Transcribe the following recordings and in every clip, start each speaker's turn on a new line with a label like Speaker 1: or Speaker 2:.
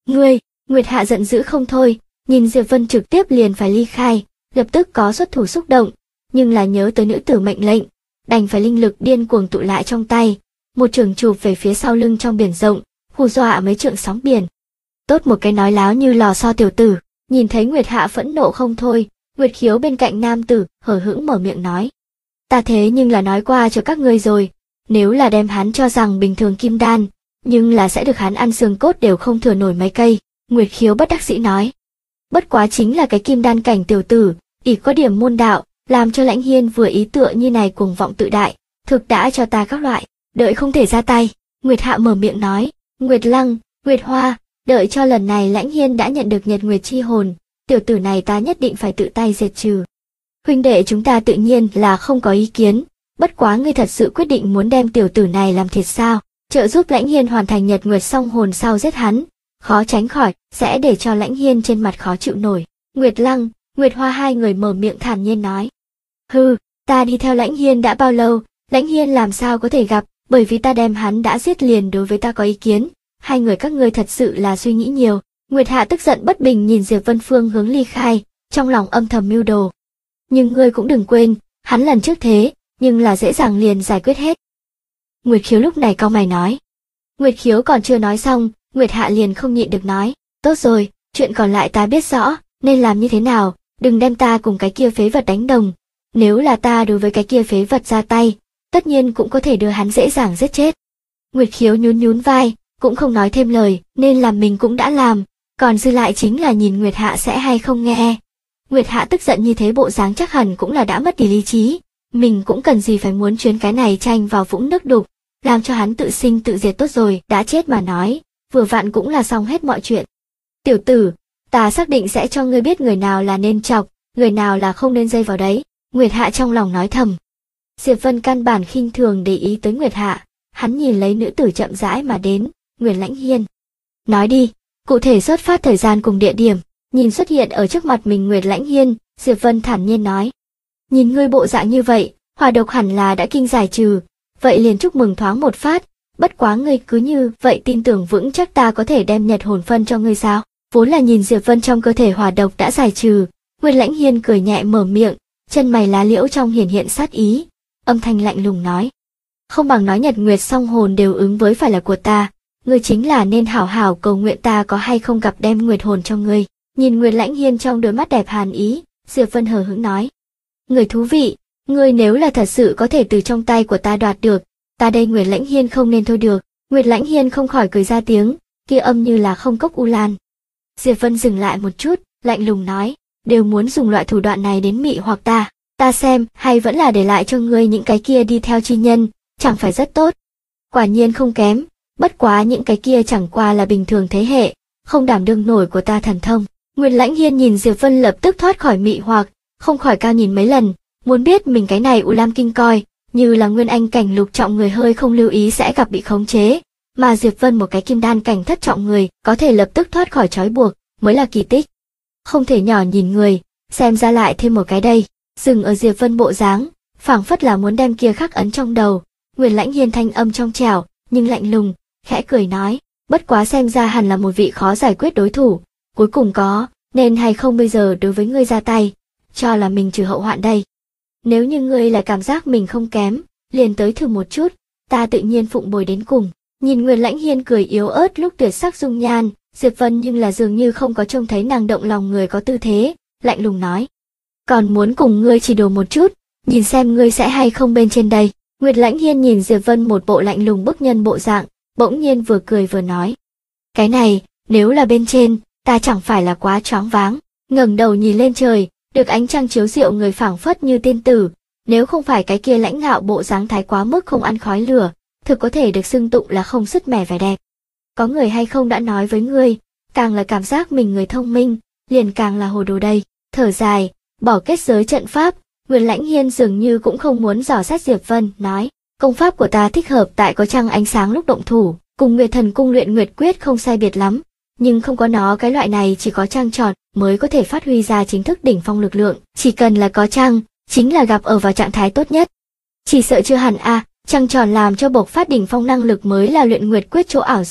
Speaker 1: Ngươi, Nguyệt Hạ giận dữ không thôi, nhìn Diệp Vân trực tiếp liền phải ly khai, lập tức có xuất thủ xúc động, nhưng là nhớ tới nữ tử mệnh lệnh, đành phải linh lực điên cuồng tụ lại trong tay, một trường chụp về phía sau lưng trong biển rộng, hù dọa mấy trượng sóng biển. Tốt một cái nói láo như lò xo tiểu tử, nhìn thấy Nguyệt Hạ phẫn nộ không thôi, Nguyệt Khiếu bên cạnh nam tử hờ hững mở miệng nói. Ta thế nhưng là nói qua cho các ngươi rồi, nếu là đem hắn cho rằng bình thường kim đan, nhưng là sẽ được hắn ăn xương cốt đều không thừa nổi mấy cây, Nguyệt Khiếu bất đắc dĩ nói. Bất quá chính là cái kim đan cảnh tiểu tử, ỷ có điểm môn đạo, làm cho Lãnh Hiên vừa ý tựa như này cuồng vọng tự đại, thực đã cho ta các loại, đợi không thể ra tay. Nguyệt Hạ mở miệng nói, Nguyệt Lăng, Nguyệt Hoa, đợi cho lần này Lãnh Hiên đã nhận được Nhật Nguyệt chi hồn, tiểu tử này ta nhất định phải tự tay diệt trừ. Huynh đệ chúng ta tự nhiên là không có ý kiến, bất quá ngươi thật sự quyết định muốn đem tiểu tử này làm thiệt sao? Trợ giúp Lãnh Hiên hoàn thành Nhật Nguyệt song hồn sau giết hắn, khó tránh khỏi sẽ để cho Lãnh Hiên trên mặt khó chịu nổi. Nguyệt Lăng, Nguyệt Hoa hai người mở miệng thản nhiên nói. Hừ, ta đi theo Lãnh Hiên đã bao lâu, Lãnh Hiên làm sao có thể gặp, bởi vì ta đem hắn đã giết liền đối với ta có ý kiến, hai người các ngươi thật sự là suy nghĩ nhiều. Nguyệt Hạ tức giận bất bình nhìn Diệp Vân phương hướng ly khai, trong lòng âm thầm mưu đồ. Nhưng ngươi cũng đừng quên, hắn lần trước thế, nhưng là dễ dàng liền giải quyết hết. Nguyệt Khiếu lúc này cau mày nói. Nguyệt Khiếu còn chưa nói xong, Nguyệt Hạ liền không nhịn được nói, tốt rồi, chuyện còn lại ta biết rõ, nên làm như thế nào, đừng đem ta cùng cái kia phế vật đánh đồng. Nếu là ta đối với cái kia phế vật ra tay, tất nhiên cũng có thể đưa hắn dễ dàng giết chết. Nguyệt Khiếu nhún nhún vai, cũng không nói thêm lời, nên làm mình cũng đã làm, còn dư lại chính là nhìn Nguyệt Hạ sẽ hay không nghe. Nguyệt Hạ tức giận như thế bộ dáng chắc hẳn cũng là đã mất đi lý trí, mình cũng cần gì phải muốn chuyến cái này tranh vào vũng nước đục, làm cho hắn tự sinh tự diệt tốt rồi, đã chết mà nói, vừa vặn cũng là xong hết mọi chuyện. Tiểu tử, ta xác định sẽ cho ngươi biết người nào là nên chọc, người nào là không nên dây vào đấy, Nguyệt Hạ trong lòng nói thầm. Diệp Vân căn bản khinh thường để ý tới Nguyệt Hạ, hắn nhìn lấy nữ tử chậm rãi mà đến, Nguyệt Lãnh Hiên. Nói đi, cụ thể xuất phát thời gian cùng địa điểm, nhìn xuất hiện ở trước mặt mình Nguyệt Lãnh Hiên, Diệp Vân thản nhiên nói. Nhìn ngươi bộ dạng như vậy, hỏa độc hẳn là đã kinh giải trừ, vậy liền chúc mừng thoáng một phát, bất quá ngươi cứ như vậy tin tưởng vững chắc ta có thể đem Nhật hồn phân cho ngươi sao? Vốn là nhìn Diệp Vân trong cơ thể hỏa độc đã giải trừ, Nguyệt Lãnh Hiên cười nhẹ mở miệng, chân mày lá liễu trong hiển hiện sát ý, âm thanh lạnh lùng nói. Không bằng nói Nhật Nguyệt song hồn đều ứng với phải là của ta, ngươi chính là nên hảo hảo cầu nguyện ta có hay không gặp đem Nguyệt hồn cho ngươi. Nhìn Nguyệt Lãnh Hiên trong đôi mắt đẹp hàn ý, Diệp Vân hờ hững nói. Người thú vị, ngươi nếu là thật sự có thể từ trong tay của ta đoạt được, ta đây Nguyệt Lãnh Hiên không nên thôi được. Nguyệt Lãnh Hiên không khỏi cười ra tiếng, kia âm như là không cốc u lan. Diệp Vân dừng lại một chút, lạnh lùng nói, đều muốn dùng loại thủ đoạn này đến mị hoặc ta xem, hay vẫn là để lại cho ngươi những cái kia đi theo chi nhân, chẳng phải rất tốt. Quả nhiên không kém, bất quá những cái kia chẳng qua là bình thường thế hệ, không đảm đương nổi của ta thần thông. Nguyệt Lãnh Hiên nhìn Diệp Vân lập tức thoát khỏi mị hoặc, không khỏi cao nhìn mấy lần, muốn biết mình cái này U Lam Kinh coi, như là nguyên anh cảnh lục trọng người hơi không lưu ý sẽ gặp bị khống chế, mà Diệp Vân một cái kim đan cảnh thất trọng người, có thể lập tức thoát khỏi trói buộc, mới là kỳ tích. Không thể nhỏ nhìn người, xem ra lại thêm một cái đây, dừng ở Diệp Vân bộ dáng, phảng phất là muốn đem kia khắc ấn trong đầu. Nguyệt Lãnh Hiên thanh âm trong trẻo, nhưng lạnh lùng, khẽ cười nói, bất quá xem ra hẳn là một vị khó giải quyết đối thủ, cuối cùng có, nên hay không bây giờ đối với ngươi ra tay, cho là mình trừ hậu hoạn đây. Nếu như ngươi là cảm giác mình không kém, liền tới thử một chút, ta tự nhiên phụng bồi đến cùng. Nhìn Nguyệt Lãnh Hiên cười yếu ớt lúc tuyệt sắc dung nhan, Diệp Vân nhưng là dường như không có trông thấy nàng động lòng người có tư thế, lạnh lùng nói. Còn muốn cùng ngươi chỉ đùa một chút, nhìn xem ngươi sẽ hay không bên trên đây. Nguyệt Lãnh Hiên nhìn Diệp Vân một bộ lạnh lùng bức nhân bộ dạng, bỗng nhiên vừa cười vừa nói. Cái này, nếu là bên trên, ta chẳng phải là quá choáng váng. Ngẩng đầu nhìn lên trời, được ánh trăng chiếu rượu người phảng phất như tiên tử, nếu không phải cái kia lãnh ngạo bộ dáng thái quá mức không ăn khói lửa, thực có thể được xưng tụng là không sứt mẻ vẻ đẹp. Có người hay không đã nói với ngươi, càng là cảm giác mình người thông minh, liền càng là hồ đồ đây. Thở dài, bỏ kết giới trận pháp, Nguyệt Lãnh Hiên dường như cũng không muốn dò xét Diệp Vân, nói, công pháp của ta thích hợp tại có trăng ánh sáng lúc động thủ, cùng Nguyệt Thần Cung luyện Nguyệt Quyết không sai biệt lắm, nhưng không có nó cái loại này chỉ có trăng tròn mới có thể phát huy ra chính thức đỉnh phong lực lượng, chỉ cần là có trăng, chính là gặp ở vào trạng thái tốt nhất. Chỉ sợ chưa hẳn trăng tròn làm cho bộc phát đỉnh phong năng lực mới là luyện Nguyệt Quyết chỗ ảo diệu,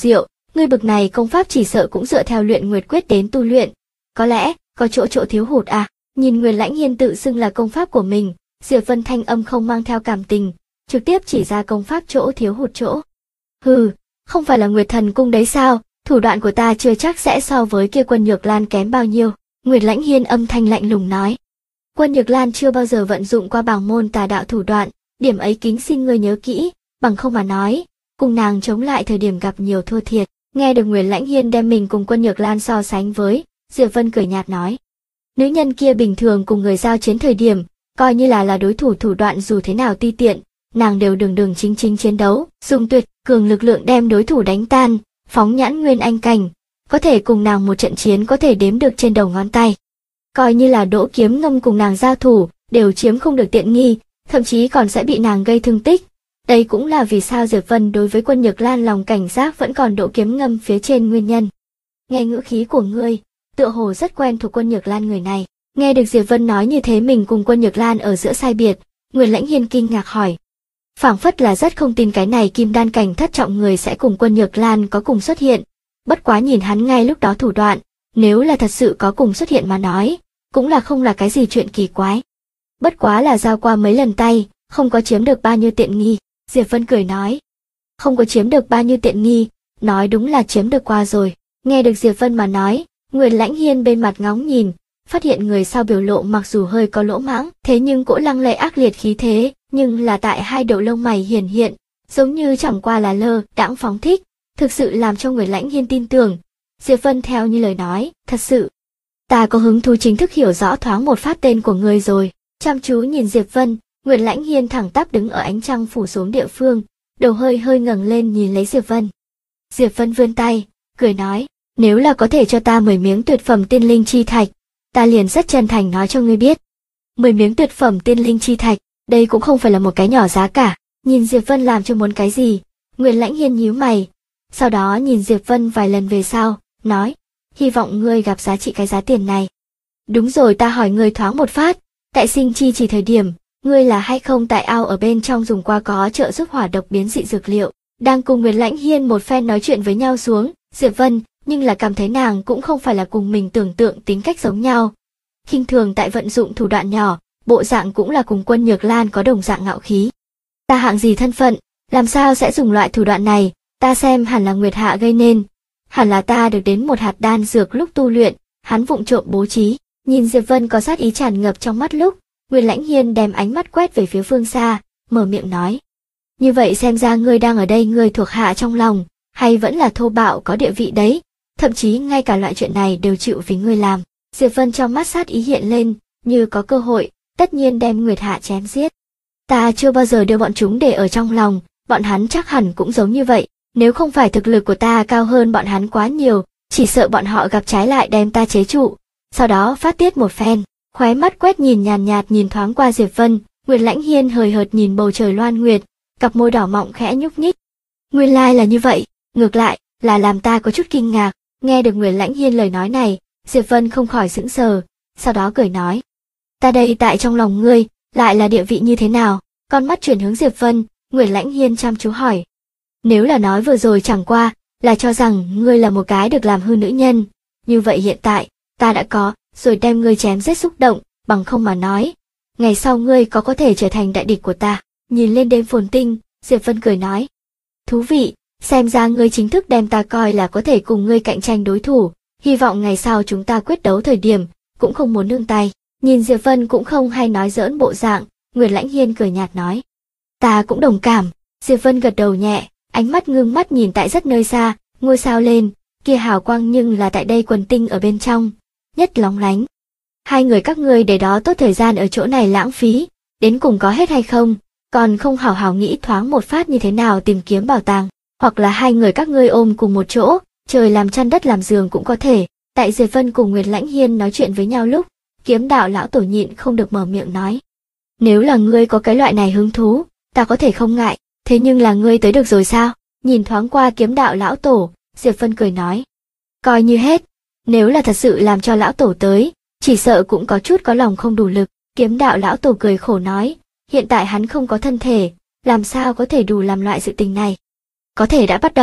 Speaker 1: ngươi bực này công pháp chỉ sợ cũng dựa theo luyện nguyệt quyết đến tu luyện, có lẽ có chỗ thiếu hụt à? Nhìn Nguyệt Lãnh Hiên tự xưng là công pháp của mình, Diệp Vân thanh âm không mang theo cảm tình, trực tiếp chỉ ra công pháp chỗ thiếu hụt chỗ. Hừ, không phải là Nguyệt Thần Cung đấy sao? Thủ đoạn của ta chưa chắc sẽ so với kia Quân Nhược Lan kém bao nhiêu. Nguyệt Lãnh Hiên âm thanh lạnh lùng nói. Quân Nhược Lan chưa bao giờ vận dụng qua bảng môn tà đạo thủ đoạn, điểm ấy kính xin ngươi nhớ kỹ, bằng không mà nói, cùng nàng chống lại thời điểm gặp nhiều thua thiệt. Nghe được Nguyệt Lãnh Hiên đem mình cùng Quân Nhược Lan so sánh với, Diệp Vân cười nhạt nói. Nữ nhân kia bình thường cùng người giao chiến thời điểm, coi như là đối thủ, thủ đoạn dù thế nào ti tiện, nàng đều đường chính chiến đấu, dùng tuyệt cường lực lượng đem đối thủ đánh tan, phóng nhãn nguyên anh cảnh, có thể cùng nàng một trận chiến có thể đếm được trên đầu ngón tay. Coi như là Đỗ Kiếm Ngâm cùng nàng giao thủ, đều chiếm không được tiện nghi, thậm chí còn sẽ bị nàng gây thương tích. Đây cũng là vì sao Diệp Vân đối với Quân Nhược Lan lòng cảnh giác vẫn còn Đỗ Kiếm Ngâm phía trên nguyên nhân. Nghe ngữ khí của ngươi, tựa hồ rất quen thuộc Quân Nhược Lan người này. Nghe được Diệp Vân nói như thế mình cùng Quân Nhược Lan ở giữa sai biệt, Nguyệt Lãnh Hiên kinh ngạc hỏi. Phảng phất là rất không tin cái này kim đan cảnh thất trọng người sẽ cùng Quân Nhược Lan có cùng xuất hiện. Bất quá nhìn hắn ngay lúc đó thủ đoạn, nếu là thật sự có cùng xuất hiện mà nói, cũng là không là cái gì chuyện kỳ quái. Bất quá là giao qua mấy lần tay, không có chiếm được bao nhiêu tiện nghi. Diệp Vân cười nói. Không có chiếm được bao nhiêu tiện nghi, nói đúng là chiếm được qua rồi. Nghe được Diệp Vân mà nói, Nguyệt Lãnh Hiên bên mặt ngóng nhìn, phát hiện người sau biểu lộ mặc dù hơi có lỗ mãng, thế nhưng cỗ lăng lệ ác liệt khí thế, nhưng là tại hai đầu lông mày hiển hiện, giống như chẳng qua là lơ đãng phóng thích, thực sự làm cho Nguyệt Lãnh Hiên tin tưởng. Diệp Vân theo như lời nói, thật sự, ta có hứng thú chính thức hiểu rõ thoáng một phát tên của ngươi rồi. Chăm chú nhìn Diệp Vân, Nguyệt Lãnh Hiên thẳng tắp đứng ở ánh trăng phủ xuống địa phương, đầu hơi ngẩng lên nhìn lấy Diệp Vân. Diệp Vân vươn tay, cười nói, nếu là có thể cho ta 10 miếng tuyệt phẩm tiên linh chi thạch, ta liền rất chân thành nói cho ngươi biết. 10 miếng tuyệt phẩm tiên linh chi thạch, đây cũng không phải là một cái nhỏ giá cả. Nhìn Diệp Vân làm cho muốn cái gì, Nguyệt Lãnh Hiên nhíu mày, sau đó nhìn Diệp Vân vài lần về sau, nói, hy vọng ngươi gặp giá trị cái giá tiền này. Đúng rồi, ta hỏi ngươi thoáng một phát, tại sinh chi chỉ thời điểm, ngươi là hay không tại ao ở bên trong dùng qua có trợ giúp hỏa độc biến dị dược liệu. Đang cùng Nguyệt Lãnh Hiên một phen nói chuyện với nhau xuống, Diệp Vân nhưng là cảm thấy nàng cũng không phải là cùng mình tưởng tượng tính cách giống nhau. Khinh thường tại vận dụng thủ đoạn nhỏ, bộ dạng cũng là cùng Quân Nhược Lan có đồng dạng ngạo khí. Ta hạng gì thân phận, làm sao sẽ dùng loại thủ đoạn này, ta xem hẳn là Nguyệt Hạ gây nên. Hẳn là ta được đến một hạt đan dược lúc tu luyện, hắn vụng trộm bố trí. Nhìn Diệp Vân có sát ý tràn ngập trong mắt lúc, Nguyệt Lãnh Hiên đem ánh mắt quét về phía phương xa, mở miệng nói. Như vậy xem ra ngươi đang ở đây ngươi thuộc hạ trong lòng, hay vẫn là thô bạo có địa vị đấy, thậm chí ngay cả loại chuyện này đều chịu vì ngươi làm. Diệp Vân trong mắt sát ý hiện lên, như có cơ hội, tất nhiên đem Nguyệt Hạ chém giết. Ta chưa bao giờ đưa bọn chúng để ở trong lòng, bọn hắn chắc hẳn cũng giống như vậy, nếu không phải thực lực của ta cao hơn bọn hắn quá nhiều, chỉ sợ bọn họ gặp trái lại đem ta chế trụ, sau đó phát tiết một phen. Khóe mắt quét nhìn nhàn nhạt nhìn thoáng qua Diệp Vân, Nguyệt Lãnh Hiên hời hợt nhìn bầu trời loan nguyệt, cặp môi đỏ mọng khẽ nhúc nhích. Nguyên lai là như vậy, ngược lại, là làm ta có chút kinh ngạc. Nghe được Nguyệt Lãnh Hiên lời nói này, Diệp Vân không khỏi sững sờ, sau đó cười nói. Ta đây tại trong lòng ngươi, lại là địa vị như thế nào? Con mắt chuyển hướng Diệp Vân, Nguyệt Lãnh Hiên chăm chú hỏi. Nếu là nói vừa rồi chẳng qua, là cho rằng ngươi là một cái được làm hư nữ nhân, như vậy hiện tại, ta đã có, rồi đem ngươi chém giết xúc động, bằng không mà nói. Ngày sau ngươi có thể trở thành đại địch của ta. Nhìn lên đêm phồn tinh, Diệp Vân cười nói. Thú vị, xem ra ngươi chính thức đem ta coi là có thể cùng ngươi cạnh tranh đối thủ, hy vọng ngày sau chúng ta quyết đấu thời điểm, cũng không muốn nương tay. Nhìn Diệp Vân cũng không hay nói giỡn bộ dạng, Nguyệt Lãnh Hiên cười nhạt nói. Ta cũng đồng cảm. Diệp Vân gật đầu nhẹ, ánh mắt ngưng mắt nhìn tại rất nơi xa, ngôi sao lên, kia hào quang nhưng là tại đây quần tinh ở bên trong, nhất lóng lánh. Hai người các ngươi để đó tốt thời gian ở chỗ này lãng phí, đến cùng có hết hay không, còn không hảo hảo nghĩ thoáng một phát như thế nào tìm kiếm bảo tàng, hoặc là hai người các ngươi ôm cùng một chỗ, trời làm chăn đất làm giường cũng có thể. Tại Diệp Vân cùng Nguyệt Lãnh Hiên nói chuyện với nhau lúc, Kiếm Đạo lão tổ nhịn không được mở miệng nói. Nếu là ngươi có cái loại này hứng thú, ta có thể không ngại, thế nhưng là ngươi tới được rồi sao? Nhìn thoáng qua Kiếm Đạo lão tổ, Diệp Vân cười nói. Coi như hết, nếu là thật sự làm cho lão tổ tới, chỉ sợ cũng có chút có lòng không đủ lực. Kiếm Đạo lão tổ cười khổ nói, hiện tại hắn không có thân thể, làm sao có thể đủ làm loại sự tình này. Có thể đã bắt đầu.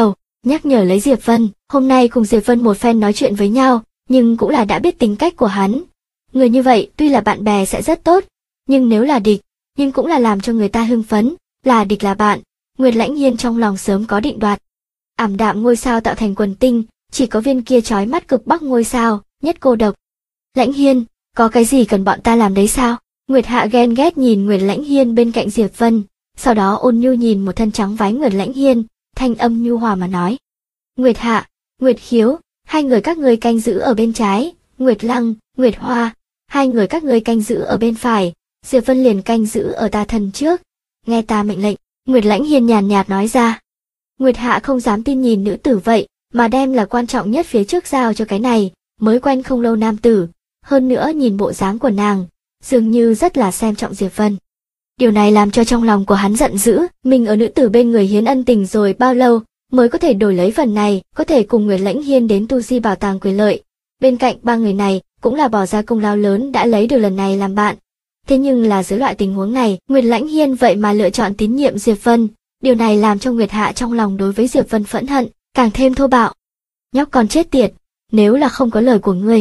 Speaker 1: nhắc nhở lấy Diệp Vân. Hôm nay cùng Diệp Vân một phen nói chuyện với nhau, nhưng cũng là đã biết tính cách của hắn. Người như vậy tuy là bạn bè sẽ rất tốt, nhưng nếu là địch, nhưng cũng là làm cho người ta hưng phấn, là địch là bạn. Nguyệt Lãnh Hiên trong lòng sớm có định đoạt. Ảm đạm ngôi sao tạo thành quần tinh, chỉ có viên kia chói mắt cực bắc ngôi sao, nhất cô độc. Lãnh Hiên, có cái gì cần bọn ta làm đấy sao? Nguyệt Hạ ghen ghét nhìn Nguyệt Lãnh Hiên bên cạnh Diệp Vân, sau đó ôn nhu nhìn một thân trắng váy Nguyệt Lãnh Hiên, thanh âm nhu hòa mà nói. Nguyệt Hạ, Nguyệt Khiếu, hai người các ngươi canh giữ ở bên trái, Nguyệt Lăng, Nguyệt Hoa, hai người các ngươi canh giữ ở bên phải, Diệp Vân liền canh giữ ở ta thân trước. Nghe ta mệnh lệnh, Nguyệt Lãnh Hiên nhàn nhạt nói ra. Nguyệt Hạ không dám tin nhìn nữ tử vậy, mà đem là quan trọng nhất phía trước giao cho cái này, mới quen không lâu nam tử, hơn nữa nhìn bộ dáng của nàng, dường như rất là xem trọng Diệp Vân. Điều này làm cho trong lòng của hắn giận dữ, mình ở nữ tử bên người hiến ân tình rồi bao lâu, mới có thể đổi lấy phần này, có thể cùng Nguyệt Lãnh Hiên đến tu di bảo tàng quyền lợi. Bên cạnh ba người này, cũng là bỏ ra công lao lớn đã lấy được lần này làm bạn. Thế nhưng là dưới loại tình huống này, Nguyệt Lãnh Hiên vậy mà lựa chọn tín nhiệm Diệp Vân, điều này làm cho Nguyệt Hạ trong lòng đối với Diệp Vân phẫn hận, càng thêm thô bạo. Nhóc con chết tiệt, nếu là không có lời của ngươi.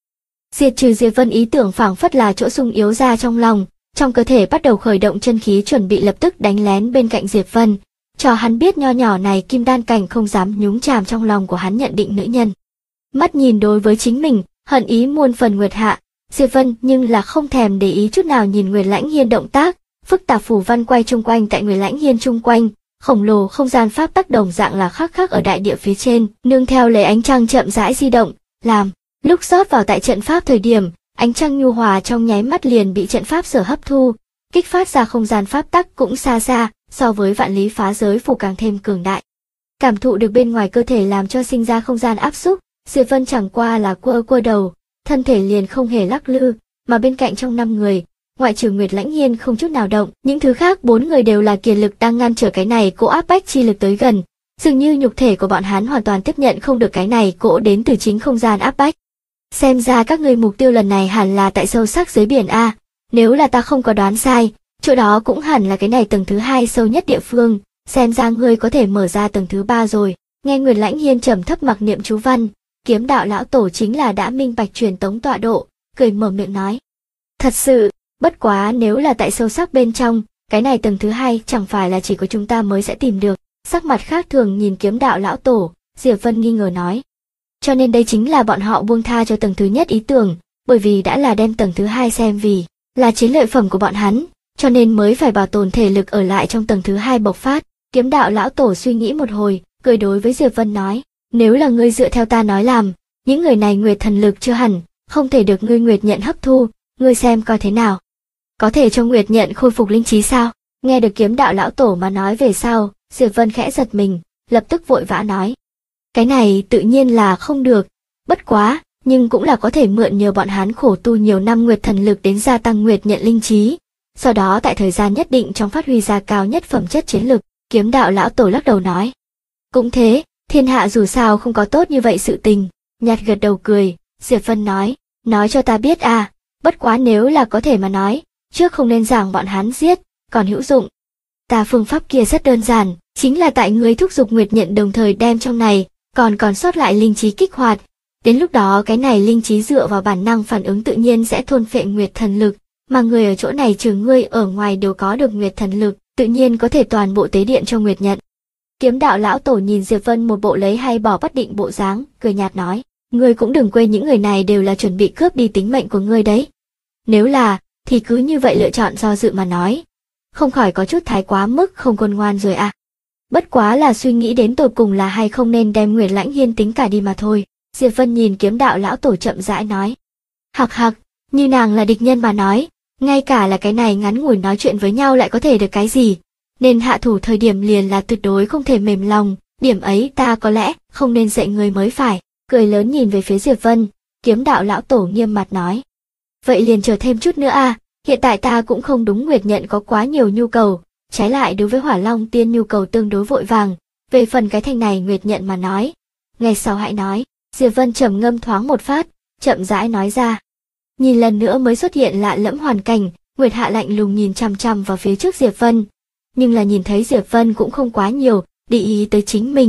Speaker 1: Diệt trừ Diệp Vân ý tưởng phảng phất là chỗ sung yếu ra trong lòng, trong cơ thể bắt đầu khởi động chân khí chuẩn bị lập tức đánh lén bên cạnh Diệp Vân, cho hắn biết nho nhỏ này kim đan cảnh không dám nhúng chàm trong lòng của hắn nhận định nữ nhân. Mắt nhìn đối với chính mình, hận ý muôn phần Nguyệt Hạ, Diệp Vân nhưng là không thèm để ý chút nào nhìn Nguyệt Lãnh Hiên động tác, phức tạp phù văn quay chung quanh tại Nguyệt Lãnh Hiên chung quanh, khổng lồ không gian pháp tắc đồng dạng là khắc khắc ở đại địa phía trên, nương theo lấy ánh trăng chậm rãi di động, làm lúc rót vào tại trận pháp thời điểm, ánh trăng nhu hòa trong nháy mắt liền bị trận pháp sở hấp thu, kích phát ra không gian pháp tắc cũng xa xa, so với vạn lý phá giới phù càng thêm cường đại. Cảm thụ được bên ngoài cơ thể làm cho sinh ra không gian áp xúc, Diệp Vân chẳng qua là quơ đầu, thân thể liền không hề lắc lư, mà bên cạnh trong 5 người, ngoại trừ Nguyệt Lãnh Hiên không chút nào động, những thứ khác 4 người đều là kiệt lực đang ngăn trở cái này cỗ áp bách chi lực tới gần, dường như nhục thể của bọn hắn hoàn toàn tiếp nhận không được cái này cỗ đến từ chính không gian áp bách. Xem ra các ngươi mục tiêu lần này hẳn là tại sâu sắc dưới biển A, nếu là ta không có đoán sai, chỗ đó cũng hẳn là cái này tầng thứ 2 sâu nhất địa phương, xem ra ngươi có thể mở ra tầng thứ 3 rồi. Nghe Nguyệt Lãnh Hiên trầm thấp mặc niệm chú văn, Kiếm Đạo lão tổ chính là đã minh bạch truyền tống tọa độ, cười mở miệng nói. Thật sự, bất quá nếu là tại sâu sắc bên trong, cái này tầng thứ 2 chẳng phải là chỉ có chúng ta mới sẽ tìm được. Sắc mặt khác thường nhìn Kiếm Đạo lão tổ, Diệp Vân nghi ngờ nói. Cho nên đây chính là bọn họ buông tha cho tầng thứ nhất ý tưởng, bởi vì đã là đem tầng thứ 2 xem vì là chiến lợi phẩm của bọn hắn, cho nên mới phải bảo tồn thể lực ở lại trong tầng thứ 2 bộc phát. Kiếm Đạo lão tổ suy nghĩ một hồi, cười đối với Diệp Vân nói, nếu là ngươi dựa theo ta nói làm, những người này nguyệt thần lực chưa hẳn, không thể được ngươi nguyệt nhận hấp thu, ngươi xem coi thế nào. Có thể cho nguyệt nhận khôi phục linh trí sao? Nghe được Kiếm Đạo lão tổ mà nói về sau, Diệp Vân khẽ giật mình, lập tức vội vã nói. Cái này tự nhiên là không được, bất quá, nhưng cũng là có thể mượn nhờ bọn hắn khổ tu nhiều năm nguyệt thần lực đến gia tăng nguyệt nhận linh trí, sau đó tại thời gian nhất định trong phát huy ra cao nhất phẩm chất chiến lực. Kiếm Đạo lão tổ lắc đầu nói. Cũng thế, thiên hạ dù sao không có tốt như vậy sự tình. Nhạt gật đầu cười, Diệp Vân nói cho ta biết à, bất quá nếu là có thể mà nói, trước không nên giảng bọn hắn giết, còn hữu dụng. Ta phương pháp kia rất đơn giản, chính là tại ngươi thúc giục nguyệt nhận đồng thời đem trong này, còn sót lại linh trí kích hoạt. Đến lúc đó cái này linh trí dựa vào bản năng phản ứng tự nhiên sẽ thôn phệ nguyệt thần lực, mà người ở chỗ này trừ ngươi ở ngoài đều có được nguyệt thần lực, tự nhiên có thể toàn bộ tế điện cho nguyệt nhận. Kiếm Đạo lão tổ nhìn Diệp Vân một bộ lấy hay bỏ bất định bộ dáng, cười nhạt nói, ngươi cũng đừng quên những người này đều là chuẩn bị cướp đi tính mệnh của ngươi đấy. Nếu là, thì cứ như vậy lựa chọn do dự mà nói, không khỏi có chút thái quá mức không khôn ngoan rồi à. Bất quá là suy nghĩ đến tột cùng là hay không nên đem Nguyệt Lãnh Hiên tính cả đi mà thôi. Diệp Vân nhìn Kiếm Đạo lão tổ chậm rãi nói. Hặc hặc, như nàng là địch nhân mà nói, ngay cả là cái này ngắn ngủi nói chuyện với nhau lại có thể được cái gì, nên hạ thủ thời điểm liền là tuyệt đối không thể mềm lòng, điểm ấy ta có lẽ không nên dạy người mới phải. Cười lớn nhìn về phía Diệp Vân, Kiếm Đạo lão tổ nghiêm mặt nói. Vậy liền chờ thêm chút nữa à, hiện tại ta cũng không đúng nguyệt nhận có quá nhiều nhu cầu, trái lại đối với Hỏa Long Tiên nhu cầu tương đối vội vàng, về phần cái thanh này nguyệt nhận mà nói. Ngày sau hãy nói, Diệp Vân trầm ngâm thoáng một phát, chậm rãi nói ra. Nhìn lần nữa mới xuất hiện lạ lẫm hoàn cảnh, Nguyệt Hạ lạnh lùng nhìn chằm chằm vào phía trước Diệp Vân, nhưng là nhìn thấy Diệp Vân cũng không quá nhiều để ý tới chính mình,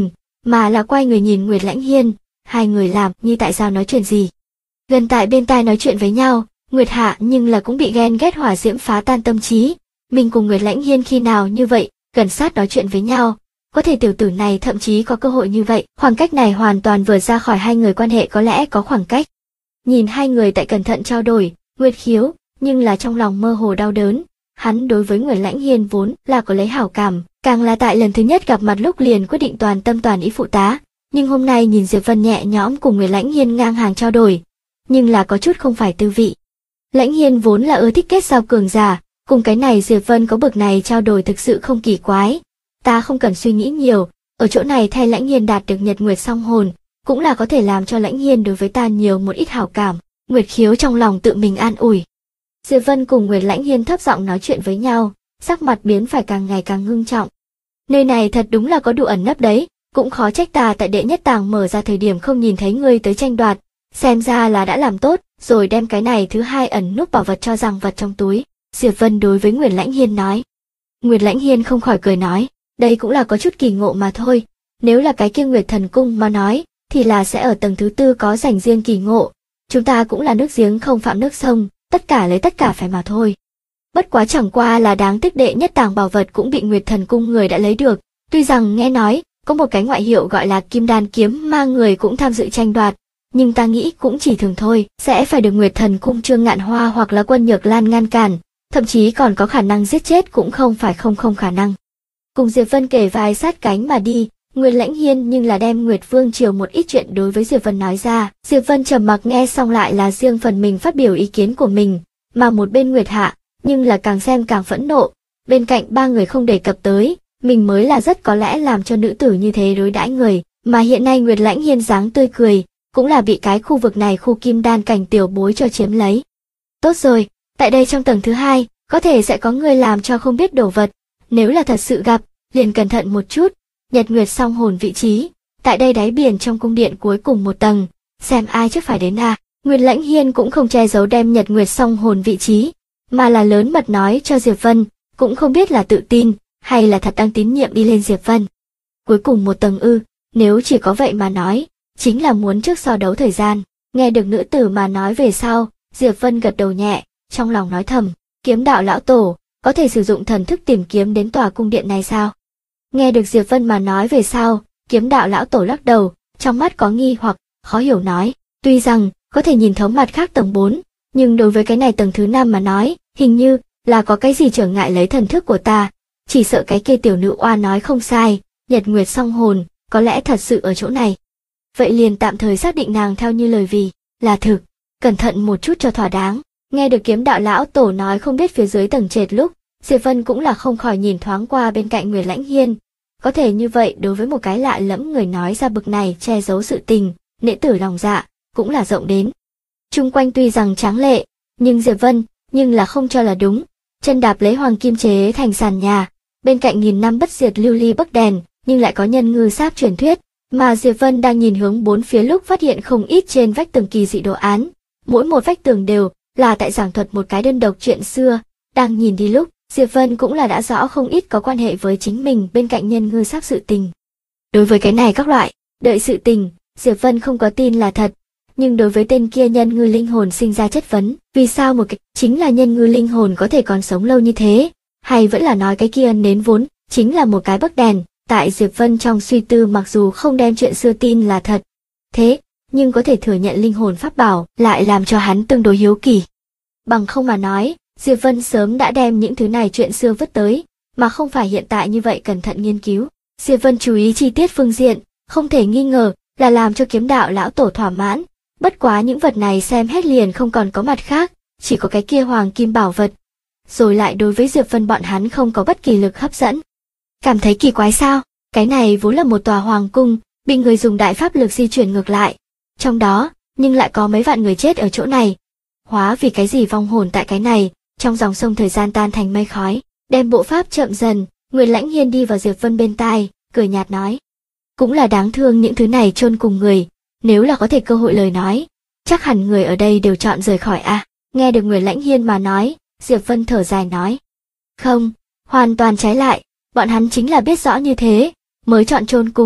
Speaker 1: mà là quay người nhìn Nguyệt Lãnh Hiên, hai người làm như tại sao nói chuyện gì. Gần tại bên tai nói chuyện với nhau, Nguyệt Hạ nhưng là cũng bị ghen ghét hỏa diễm phá tan tâm trí. Mình cùng Nguyệt Lãnh Hiên khi nào như vậy, gần sát nói chuyện với nhau. Có thể tiểu tử này thậm chí có cơ hội như vậy, khoảng cách này hoàn toàn vượt ra khỏi hai người quan hệ, có lẽ có khoảng cách. Nhìn hai người tại cẩn thận trao đổi, Nguyệt Khiếu, nhưng là trong lòng mơ hồ đau đớn. Hắn đối với Nguyệt Lãnh Hiên vốn là có lấy hảo cảm, càng là tại lần thứ nhất gặp mặt lúc liền quyết định toàn tâm toàn ý phụ tá. Nhưng hôm nay nhìn Diệp Vân nhẹ nhõm cùng Nguyệt Lãnh Hiên ngang hàng trao đổi, nhưng là có chút không phải tư vị. Lãnh Hiên vốn là ưa thích kết giao cường giả, cùng cái này Diệp Vân có bực này trao đổi thực sự không kỳ quái. Ta không cần suy nghĩ nhiều, ở chỗ này thay Lãnh Hiên đạt được Nhật Nguyệt song hồn, cũng là có thể làm cho Lãnh Hiên đối với ta nhiều một ít hảo cảm. Nguyệt Khiếu trong lòng tự mình an ủi. Diệp Vân cùng Nguyệt Lãnh Hiên thấp giọng nói chuyện với nhau, sắc mặt biến phải càng ngày càng ngưng trọng. Nơi này thật đúng là có đủ ẩn nấp đấy, cũng khó trách ta tại đệ nhất tàng mở ra thời điểm không nhìn thấy ngươi tới tranh đoạt, xem ra là đã làm tốt, rồi đem cái này thứ hai ẩn núp bảo vật cho rằng vật trong túi. Diệp Vân đối với Nguyệt Lãnh Hiên nói. Nguyệt Lãnh Hiên không khỏi cười nói, đây cũng là có chút kỳ ngộ mà thôi, nếu là cái kia Nguyệt Thần Cung mà nói, thì là sẽ ở tầng thứ tư có dành riêng kỳ ngộ, chúng ta cũng là nước giếng không phạm nước sông, tất cả lấy tất cả phải mà thôi. Bất quá chẳng qua là đáng tiếc đệ nhất tàng bảo vật cũng bị Nguyệt Thần Cung người đã lấy được, tuy rằng nghe nói, có một cái ngoại hiệu gọi là Kim Đan Kiếm ma người cũng tham dự tranh đoạt, nhưng ta nghĩ cũng chỉ thường thôi, sẽ phải được Nguyệt Thần Cung Trương Ngạn Hoa hoặc là Quân Nhược Lan ngăn cản, thậm chí còn có khả năng giết chết cũng không phải không khả năng. Cùng Diệp Vân kể vai sát cánh mà đi, Nguyệt Lãnh Hiên nhưng là đem Nguyệt Vương Triều một ít chuyện đối với Diệp Vân nói ra, Diệp Vân trầm mặc nghe xong lại là riêng phần mình phát biểu ý kiến của mình, mà một bên Nguyệt Hạ, nhưng là càng xem càng phẫn nộ, bên cạnh ba người không đề cập tới, mình mới là rất có lẽ làm cho nữ tử như thế đối đãi người, mà hiện nay Nguyệt Lãnh Hiên dáng tươi cười, cũng là bị cái khu vực này khu kim đan cảnh tiểu bối cho chiếm lấy. Tốt rồi, tại đây trong tầng thứ hai, có thể sẽ có người làm cho không biết đồ vật, nếu là thật sự gặp, liền cẩn thận một chút. Nhật Nguyệt song hồn vị trí, tại đây đáy biển trong cung điện cuối cùng một tầng, xem ai trước phải đến a. Nguyệt Lãnh Hiên cũng không che giấu đem Nhật Nguyệt song hồn vị trí, mà là lớn mật nói cho Diệp Vân, cũng không biết là tự tin, hay là thật đang tín nhiệm đi lên Diệp Vân. Cuối cùng một tầng ư, nếu chỉ có vậy mà nói, chính là muốn trước so đấu thời gian. Nghe được nữ tử mà nói về sau, Diệp Vân gật đầu nhẹ, trong lòng nói thầm, Kiếm Đạo lão tổ, có thể sử dụng thần thức tìm kiếm đến tòa cung điện này sao? Nghe được Diệp Vân mà nói về sau, Kiếm Đạo lão tổ lắc đầu, trong mắt có nghi hoặc, khó hiểu nói, tuy rằng có thể nhìn thấu mặt khác tầng 4, nhưng đối với cái này tầng thứ 5 mà nói, hình như là có cái gì trở ngại lấy thần thức của ta, chỉ sợ cái kia tiểu nữ oa nói không sai, Nhật Nguyệt song hồn, có lẽ thật sự ở chỗ này. Vậy liền tạm thời xác định nàng theo như lời vì là thực, cẩn thận một chút cho thỏa đáng. Nghe được Kiếm Đạo lão tổ nói không biết phía dưới tầng trệt lúc, Diệp Vân cũng là không khỏi nhìn thoáng qua bên cạnh Nguyệt Lãnh Hiên. Có thể như vậy đối với một cái lạ lẫm người nói ra bực này che giấu sự tình, nễ tử lòng dạ, cũng là rộng đến. Chung quanh tuy rằng tráng lệ, nhưng Diệp Vân, nhưng là không cho là đúng, chân đạp lấy hoàng kim chế thành sàn nhà, bên cạnh nghìn năm bất diệt lưu ly bấc đèn, nhưng lại có nhân ngư sáp truyền thuyết, mà Diệp Vân đang nhìn hướng bốn phía lúc phát hiện không ít trên vách tường kỳ dị đồ án, mỗi một vách tường đều là tại giảng thuật một cái đơn độc chuyện xưa, đang nhìn đi lúc, Diệp Vân cũng là đã rõ không ít có quan hệ với chính mình bên cạnh nhân ngư sáp sự tình. Đối với cái này các loại, đợi sự tình, Diệp Vân không có tin là thật, nhưng đối với tên kia nhân ngư linh hồn sinh ra chất vấn, vì sao một cái chính là nhân ngư linh hồn có thể còn sống lâu như thế, hay vẫn là nói cái kia nến vốn chính là một cái bấc đèn, tại Diệp Vân trong suy tư mặc dù không đem chuyện xưa tin là thật, thế, nhưng có thể thừa nhận linh hồn pháp bảo lại làm cho hắn tương đối hiếu kỳ. Bằng không mà nói, Diệp Vân sớm đã đem những thứ này chuyện xưa vứt tới, mà không phải hiện tại như vậy cẩn thận nghiên cứu. Diệp Vân chú ý chi tiết phương diện, không thể nghi ngờ là làm cho Kiếm Đạo lão tổ thỏa mãn, bất quá những vật này xem hết liền không còn có mặt khác, chỉ có cái kia hoàng kim bảo vật. Rồi lại đối với Diệp Vân bọn hắn không có bất kỳ lực hấp dẫn. Cảm thấy kỳ quái sao? Cái này vốn là một tòa hoàng cung, bị người dùng đại pháp lực di chuyển ngược lại. Trong đó, nhưng lại có mấy vạn người chết ở chỗ này. Hóa vì cái gì vong hồn tại cái này, trong dòng sông thời gian tan thành mây khói, đem bộ pháp chậm dần, Nguyệt Lãnh Hiên đi vào Diệp Vân bên tai, cười nhạt nói. Cũng là đáng thương những thứ này chôn cùng người, nếu là có thể cơ hội lời nói, chắc hẳn người ở đây đều chọn rời khỏi a. Nghe được Nguyệt Lãnh Hiên mà nói, Diệp Vân thở dài nói. Không, hoàn toàn trái lại, bọn hắn chính là biết rõ như thế, mới chọn chôn cùng.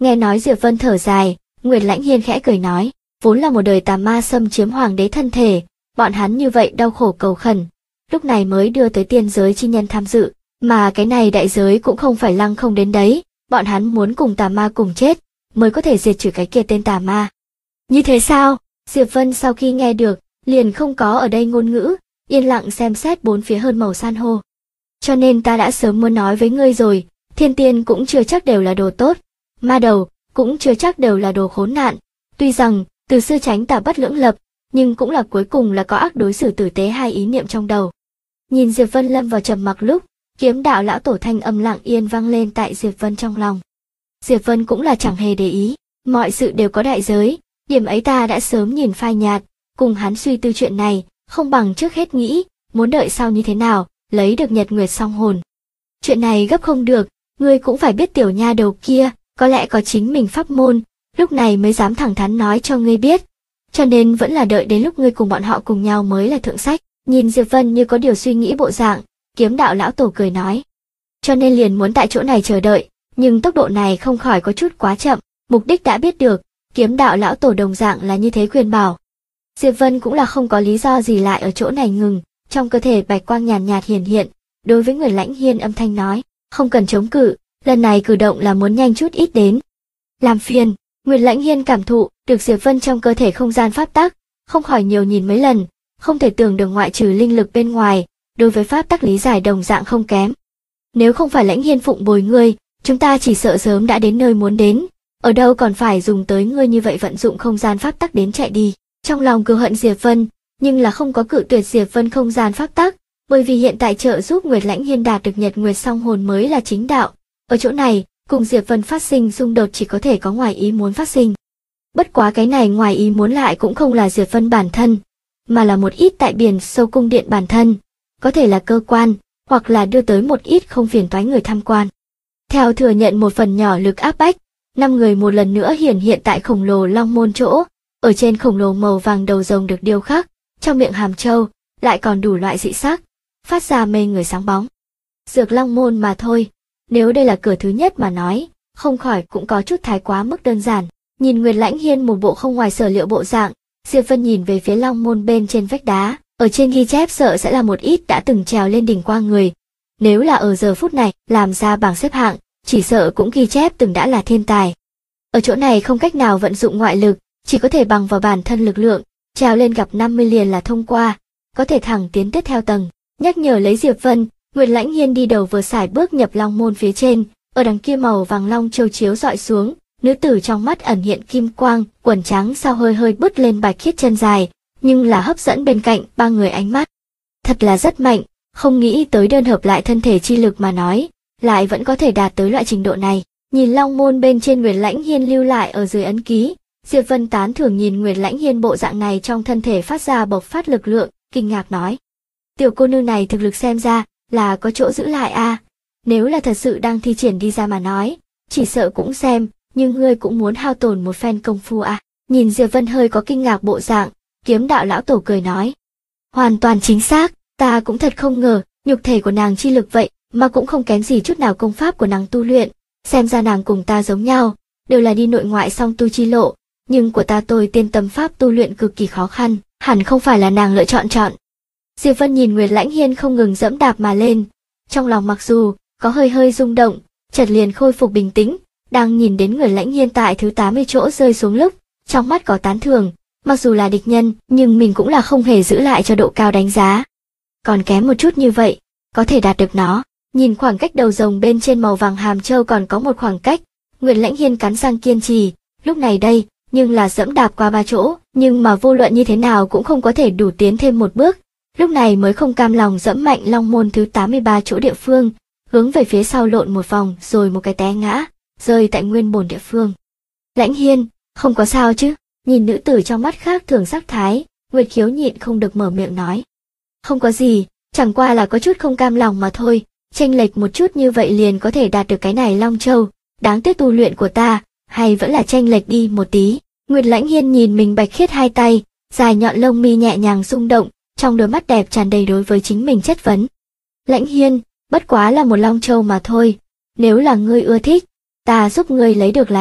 Speaker 1: Nghe nói Diệp Vân thở dài, Nguyệt Lãnh Hiên khẽ cười nói, vốn là một đời tà ma xâm chiếm hoàng đế thân thể, bọn hắn như vậy đau khổ cầu khẩn, lúc này mới đưa tới tiên giới chi nhân tham dự, mà cái này đại giới cũng không phải lăng không đến đấy, bọn hắn muốn cùng tà ma cùng chết, mới có thể diệt trừ cái kia tên tà ma. Như thế sao? Diệp Vân sau khi nghe được, liền không có ở đây ngôn ngữ, yên lặng xem xét bốn phía hơn màu san hô. Cho nên ta đã sớm muốn nói với ngươi rồi, thiên tiên cũng chưa chắc đều là đồ tốt, ma đầu cũng chưa chắc đều là đồ khốn nạn. Tuy rằng từ xưa tránh tà bất lưỡng lập, nhưng cũng là cuối cùng là có ác đối xử tử tế hai ý niệm trong đầu. Nhìn Diệp Vân lâm vào trầm mặc lúc, Kiếm Đạo lão tổ thanh âm lặng yên vang lên tại Diệp Vân trong lòng. Diệp Vân cũng là chẳng hề để ý, mọi sự đều có đại giới, điểm ấy ta đã sớm nhìn phai nhạt, cùng hắn suy tư chuyện này, không bằng trước hết nghĩ, muốn đợi sau như thế nào, lấy được Nhật Nguyệt song hồn. Chuyện này gấp không được, ngươi cũng phải biết tiểu nha đầu kia, có lẽ có chính mình pháp môn, lúc này mới dám thẳng thắn nói cho ngươi biết. Cho nên vẫn là đợi đến lúc ngươi cùng bọn họ cùng nhau mới là thượng sách. Nhìn Diệp Vân như có điều suy nghĩ bộ dạng, Kiếm Đạo lão tổ cười nói. Cho nên liền muốn tại chỗ này chờ đợi, nhưng tốc độ này không khỏi có chút quá chậm, mục đích đã biết được, Kiếm Đạo lão tổ đồng dạng là như thế khuyên bảo. Diệp Vân cũng là không có lý do gì lại ở chỗ này ngừng, trong cơ thể bạch quang nhàn nhạt hiển hiện, đối với Người Lãnh Hiên âm thanh nói, không cần chống cự, lần này cử động là muốn nhanh chút ít đến. Làm phiền, Nguyệt Lãnh Hiên cảm thụ được Diệp Vân trong cơ thể không gian pháp tắc, không khỏi nhiều nhìn mấy lần, không thể tưởng được ngoại trừ linh lực bên ngoài, đối với pháp tắc lý giải đồng dạng không kém. Nếu không phải Lãnh Hiên phụng bồi ngươi, chúng ta chỉ sợ sớm đã đến nơi muốn đến, ở đâu còn phải dùng tới ngươi như vậy vận dụng không gian pháp tắc đến chạy đi. Trong lòng cừu hận Diệp Vân, nhưng là không có cự tuyệt Diệp Vân không gian pháp tắc, bởi vì hiện tại trợ giúp Nguyệt Lãnh Hiên đạt được Nhật Nguyệt song hồn mới là chính đạo. Ở chỗ này, cùng Diệp Vân phát sinh xung đột chỉ có thể có ngoài ý muốn phát sinh. Bất quá cái này ngoài ý muốn lại cũng không là Diệp Vân bản thân, mà là một ít tại biển sâu cung điện bản thân, có thể là cơ quan, hoặc là đưa tới một ít không phiền toái người tham quan. Theo thừa nhận một phần nhỏ lực áp bách, 5 người một lần nữa hiển hiện tại khổng lồ long môn chỗ, ở trên khổng lồ màu vàng đầu rồng được điêu khắc, trong miệng hàm châu lại còn đủ loại dị sắc, phát ra mê người sáng bóng. Dược long môn mà thôi, nếu đây là cửa thứ nhất mà nói, không khỏi cũng có chút thái quá mức đơn giản. Nhìn Nguyệt Lãnh Hiên một bộ không ngoài sở liệu bộ dạng, Diệp Vân nhìn về phía long môn bên trên vách đá, ở trên ghi chép sợ sẽ là một ít đã từng trèo lên đỉnh qua người. Nếu là ở giờ phút này làm ra bảng xếp hạng, chỉ sợ cũng ghi chép từng đã là thiên tài. Ở chỗ này không cách nào vận dụng ngoại lực, chỉ có thể bằng vào bản thân lực lượng, trèo lên gặp 50 liền là thông qua, có thể thẳng tiến tiếp theo tầng. Nhắc nhở lấy Diệp Vân, Nguyệt Lãnh Hiên đi đầu vừa sải bước nhập long môn phía trên, ở đằng kia màu vàng long châu chiếu dọi xuống, nữ tử trong mắt ẩn hiện kim quang, quần trắng sao hơi hơi bứt lên bạch khiết chân dài, nhưng là hấp dẫn bên cạnh 3 người ánh mắt. Thật là rất mạnh, không nghĩ tới đơn hợp lại thân thể chi lực mà nói, lại vẫn có thể đạt tới loại trình độ này. Nhìn long môn bên trên Nguyệt Lãnh Hiên lưu lại ở dưới ấn ký, Diệp Vân tán thưởng nhìn Nguyệt Lãnh Hiên bộ dạng này trong thân thể phát ra bộc phát lực lượng, kinh ngạc nói. Tiểu cô nương này thực lực xem ra là có chỗ giữ lại a. Nếu là thật sự đang thi triển đi ra mà nói, chỉ sợ cũng xem, nhưng ngươi cũng muốn hao tổn một phen công phu à. Nhìn Diệp Vân hơi có kinh ngạc bộ dạng, Kiếm Đạo lão tổ cười nói. Hoàn toàn chính xác, ta cũng thật không ngờ, nhục thể của nàng chi lực vậy, mà cũng không kém gì chút nào công pháp của nàng tu luyện, xem ra nàng cùng ta giống nhau, đều là đi nội ngoại song tu chi lộ, nhưng của ta tôi tiên tâm pháp tu luyện cực kỳ khó khăn, hẳn không phải là nàng lựa chọn. Diệp Vân nhìn Nguyệt Lãnh Hiên không ngừng dẫm đạp mà lên, trong lòng mặc dù có hơi hơi rung động, chợt liền khôi phục bình tĩnh, đang nhìn đến Nguyệt Lãnh Hiên tại thứ 80 chỗ rơi xuống lúc, trong mắt có tán thưởng, mặc dù là địch nhân, nhưng mình cũng là không hề giữ lại cho độ cao đánh giá. Còn kém một chút như vậy, có thể đạt được nó. Nhìn khoảng cách đầu rồng bên trên màu vàng hàm châu còn có một khoảng cách, Nguyệt Lãnh Hiên cắn răng kiên trì, lúc này đây, nhưng là dẫm đạp qua 3 chỗ, nhưng mà vô luận như thế nào cũng không có thể đủ tiến thêm một bước, lúc này mới không cam lòng dẫm mạnh long môn thứ 83 chỗ địa phương, hướng về phía sau lộn một vòng rồi một cái té ngã, rơi tại nguyên bổn địa phương. Lãnh Hiên, không có sao chứ? Nhìn nữ tử trong mắt khác thường sắc thái, Nguyệt Khiếu nhịn không được mở miệng nói. Không có gì, chẳng qua là có chút không cam lòng mà thôi, chênh lệch một chút như vậy liền có thể đạt được cái này Long Châu, đáng tiếc tu luyện của ta, hay vẫn là chênh lệch đi một tí. Nguyệt Lãnh Hiên nhìn mình bạch khiết hai tay, dài nhọn lông mi nhẹ nhàng rung động, trong đôi mắt đẹp tràn đầy đối với chính mình chất vấn. Lãnh Hiên, bất quá là một Long Châu mà thôi, nếu là ngươi ưa thích, ta giúp ngươi lấy được là được.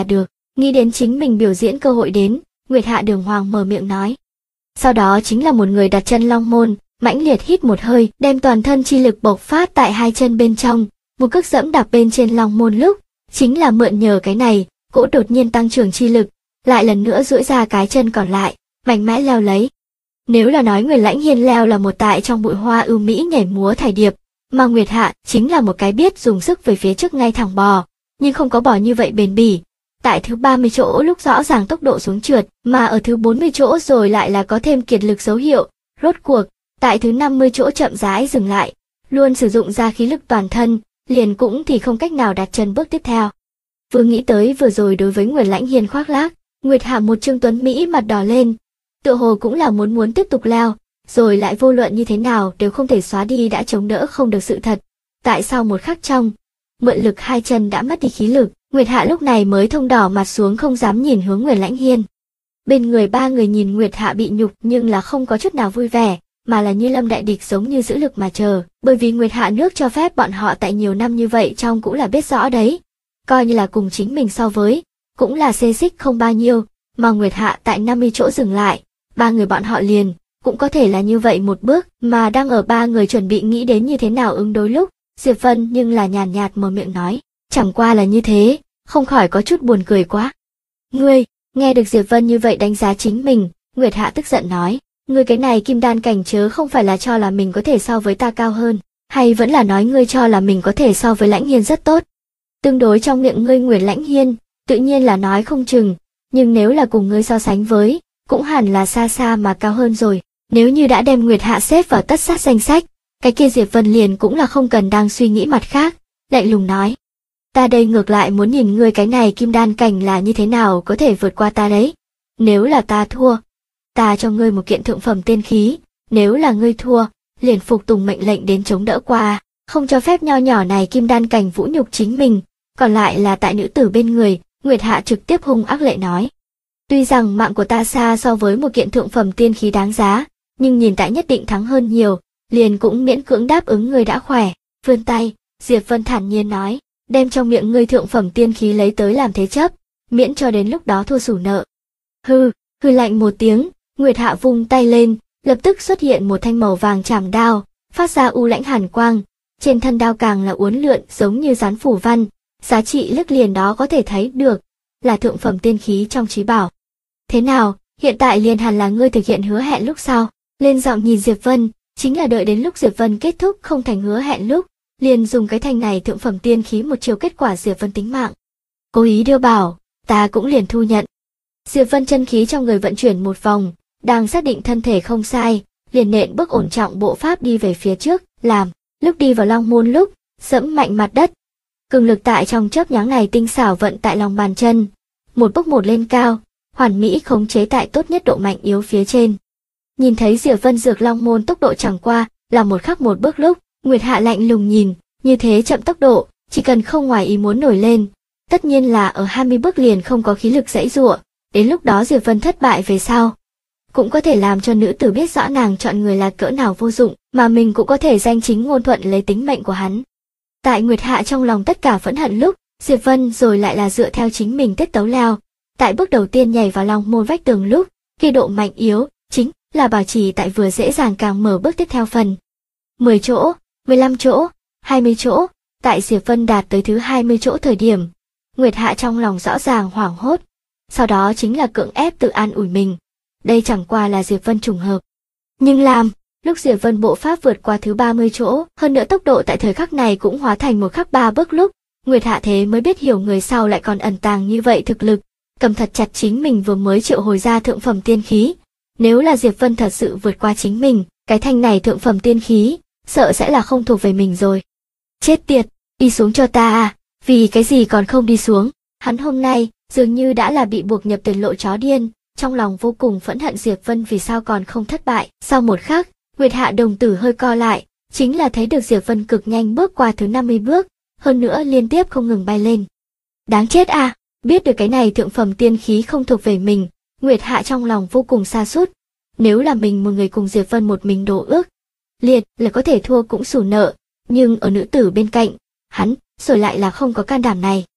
Speaker 1: Nghĩ đến chính mình biểu diễn cơ hội đến, Nguyệt Hạ đường hoàng mở miệng nói. Sau đó chính là một người đặt chân long môn, mãnh liệt hít một hơi, đem toàn thân chi lực bộc phát tại hai chân bên trong, một cước dẫm đạp bên trên long môn lúc, chính là mượn nhờ cái này, cỗ đột nhiên tăng trưởng chi lực, lại lần nữa duỗi ra cái chân còn lại, mạnh mẽ leo lấy. Nếu là nói Người Lãnh Hiên leo là một tại trong bụi hoa ưu mỹ nhảy múa thải điệp, mà Nguyệt Hạ chính là một cái biết dùng sức về phía trước ngay thẳng bò, nhưng không có bò như vậy bền bỉ. Tại thứ 30 chỗ lúc rõ ràng tốc độ xuống trượt, mà ở thứ 40 chỗ rồi lại là có thêm kiệt lực dấu hiệu, rốt cuộc, tại thứ 50 chỗ chậm rãi dừng lại, luôn sử dụng ra khí lực toàn thân, liền cũng thì không cách nào đặt chân bước tiếp theo. Vừa nghĩ tới vừa rồi đối với Người Lãnh Hiên khoác lác, Nguyệt Hạ một trương tuấn Mỹ mặt đỏ lên, tựa hồ cũng là muốn tiếp tục leo, rồi lại vô luận như thế nào đều không thể xóa đi đã chống đỡ không được sự thật. Tại sao một khắc trong, mượn lực hai chân đã mất đi khí lực, Nguyệt Hạ lúc này mới thông đỏ mặt xuống không dám nhìn hướng Người Lãnh Hiên. Bên người ba người nhìn Nguyệt Hạ bị nhục nhưng là không có chút nào vui vẻ, mà là như lâm đại địch giống như giữ lực mà chờ, bởi vì Nguyệt Hạ nước cho phép bọn họ tại nhiều năm như vậy trong cũng là biết rõ đấy. Coi như là cùng chính mình so với, cũng là xê xích không bao nhiêu, mà Nguyệt Hạ tại 50 chỗ dừng lại, ba người bọn họ liền, cũng có thể là như vậy một bước, mà đang ở ba người chuẩn bị nghĩ đến như thế nào ứng đối lúc, Diệp Vân nhưng là nhàn nhạt mở miệng nói, chẳng qua là như thế, không khỏi có chút buồn cười quá. Ngươi, nghe được Diệp Vân như vậy đánh giá chính mình, Nguyệt Hạ tức giận nói, ngươi cái này kim đan cảnh chớ không phải là cho là mình có thể so với ta cao hơn, hay vẫn là nói ngươi cho là mình có thể so với Lãnh Hiên rất tốt. Tương đối trong miệng ngươi Nguyệt Lãnh Hiên, tự nhiên là nói không chừng, nhưng nếu là cùng ngươi so sánh với, cũng hẳn là xa xa mà cao hơn rồi. Nếu như đã đem Nguyệt Hạ xếp vào tất sát danh sách, cái kia Diệp Vân liền cũng là không cần đang suy nghĩ mặt khác, lạnh lùng nói. Ta đây ngược lại muốn nhìn ngươi cái này kim đan cảnh là như thế nào có thể vượt qua ta đấy. Nếu là ta thua, ta cho ngươi một kiện thượng phẩm tiên khí, nếu là ngươi thua, liền phục tùng mệnh lệnh đến chống đỡ qua, không cho phép nho nhỏ này kim đan cảnh vũ nhục chính mình, còn lại là tại nữ tử bên người, Nguyệt Hạ trực tiếp hung ác lệ nói. Tuy rằng mạng của ta xa so với một kiện thượng phẩm tiên khí đáng giá, nhưng nhìn tại nhất định thắng hơn nhiều, liền cũng miễn cưỡng đáp ứng người đã khỏe, vươn tay, Diệp Vân thản nhiên nói, đem trong miệng ngươi thượng phẩm tiên khí lấy tới làm thế chấp, miễn cho đến lúc đó thua sủ nợ. Hừ lạnh một tiếng, Nguyệt Hạ vung tay lên, lập tức xuất hiện một thanh màu vàng trảm đao, phát ra u lãnh hàn quang, trên thân đao càng là uốn lượn giống như dán phủ văn, giá trị lức liền đó có thể thấy được, là thượng phẩm tiên khí trong trí bảo. Thế nào, hiện tại liền hẳn là ngươi thực hiện hứa hẹn lúc sau, lên giọng nhìn Diệp Vân, chính là đợi đến lúc Diệp Vân kết thúc không thành hứa hẹn lúc, liền dùng cái thanh này thượng phẩm tiên khí một chiều kết quả Diệp Vân tính mạng. Cố ý đưa bảo, ta cũng liền thu nhận. Diệp Vân chân khí trong người vận chuyển một vòng, đang xác định thân thể không sai, liền nện bước ổn trọng bộ pháp đi về phía trước, làm, lúc đi vào long môn lúc, dẫm mạnh mặt đất. Cường lực tại trong chớp nhoáng này tinh xảo vận tại lòng bàn chân, một bước một lên cao, hoàn mỹ khống chế tại tốt nhất độ mạnh yếu phía trên. Nhìn thấy Diệp Vân dược long môn tốc độ chẳng qua là một khắc một bước lúc, Nguyệt Hạ lạnh lùng nhìn, như thế chậm tốc độ, chỉ cần không ngoài ý muốn nổi lên, tất nhiên là ở 20 bước liền không có khí lực giãy giụa, đến lúc đó Diệp Vân thất bại về sau, cũng có thể làm cho nữ tử biết rõ nàng chọn người là cỡ nào vô dụng, mà mình cũng có thể danh chính ngôn thuận lấy tính mệnh của hắn. Tại Nguyệt Hạ trong lòng tất cả phẫn hận lúc, Diệp Vân rồi lại là dựa theo chính mình tiết tấu leo, tại bước đầu tiên nhảy vào lòng môn vách tường lúc, khi độ mạnh yếu, chính là bảo trì tại vừa dễ dàng càng mở bước tiếp theo phần. 10 chỗ, 15 chỗ, 20 chỗ, tại Diệp Vân đạt tới thứ 20 chỗ thời điểm, Nguyệt Hạ trong lòng rõ ràng hoảng hốt, sau đó chính là cưỡng ép tự an ủi mình. Đây chẳng qua là Diệp Vân trùng hợp. Nhưng lúc Diệp Vân bộ pháp vượt qua thứ 30 chỗ, hơn nữa tốc độ tại thời khắc này cũng hóa thành một khắc 3 bước lúc, Nguyệt Hạ thế mới biết hiểu người sau lại còn ẩn tàng như vậy thực lực, cầm thật chặt chính mình vừa mới triệu hồi ra thượng phẩm tiên khí. Nếu là Diệp Vân thật sự vượt qua chính mình, cái thanh này thượng phẩm tiên khí, sợ sẽ là không thuộc về mình rồi. Chết tiệt, đi xuống cho ta à, vì cái gì còn không đi xuống? Hắn hôm nay, dường như đã là bị buộc nhập tiền lộ chó điên, trong lòng vô cùng phẫn hận Diệp Vân vì sao còn không thất bại. Sau một khắc, Nguyệt Hạ đồng tử hơi co lại, chính là thấy được Diệp Vân cực nhanh bước qua thứ 50 bước, hơn nữa liên tiếp không ngừng bay lên. Đáng chết à, biết được cái này thượng phẩm tiên khí không thuộc về mình, Nguyệt Hạ trong lòng vô cùng sa sút. Nếu là mình một người cùng Diệp Vân một mình đổ ước, liệt là có thể thua cũng xù nợ, nhưng ở nữ tử bên cạnh, hắn rồi lại là không có can đảm này.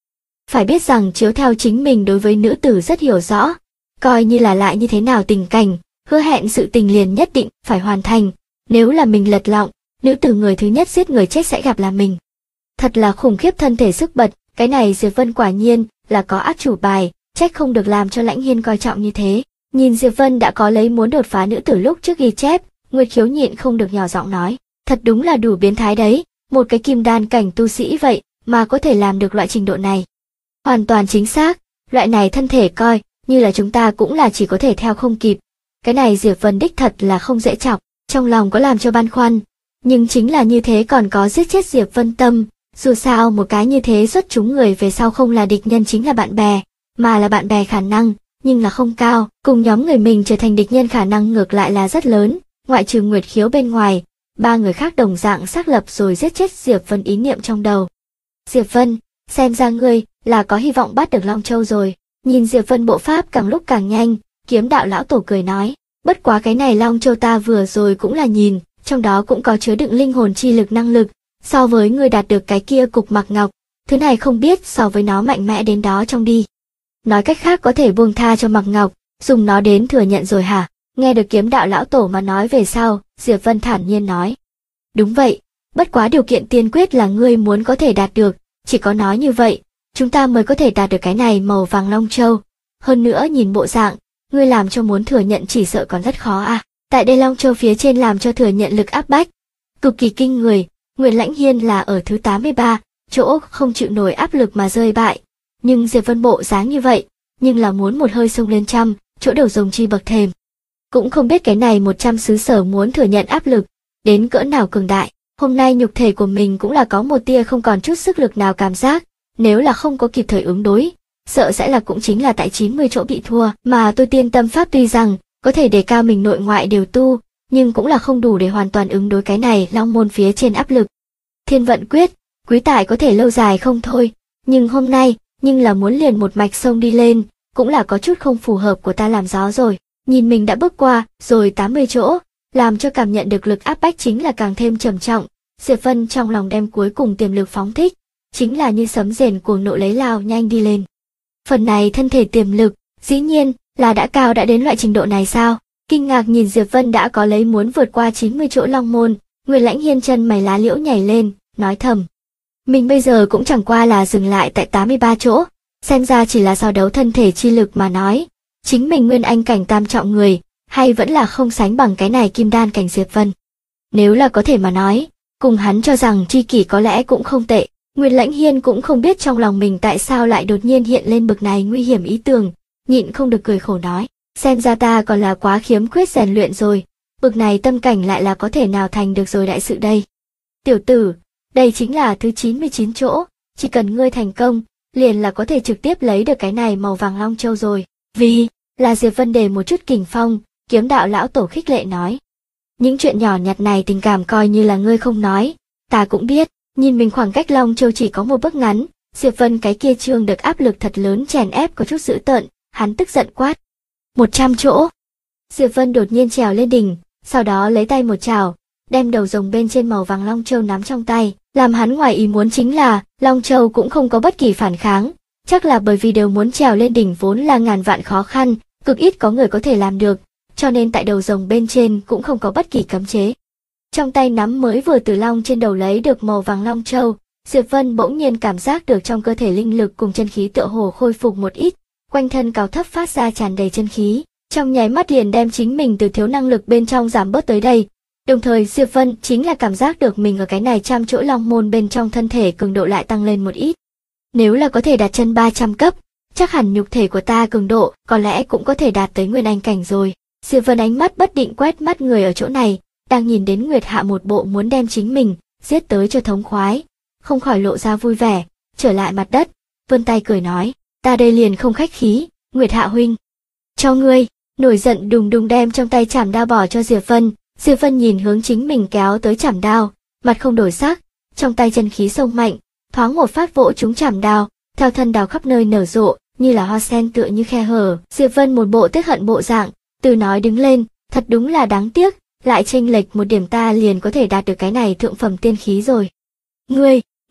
Speaker 1: Phải biết rằng chiếu theo chính mình đối với nữ tử rất hiểu rõ, coi như là lại như thế nào tình cảnh, hứa hẹn sự tình liền nhất định phải hoàn thành, nếu là mình lật lọng, nữ tử người thứ nhất giết người chết sẽ gặp là mình. Thật là khủng khiếp thân thể sức bật, cái này Diệp Vân quả nhiên là có át chủ bài, trách không được làm cho Lãnh Hiên coi trọng như thế. Nhìn Diệp Vân đã có lấy muốn đột phá nữ tử lúc trước ghi chép, Nguyệt Khiếu nhịn không được nhỏ giọng nói, thật đúng là đủ biến thái đấy, một cái kim đan cảnh tu sĩ vậy mà có thể làm được loại trình độ này. Hoàn toàn chính xác, loại này thân thể coi như là chúng ta cũng là chỉ có thể theo không kịp. Cái này Diệp Vân đích thật là không dễ chọc, trong lòng có làm cho băn khoăn, nhưng chính là như thế còn có giết chết Diệp Vân tâm, dù sao một cái như thế xuất chúng người về sau không là địch nhân chính là bạn bè, mà là bạn bè khả năng, nhưng là không cao, cùng nhóm người mình trở thành địch nhân khả năng ngược lại là rất lớn, ngoại trừ Nguyệt Khiếu bên ngoài, ba người khác đồng dạng xác lập rồi giết chết Diệp Vân ý niệm trong đầu. Diệp Vân, xem ra ngươi là có hy vọng bắt được Long Châu rồi. Nhìn Diệp Vân bộ pháp càng lúc càng nhanh, Kiếm Đạo lão tổ cười nói, bất quá cái này Long Châu ta vừa rồi cũng là nhìn, trong đó cũng có chứa đựng linh hồn chi lực năng lực, so với ngươi đạt được cái kia cục mặc ngọc, thứ này không biết so với nó mạnh mẽ đến đó trong đi. Nói cách khác có thể buông tha cho mặc ngọc, dùng nó đến thừa nhận rồi hả? Nghe được Kiếm Đạo lão tổ mà nói về sau, Diệp Vân thản nhiên nói, đúng vậy, bất quá điều kiện tiên quyết là ngươi muốn có thể đạt được, chỉ có nói như vậy, chúng ta mới có thể đạt được cái này màu vàng Long Châu. Hơn nữa nhìn bộ dạng, ngươi làm cho muốn thừa nhận chỉ sợ còn rất khó à. Tại đây Long Châu phía trên làm cho thừa nhận lực áp bách, cực kỳ kinh người, Nguyệt Lãnh Hiên là ở thứ 83, chỗ không chịu nổi áp lực mà rơi bại. Nhưng Diệp Vân bộ dáng như vậy, nhưng là muốn một hơi xông lên trăm, chỗ đầu rồng chi bậc thềm. Cũng không biết cái này 100 xứ sở muốn thừa nhận áp lực, đến cỡ nào cường đại. Hôm nay nhục thể của mình cũng là có một tia không còn chút sức lực nào cảm giác, nếu là không có kịp thời ứng đối, sợ sẽ là cũng chính là tại 90 chỗ bị thua, mà tôi tiên tâm pháp tuy rằng có thể đề cao mình nội ngoại đều tu, nhưng cũng là không đủ để hoàn toàn ứng đối cái này long môn phía trên áp lực. Thiên vận quyết, quý tại có thể lâu dài không thôi, nhưng hôm nay, nhưng là muốn liền một mạch sông đi lên, cũng là có chút không phù hợp của ta làm gió rồi. Nhìn mình đã bước qua, rồi 80 chỗ, làm cho cảm nhận được lực áp bách chính là càng thêm trầm trọng. Diệp Vân trong lòng đem cuối cùng tiềm lực phóng thích, chính là như sấm rền cuồng nộ lấy lao nhanh đi lên. Phần này thân thể tiềm lực, dĩ nhiên là đã cao đã đến loại trình độ này sao? Kinh ngạc nhìn Diệp Vân đã có lấy muốn vượt qua 90 chỗ long môn, Nguyệt Lãnh Hiên chân mày lá liễu nhảy lên, nói thầm. Mình bây giờ cũng chẳng qua là dừng lại tại 83 chỗ, xem ra chỉ là so đấu thân thể chi lực mà nói. Chính mình nguyên anh cảnh tam trọng người, hay vẫn là không sánh bằng cái này kim đan cảnh Diệp Vân. Nếu là có thể mà nói, cùng hắn cho rằng tri kỷ có lẽ cũng không tệ. Nguyệt Lãnh Hiên cũng không biết trong lòng mình tại sao lại đột nhiên hiện lên bực này nguy hiểm ý tưởng, nhịn không được cười khổ nói, xem ra ta còn là quá khiếm khuyết rèn luyện rồi, bực này tâm cảnh lại là có thể nào thành được rồi đại sự đây. Tiểu tử, đây chính là thứ 99 chỗ, chỉ cần ngươi thành công, liền là có thể trực tiếp lấy được cái này màu vàng Long Châu rồi. Vì là Diệp Vân đề một chút kình phong, Kiếm Đạo lão tổ khích lệ nói. Những chuyện nhỏ nhặt này tình cảm coi như là ngươi không nói, ta cũng biết. Nhìn mình khoảng cách Long Châu chỉ có một bước ngắn, Diệp Vân cái kia trương được áp lực thật lớn chèn ép có chút dữ tợn, hắn tức giận quát. 100 chỗ. Diệp Vân đột nhiên trèo lên đỉnh, sau đó lấy tay một chảo, đem đầu rồng bên trên màu vàng Long Châu nắm trong tay, làm hắn ngoài ý muốn chính là, Long Châu cũng không có bất kỳ phản kháng, chắc là bởi vì đều muốn trèo lên đỉnh vốn là ngàn vạn khó khăn, cực ít có người có thể làm được, cho nên tại đầu rồng bên trên cũng không có bất kỳ cấm chế. Trong tay nắm mới vừa từ long trên đầu lấy được màu vàng Long Châu, Diệp Vân bỗng nhiên cảm giác được trong cơ thể linh lực cùng chân khí tựa hồ khôi phục một ít, quanh thân cao thấp phát ra tràn đầy chân khí, trong nháy mắt liền đem chính mình từ thiếu năng lực bên trong giảm bớt tới đây. Đồng thời Diệp Vân chính là cảm giác được mình ở cái này trăm chỗ long môn bên trong thân thể cường độ lại tăng lên một ít. Nếu là có thể đạt chân 300 cấp, chắc hẳn nhục thể của ta cường độ có lẽ cũng có thể đạt tới nguyên anh cảnh rồi. Diệp Vân ánh mắt bất định quét mắt người ở chỗ này, đang nhìn đến Nguyệt Hạ một bộ muốn đem chính mình giết tới cho thống khoái, không khỏi lộ ra vui vẻ, trở lại mặt đất, vươn tay cười nói, ta đây liền không khách khí, Nguyệt Hạ huynh. Cho ngươi, nổi giận đùng đùng đem trong tay chảm đao bỏ cho Diệp Vân. Diệp Vân nhìn hướng chính mình kéo tới chảm đao, mặt không đổi sắc, trong tay chân khí sông mạnh, thoáng một phát vỗ trúng chảm đao, theo thân đao khắp nơi nở rộ, như là hoa sen tựa như khe hở. Diệp Vân một bộ tiếc hận bộ dạng, từ nói đứng lên, thật đúng là đáng tiếc, lại chênh lệch một điểm ta liền có thể đạt được cái này thượng phẩm tiên khí rồi. Ngươi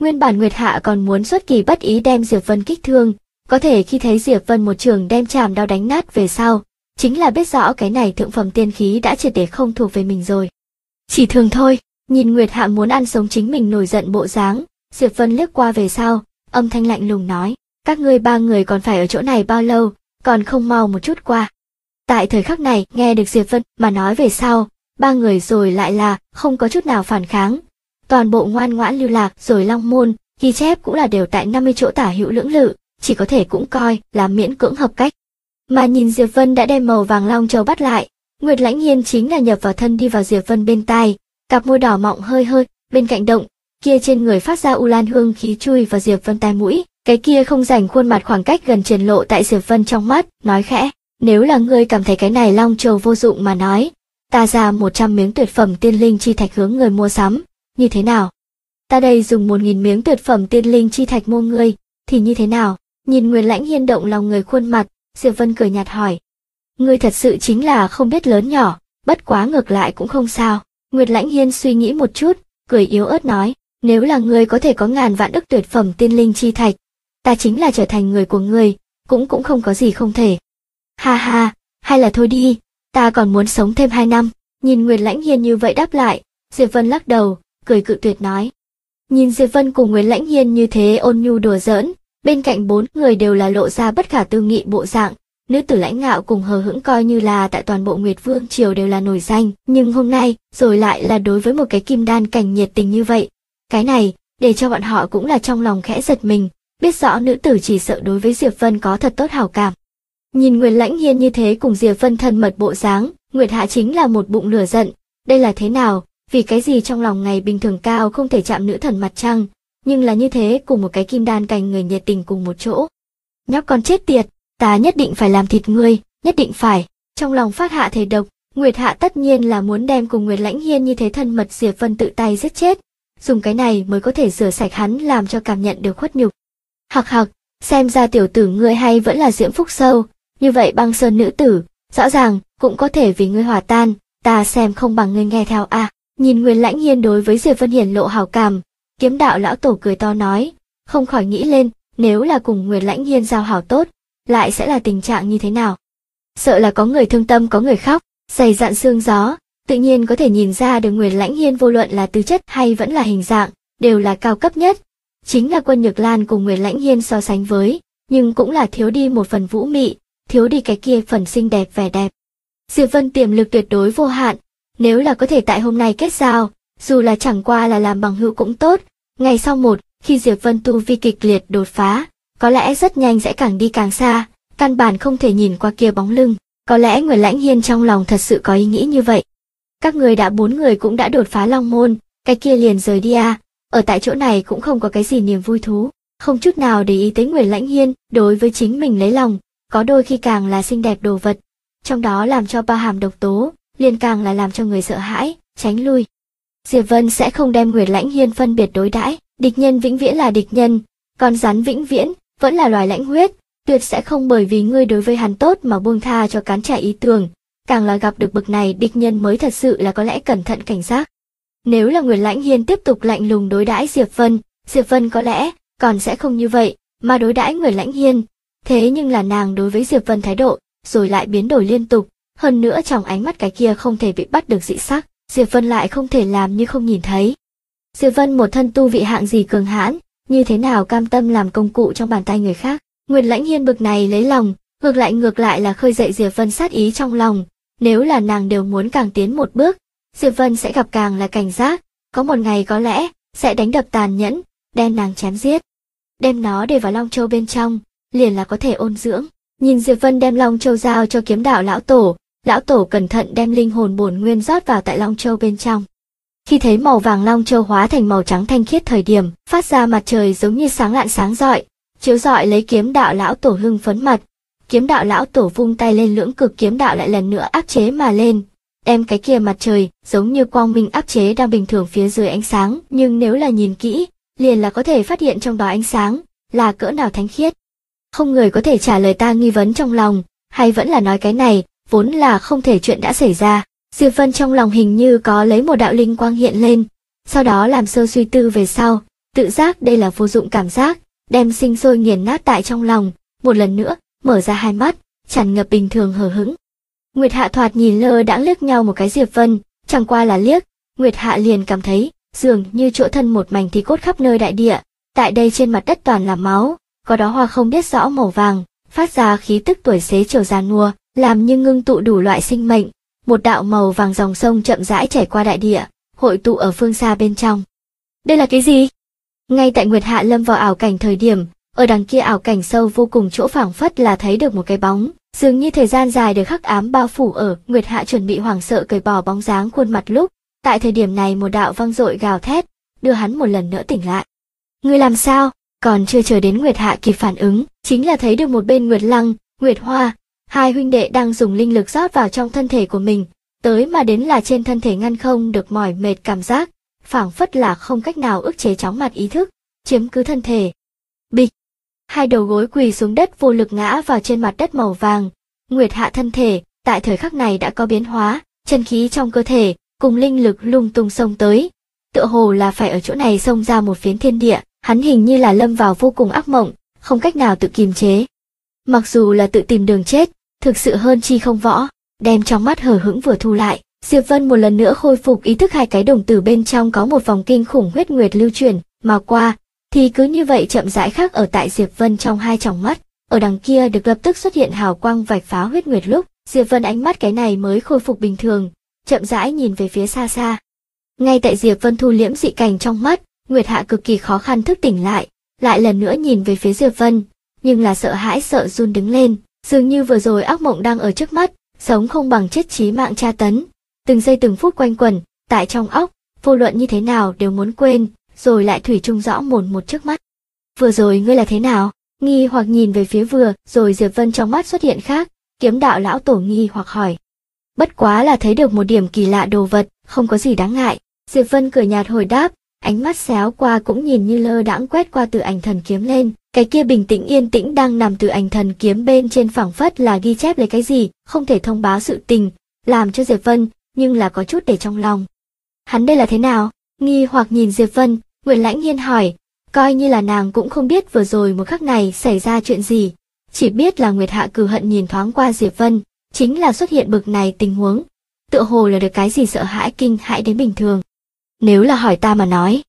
Speaker 1: Nguyên bản Nguyệt Hạ còn muốn xuất kỳ bất ý đem Diệp Vân kích thương, có thể khi thấy Diệp Vân một trường đem chàm đao đánh nát về sau, chính là biết rõ cái này thượng phẩm tiên khí đã triệt để không thuộc về mình rồi. Chỉ thường thôi, nhìn Nguyệt Hạ muốn ăn sống chính mình nổi giận bộ dáng, Diệp Vân liếc qua về sau, âm thanh lạnh lùng nói, các ngươi ba người còn phải ở chỗ này bao lâu, còn không mau một chút qua. Tại thời khắc này, nghe được Diệp Vân mà nói về sau, ba người rồi lại là không có chút nào phản kháng. Toàn bộ ngoan ngoãn lưu lạc rồi Long Môn, ghi chép cũng là đều tại 50 chỗ tả hữu lưỡng lự, chỉ có thể cũng coi là miễn cưỡng hợp cách. Mà nhìn Diệp Vân đã đem màu vàng long châu bắt lại, Nguyệt Lãnh Hiên chính là nhập vào thân đi vào Diệp Vân bên tai, cặp môi đỏ mọng hơi hơi, bên cạnh động, kia trên người phát ra u lan hương khí chui vào Diệp Vân tai mũi, cái kia không rảnh khuôn mặt khoảng cách gần triển lộ tại Diệp Vân trong mắt, nói khẽ, nếu là ngươi cảm thấy cái này long châu vô dụng mà nói, ta ra 100 miếng tuyệt phẩm tiên linh chi thạch hướng người mua sắm, như thế nào? Ta đây dùng 1000 miếng tuyệt phẩm tiên linh chi thạch mua ngươi, thì như thế nào? Nhìn Nguyệt Lãnh Hiên động lòng người khuôn mặt, Diệp Vân cười nhạt hỏi. Ngươi thật sự chính là không biết lớn nhỏ, bất quá ngược lại cũng không sao. Nguyệt Lãnh Hiên suy nghĩ một chút, cười yếu ớt nói, nếu là ngươi có thể có ngàn vạn ức tuyệt phẩm tiên linh chi thạch, ta chính là trở thành người của ngươi, cũng không có gì không thể. Ha ha, hay là thôi đi, ta còn muốn sống thêm 2 năm. Nhìn Nguyệt Lãnh Hiên như vậy đáp lại, Diệp Vân lắc đầu, cười cự tuyệt nói. Nhìn Diệp Vân cùng Nguyệt Lãnh Hiên như thế ôn nhu đùa giỡn, bên cạnh 4 người đều là lộ ra bất khả tư nghị bộ dạng, nữ tử lãnh ngạo cùng hờ hững coi như là tại toàn bộ Nguyệt Vương triều đều là nổi danh, nhưng hôm nay rồi lại là đối với một cái kim đan cảnh nhiệt tình như vậy. Cái này, để cho bọn họ cũng là trong lòng khẽ giật mình, biết rõ nữ tử chỉ sợ đối với Diệp Vân có thật tốt hảo cảm. Nhìn Nguyệt Lãnh Hiên như thế cùng Diệp Vân thân mật bộ dáng, Nguyệt Hạ chính là một bụng lửa giận, đây là thế nào, vì cái gì trong lòng ngày bình thường cao không thể chạm nữ thần mặt trăng, nhưng là như thế cùng một cái kim đan cảnh người nhiệt tình cùng một chỗ. Nhóc con chết tiệt, ta nhất định phải làm thịt ngươi, nhất định phải. Trong lòng phát hạ thể độc, Nguyệt Hạ tất nhiên là muốn đem cùng Nguyệt Lãnh Hiên như thế thân mật Diệp Vân tự tay giết chết, dùng cái này mới có thể rửa sạch hắn làm cho cảm nhận được khuất nhục. Hặc hặc, xem ra tiểu tử ngươi hay vẫn là diễm phúc sâu, như vậy băng sơn nữ tử, rõ ràng cũng có thể vì ngươi hòa tan, ta xem không bằng ngươi nghe theo a. Nhìn Nguyệt Lãnh Hiên đối với Diệp Vân hiển lộ hảo cảm, Kiếm Đạo lão tổ cười to nói, không khỏi nghĩ lên, nếu là cùng Nguyệt Lãnh Hiên giao hảo tốt, lại sẽ là tình trạng như thế nào. Sợ là có người thương tâm có người khóc, dày dạn xương gió, tự nhiên có thể nhìn ra được Nguyệt Lãnh Hiên vô luận là tư chất hay vẫn là hình dạng, đều là cao cấp nhất. Chính là Quân Nhược Lan cùng Nguyệt Lãnh Hiên so sánh với, nhưng cũng là thiếu đi một phần vũ mị, thiếu đi cái kia phần xinh đẹp vẻ đẹp. Diệp Vân tiềm lực tuyệt đối vô hạn, nếu là có thể tại hôm nay kết giao, dù là chẳng qua là làm bằng hữu cũng tốt, ngày sau khi Diệp Vân tu vi kịch liệt đột phá, có lẽ rất nhanh sẽ càng đi càng xa, căn bản không thể nhìn qua kia bóng lưng, có lẽ Nguyệt Lãnh Hiên trong lòng thật sự có ý nghĩ như vậy. Các người đã 4 người cũng đã đột phá Long Môn, cái kia liền rời đi à, ở tại chỗ này cũng không có cái gì niềm vui thú, không chút nào để ý tới Nguyệt Lãnh Hiên, đối với chính mình lấy lòng, có đôi khi càng là xinh đẹp đồ vật, trong đó làm cho bao hàm độc tố, liền càng là làm cho người sợ hãi, tránh lui. Diệp Vân sẽ không đem Nguyệt Lãnh Hiên phân biệt đối đãi, địch nhân vĩnh viễn là địch nhân, con rắn vĩnh viễn vẫn là loài lãnh huyết, tuyệt sẽ không bởi vì ngươi đối với hắn tốt mà buông tha cho cán trả ý tưởng, càng là gặp được bực này địch nhân mới thật sự là có lẽ cẩn thận cảnh giác. Nếu là Nguyệt Lãnh Hiên tiếp tục lạnh lùng đối đãi Diệp Vân có lẽ còn sẽ không như vậy mà đối đãi Nguyệt Lãnh Hiên, thế nhưng là nàng đối với Diệp Vân thái độ rồi lại biến đổi liên tục, hơn nữa trong ánh mắt cái kia không thể bị bắt được dị sắc, Diệp Vân lại không thể làm như không nhìn thấy. Diệp Vân một thân tu vị hạng gì cường hãn, như thế nào cam tâm làm công cụ trong bàn tay người khác. Nguyệt Lãnh Hiên bực này lấy lòng, ngược lại là khơi dậy Diệp Vân sát ý trong lòng, nếu là nàng đều muốn càng tiến một bước, Diệp Vân sẽ gặp càng là cảnh giác, có một ngày có lẽ sẽ đánh đập tàn nhẫn, đem nàng chém giết, đem nó để vào Long Châu bên trong, liền là có thể ôn dưỡng. Nhìn Diệp Vân đem Long Châu giao cho Kiếm Đạo lão tổ cẩn thận đem linh hồn bổn nguyên rót vào tại Long Châu bên trong. Khi thấy màu vàng Long Châu hóa thành màu trắng thanh khiết thời điểm, phát ra mặt trời giống như sáng lạn sáng rọi, chiếu rọi lấy Kiếm Đạo lão tổ hưng phấn mặt. Kiếm Đạo lão tổ vung tay lên, lưỡng cực kiếm đạo lại lần nữa áp chế mà lên, đem cái kia mặt trời giống như quang minh áp chế đang bình thường phía dưới ánh sáng, nhưng nếu là nhìn kỹ, liền là có thể phát hiện trong đó ánh sáng là cỡ nào thánh khiết. Không người có thể trả lời ta nghi vấn trong lòng, hay vẫn là nói cái này vốn là không thể chuyện đã xảy ra. Diệp Vân trong lòng hình như có lấy một đạo linh quang hiện lên, sau đó làm sơ suy tư về sau, tự giác đây là vô dụng cảm giác, đem sinh sôi nghiền nát tại trong lòng, một lần nữa, mở ra hai mắt, tràn ngập bình thường hờ hững. Nguyệt Hạ thoạt nhìn lơ đãng liếc nhau một cái Diệp Vân, chẳng qua là liếc, Nguyệt Hạ liền cảm thấy, dường như chỗ thân một mảnh thì cốt khắp nơi đại địa, tại đây trên mặt đất toàn là máu, có đó hoa không biết rõ màu vàng, phát ra khí tức tuổi xế chiều già nua, làm như ngưng tụ đủ loại sinh mệnh, một đạo màu vàng dòng sông chậm rãi chảy qua đại địa, hội tụ ở phương xa bên trong. Đây là cái gì? Ngay tại Nguyệt Hạ lâm vào ảo cảnh thời điểm, ở đằng kia ảo cảnh sâu vô cùng chỗ phảng phất là thấy được một cái bóng, dường như thời gian dài được hắc ám bao phủ ở. Nguyệt Hạ chuẩn bị hoảng sợ cởi bỏ bóng dáng khuôn mặt lúc, tại thời điểm này một đạo vang dội gào thét, đưa hắn một lần nữa tỉnh lại. Ngươi làm sao? Còn chưa chờ đến Nguyệt Hạ kịp phản ứng, chính là thấy được một bên Nguyệt Lăng, Nguyệt Hoa, hai huynh đệ đang dùng linh lực rót vào trong thân thể của mình, tới mà đến là trên thân thể ngăn không được mỏi mệt cảm giác, phảng phất là không cách nào ức chế chóng mặt ý thức, chiếm cứ thân thể. Bịch! Hai đầu gối quỳ xuống đất vô lực ngã vào trên mặt đất màu vàng. Nguyệt Hạ thân thể, tại thời khắc này đã có biến hóa, chân khí trong cơ thể, cùng linh lực lung tung xông tới. Tựa hồ là phải ở chỗ này xông ra một phiến thiên địa, hắn hình như là lâm vào vô cùng ác mộng, không cách nào tự kiềm chế. Mặc dù là tự tìm đường chết, thực sự hơn chi không võ, đem trong mắt hờ hững vừa thu lại. Diệp Vân một lần nữa khôi phục ý thức, hai cái đồng tử bên trong có một vòng kinh khủng huyết nguyệt lưu chuyển mà qua, thì cứ như vậy chậm rãi khắc ở tại Diệp Vân trong hai tròng mắt, ở đằng kia được lập tức xuất hiện hào quang vạch phá huyết nguyệt lúc, Diệp Vân ánh mắt cái này mới khôi phục bình thường, chậm rãi nhìn về phía xa xa. Ngay tại Diệp Vân thu liễm dị cảnh trong mắt, Nguyệt Hạ cực kỳ khó khăn thức tỉnh lại lần nữa nhìn về phía Diệp Vân, nhưng là sợ hãi sợ run đứng lên, dường như vừa rồi ác mộng đang ở trước mắt, sống không bằng chết chí mạng tra tấn. Từng giây từng phút quanh quẩn, tại trong óc, vô luận như thế nào đều muốn quên, rồi lại thủy chung rõ mồn một trước mắt. Vừa rồi ngươi là thế nào? Nghi hoặc nhìn về phía vừa, rồi Diệp Vân trong mắt xuất hiện khác, Kiếm đạo lão tổ nghi hoặc hỏi. Bất quá là thấy được một điểm kỳ lạ đồ vật, không có gì đáng ngại. Diệp Vân cười nhạt hồi đáp, ánh mắt xéo qua cũng nhìn như lơ đãng quét qua Từ Ảnh Thần Kiếm lên, cái kia bình tĩnh yên tĩnh đang nằm Từ Ảnh Thần Kiếm bên trên phảng phất là ghi chép lấy cái gì, không thể thông báo sự tình, làm cho Diệp Vân nhưng là có chút để trong lòng. Hắn đây là thế nào? Nghi hoặc nhìn Diệp Vân, Nguyệt Lãnh Hiên hỏi, coi như là nàng cũng không biết vừa rồi một khắc này xảy ra chuyện gì, chỉ biết là Nguyệt Hạ cừu hận nhìn thoáng qua Diệp Vân, chính là xuất hiện bực này tình huống, tựa hồ là được cái gì sợ hãi kinh hãi đến bình thường. Nếu là hỏi ta mà nói,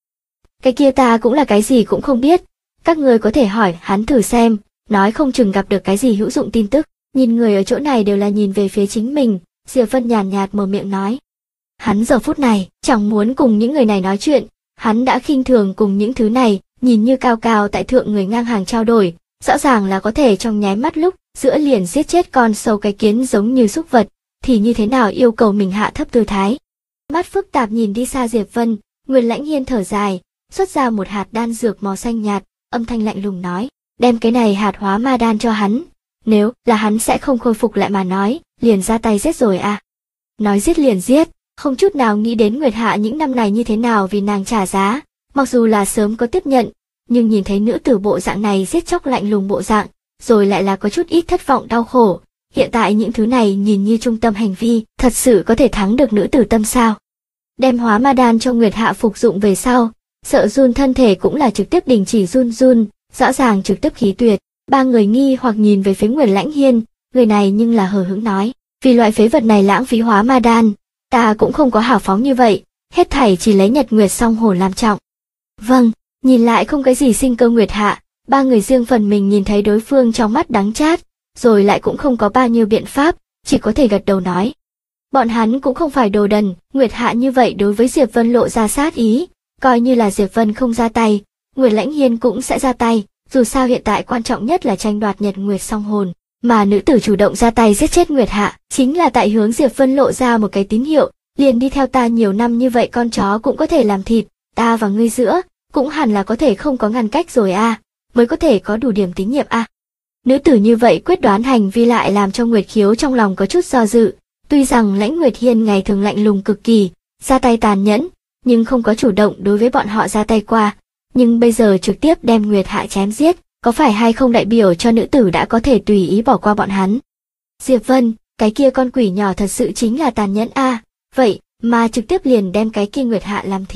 Speaker 1: cái kia ta cũng là cái gì cũng không biết, các người có thể hỏi hắn thử xem, nói không chừng gặp được cái gì hữu dụng tin tức. Nhìn người ở chỗ này đều là nhìn về phía chính mình, Diệp Vân nhàn nhạt mở miệng nói. Hắn giờ phút này chẳng muốn cùng những người này nói chuyện, hắn đã khinh thường cùng những thứ này, nhìn như cao cao tại thượng người ngang hàng trao đổi, rõ ràng là có thể trong nháy mắt lúc giữa liền giết chết con sâu cái kiến giống như súc vật, thì như thế nào yêu cầu mình hạ thấp tư thái. Mắt phức tạp nhìn đi xa Diệp Vân, Nguyệt Lãnh Hiên thở dài, xuất ra một hạt đan dược màu xanh nhạt, âm thanh lạnh lùng nói, đem cái này hạt hóa ma đan cho hắn, nếu là hắn sẽ không khôi phục lại mà nói, liền ra tay giết rồi à. Nói giết liền giết, không chút nào nghĩ đến Nguyệt Hạ những năm này như thế nào vì nàng trả giá, mặc dù là sớm có tiếp nhận, nhưng nhìn thấy nữ tử bộ dạng này giết chóc lạnh lùng bộ dạng, rồi lại là có chút ít thất vọng đau khổ. Hiện tại những thứ này nhìn như trung tâm hành vi, thật sự có thể thắng được nữ tử tâm sao? Đem hóa ma đan cho Nguyệt Hạ phục dụng về sau, sợ run thân thể cũng là trực tiếp đình chỉ run run, rõ ràng trực tiếp khí tuyệt. Ba người nghi hoặc nhìn về phía Nguyệt Lãnh Hiên, người này nhưng là hờ hững nói, vì loại phế vật này lãng phí hóa ma đan, ta cũng không có hào phóng như vậy, hết thảy chỉ lấy Nhật Nguyệt song hồn làm trọng. Vâng, nhìn lại không cái gì sinh cơ Nguyệt Hạ, ba người riêng phần mình nhìn thấy đối phương trong mắt đắng chát, rồi lại cũng không có bao nhiêu biện pháp, chỉ có thể gật đầu nói. Bọn hắn cũng không phải đồ đần, Nguyệt Hạ như vậy đối với Diệp Vân lộ ra sát ý, coi như là Diệp Vân không ra tay, Nguyệt Lãnh Hiên cũng sẽ ra tay, dù sao hiện tại quan trọng nhất là tranh đoạt Nhật Nguyệt song hồn, mà nữ tử chủ động ra tay giết chết Nguyệt Hạ, chính là tại hướng Diệp Vân lộ ra một cái tín hiệu, liền đi theo ta nhiều năm như vậy con chó cũng có thể làm thịt, ta và ngươi giữa, cũng hẳn là có thể không có ngăn cách rồi a, mới có thể có đủ điểm tín nhiệm a. Nữ tử như vậy quyết đoán hành vi lại làm cho Nguyệt Khiếu trong lòng có chút do dự, tuy rằng Lãnh Nguyệt Hiên ngày thường lạnh lùng cực kỳ, ra tay tàn nhẫn, nhưng không có chủ động đối với bọn họ ra tay qua, nhưng bây giờ trực tiếp đem Nguyệt Hạ chém giết, có phải hay không đại biểu cho nữ tử đã có thể tùy ý bỏ qua bọn hắn. Diệp Vân, cái kia con quỷ nhỏ thật sự chính là tàn nhẫn a, vậy mà trực tiếp liền đem cái kia Nguyệt Hạ làm thịt,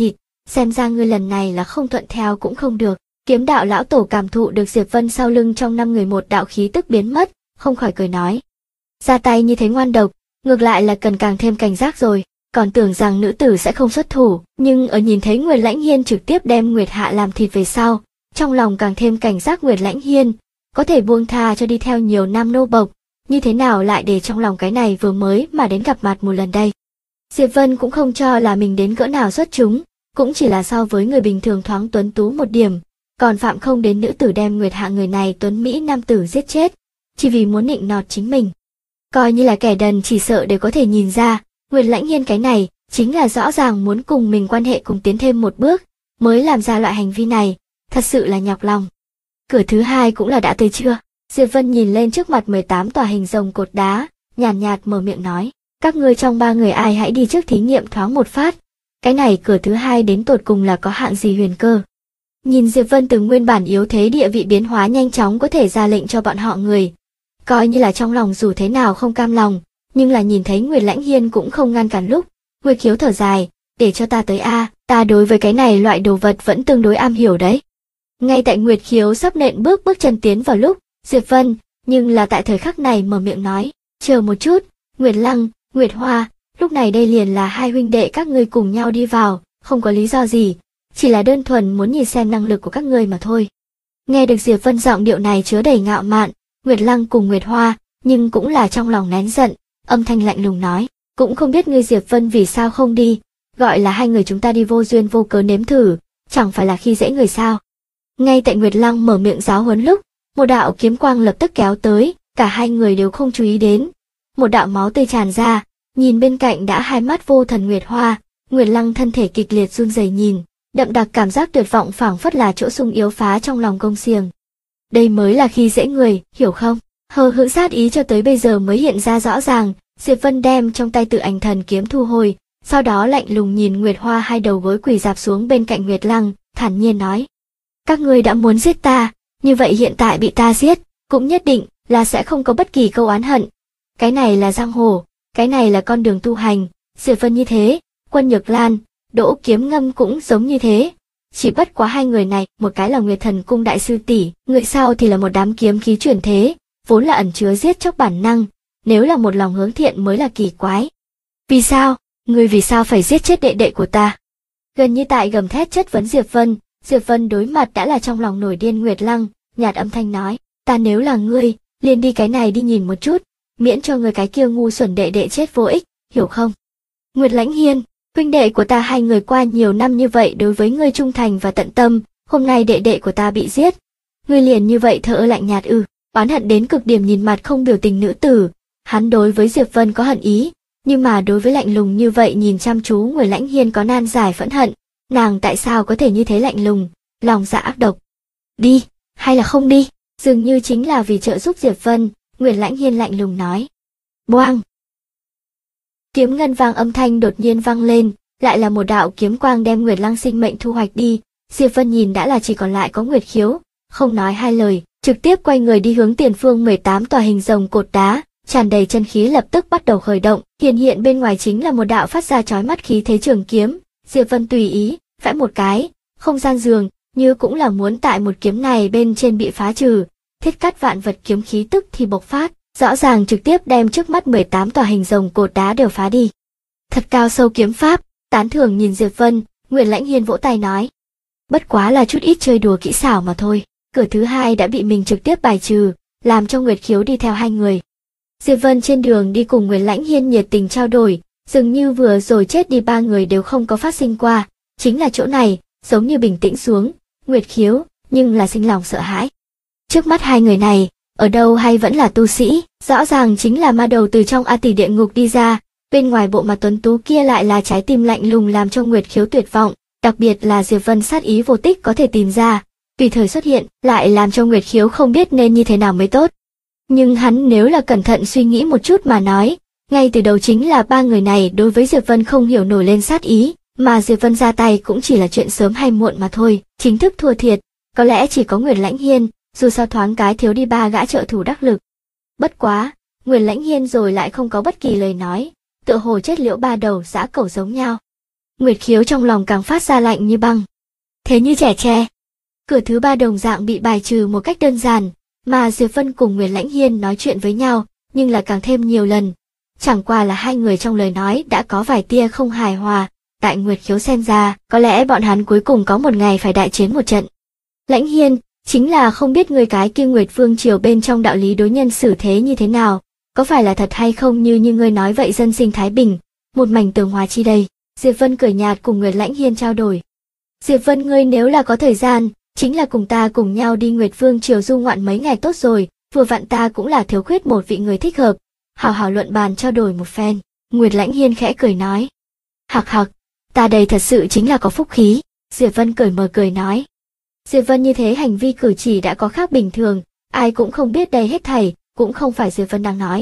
Speaker 1: xem ra ngươi lần này là không thuận theo cũng không được. Kiếm đạo lão tổ cảm thụ được Diệp Vân sau lưng trong 5 người một đạo khí tức biến mất, không khỏi cười nói. Ra tay như thế ngoan độc, ngược lại là cần càng thêm cảnh giác rồi, còn tưởng rằng nữ tử sẽ không xuất thủ, nhưng ở nhìn thấy Nguyệt Lãnh Hiên trực tiếp đem Nguyệt Hạ làm thịt về sau, trong lòng càng thêm cảnh giác. Nguyệt Lãnh Hiên có thể buông tha cho đi theo nhiều năm nô bộc, như thế nào lại để trong lòng cái này vừa mới mà đến gặp mặt một lần đây. Diệp Vân cũng không cho là mình đến cỡ nào xuất chúng, cũng chỉ là so với người bình thường thoáng tuấn tú một điểm, còn phạm không đến nữ tử đem Nguyệt Hạ người này tuấn mỹ nam tử giết chết, chỉ vì muốn nịnh nọt chính mình. Coi như là kẻ đần chỉ sợ đều có thể nhìn ra, Nguyệt Lãnh Hiên cái này chính là rõ ràng muốn cùng mình quan hệ cùng tiến thêm một bước, mới làm ra loại hành vi này, thật sự là nhọc lòng. Cửa thứ hai cũng là đã tới chưa? Diệp Vân nhìn lên trước mặt 18 tòa hình rồng cột đá, nhàn nhạt mở miệng nói, các ngươi trong 3 người ai hãy đi trước thí nghiệm thoáng một phát. Cái này cửa thứ hai đến tột cùng là có hạng gì huyền cơ? Nhìn Diệp Vân từ nguyên bản yếu thế địa vị biến hóa nhanh chóng có thể ra lệnh cho bọn họ người. Coi như là trong lòng dù thế nào không cam lòng, nhưng là nhìn thấy Nguyệt Lãnh Hiên cũng không ngăn cản lúc, Nguyệt Khiếu thở dài, để cho ta tới a, ta đối với cái này loại đồ vật vẫn tương đối am hiểu đấy. Ngay tại Nguyệt Khiếu sắp nện bước chân tiến vào lúc, Diệp Vân, nhưng là tại thời khắc này mở miệng nói, chờ một chút, Nguyệt Lăng, Nguyệt Hoa, lúc này đây liền là hai huynh đệ các ngươi cùng nhau đi vào, không có lý do gì, chỉ là đơn thuần muốn nhìn xem năng lực của các ngươi mà thôi. Nghe được Diệp Vân giọng điệu này chứa đầy ngạo mạn, Nguyệt Lăng cùng Nguyệt Hoa, nhưng cũng là trong lòng nén giận, âm thanh lạnh lùng nói, cũng không biết ngươi Diệp Vân vì sao không đi, gọi là hai người chúng ta đi vô duyên vô cớ nếm thử, chẳng phải là khi dễ người sao. Ngay tại Nguyệt Lăng mở miệng giáo huấn lúc, một đạo kiếm quang lập tức kéo tới, cả hai người đều không chú ý đến. Một đạo máu tươi tràn ra, nhìn bên cạnh đã hai mắt vô thần Nguyệt Hoa, Nguyệt Lăng thân thể kịch liệt run rẩy nhìn, đậm đặc cảm giác tuyệt vọng phảng phất là chỗ sung yếu phá trong lòng công xiềng. Đây mới là khi dễ người, hiểu không? Hờ hững sát ý cho tới bây giờ mới hiện ra rõ ràng, Diệp Vân đem trong tay Tự Ảnh Thần kiếm thu hồi, sau đó lạnh lùng nhìn Nguyệt Hoa hai đầu gối quỳ rạp xuống bên cạnh Nguyệt Lăng, thản nhiên nói. Các ngươi đã muốn giết ta, như vậy hiện tại bị ta giết, cũng nhất định là sẽ không có bất kỳ câu oán hận. Cái này là giang hồ, cái này là con đường tu hành, Diệp Vân như thế, Quân Nhược Lan, Đỗ Kiếm Ngâm cũng giống như thế. Chỉ bất quá hai người này, một cái là Nguyệt Thần Cung đại sư tỷ, người sau thì là một đám kiếm khí chuyển thế, vốn là ẩn chứa giết chóc bản năng, nếu là một lòng hướng thiện mới là kỳ quái. Vì sao? Ngươi vì sao phải giết chết đệ đệ của ta? Gần như tại gầm thét chất vấn Diệp Vân đối mặt đã là trong lòng nổi điên Nguyệt Lăng, nhạt âm thanh nói, ta nếu là ngươi, liền đi cái này đi nhìn một chút, miễn cho người cái kia ngu xuẩn đệ đệ chết vô ích, hiểu không? Nguyệt Lãnh Hiên, huynh đệ của ta hai người qua nhiều năm như vậy đối với ngươi trung thành và tận tâm, hôm nay đệ đệ của ta bị giết. Ngươi liền như vậy thờ ơ lạnh nhạt oán hận đến cực điểm nhìn mặt không biểu tình nữ tử, hắn đối với Diệp Vân có hận ý, nhưng mà đối với lạnh lùng như vậy nhìn chăm chú Nguyệt Lãnh Hiên có nan giải phẫn hận, nàng tại sao có thể như thế lạnh lùng, lòng dạ ác độc. Đi, hay là không đi, dường như chính là vì trợ giúp Diệp Vân, Nguyệt Lãnh Hiên lạnh lùng nói. Boang! Kiếm ngân vang âm thanh đột nhiên vang lên, lại là một đạo kiếm quang đem Nguyệt Lăng sinh mệnh thu hoạch đi, Diệp Vân nhìn đã là chỉ còn lại có Nguyệt Khiếu, không nói hai lời, trực tiếp quay người đi hướng tiền phương 18 tòa hình rồng cột đá, tràn đầy chân khí lập tức bắt đầu khởi động, hiện bên ngoài chính là một đạo phát ra chói mắt khí thế trường kiếm, Diệp Vân tùy ý, vẽ một cái, không gian dường, như cũng là muốn tại một kiếm này bên trên bị phá trừ, thiết cắt vạn vật kiếm khí tức thì bộc phát, rõ ràng trực tiếp đem trước mắt 18 tòa hình rồng cột đá đều phá đi. Thật cao sâu kiếm pháp, tán thưởng nhìn Diệp Vân, Nguyệt Lãnh Hiên vỗ tay nói. Bất quá là chút ít chơi đùa kỹ xảo mà thôi, cửa thứ hai đã bị mình trực tiếp bài trừ, làm cho Nguyệt Khiếu đi theo hai người. Diệp Vân trên đường đi cùng Nguyệt Lãnh Hiên nhiệt tình trao đổi, dường như vừa rồi chết đi ba người đều không có phát sinh qua, chính là chỗ này, giống như bình tĩnh xuống, Nguyệt Khiếu, nhưng là sinh lòng sợ hãi. Trước mắt hai người này, ở đâu hay vẫn là tu sĩ, rõ ràng chính là ma đầu từ trong A Tỷ địa ngục đi ra, bên ngoài bộ mặt tuấn tú kia lại là trái tim lạnh lùng làm cho Nguyệt Khiếu tuyệt vọng, đặc biệt là Diệp Vân sát ý vô tích có thể tìm ra, tùy thời xuất hiện, lại làm cho Nguyệt Khiếu không biết nên như thế nào mới tốt. Nhưng hắn nếu là cẩn thận suy nghĩ một chút mà nói, ngay từ đầu chính là ba người này đối với Diệp Vân không hiểu nổi lên sát ý, mà Diệp Vân ra tay cũng chỉ là chuyện sớm hay muộn mà thôi, chính thức thua thiệt, có lẽ chỉ có Nguyệt Lãnh Hiên, dù sao thoáng cái thiếu đi ba gã trợ thủ đắc lực. Bất quá, Nguyệt Lãnh Hiên rồi lại không có bất kỳ lời nói, tựa hồ chết liễu ba đầu dã cẩu giống nhau. Nguyệt Khiếu trong lòng càng phát ra lạnh như băng. Thế như trẻ tre. Cửa thứ ba đồng dạng bị bài trừ một cách đơn giản, mà Diệp Vân cùng Nguyệt Lãnh Hiên nói chuyện với nhau, nhưng là càng thêm nhiều lần. Chẳng qua là hai người trong lời nói đã có vài tia không hài hòa, tại Nguyệt Khiếu xem ra, có lẽ bọn hắn cuối cùng có một ngày phải đại chiến một trận. Lãnh Hiên, chính là không biết người cái kia Nguyệt Vương triều bên trong đạo lý đối nhân xử thế như thế nào, có phải là thật hay không như ngươi nói vậy dân sinh thái bình, một mảnh tường hòa chi đây. Diệp Vân cười nhạt cùng Nguyệt Lãnh Hiên trao đổi. Diệp Vân ngươi nếu là có thời gian, chính là cùng ta cùng nhau đi Nguyệt Vương triều du ngoạn mấy ngày tốt rồi, vừa vặn ta cũng là thiếu khuyết một vị người thích hợp, hào hào luận bàn trao đổi một phen. Nguyệt Lãnh Hiên khẽ cười nói. Hặc hặc, ta đây thật sự chính là có phúc khí, Diệp Vân cởi mở cười nói. Diệp Vân như thế hành vi cử chỉ đã có khác bình thường, ai cũng không biết đây hết thảy, cũng không phải Diệp Vân đang nói.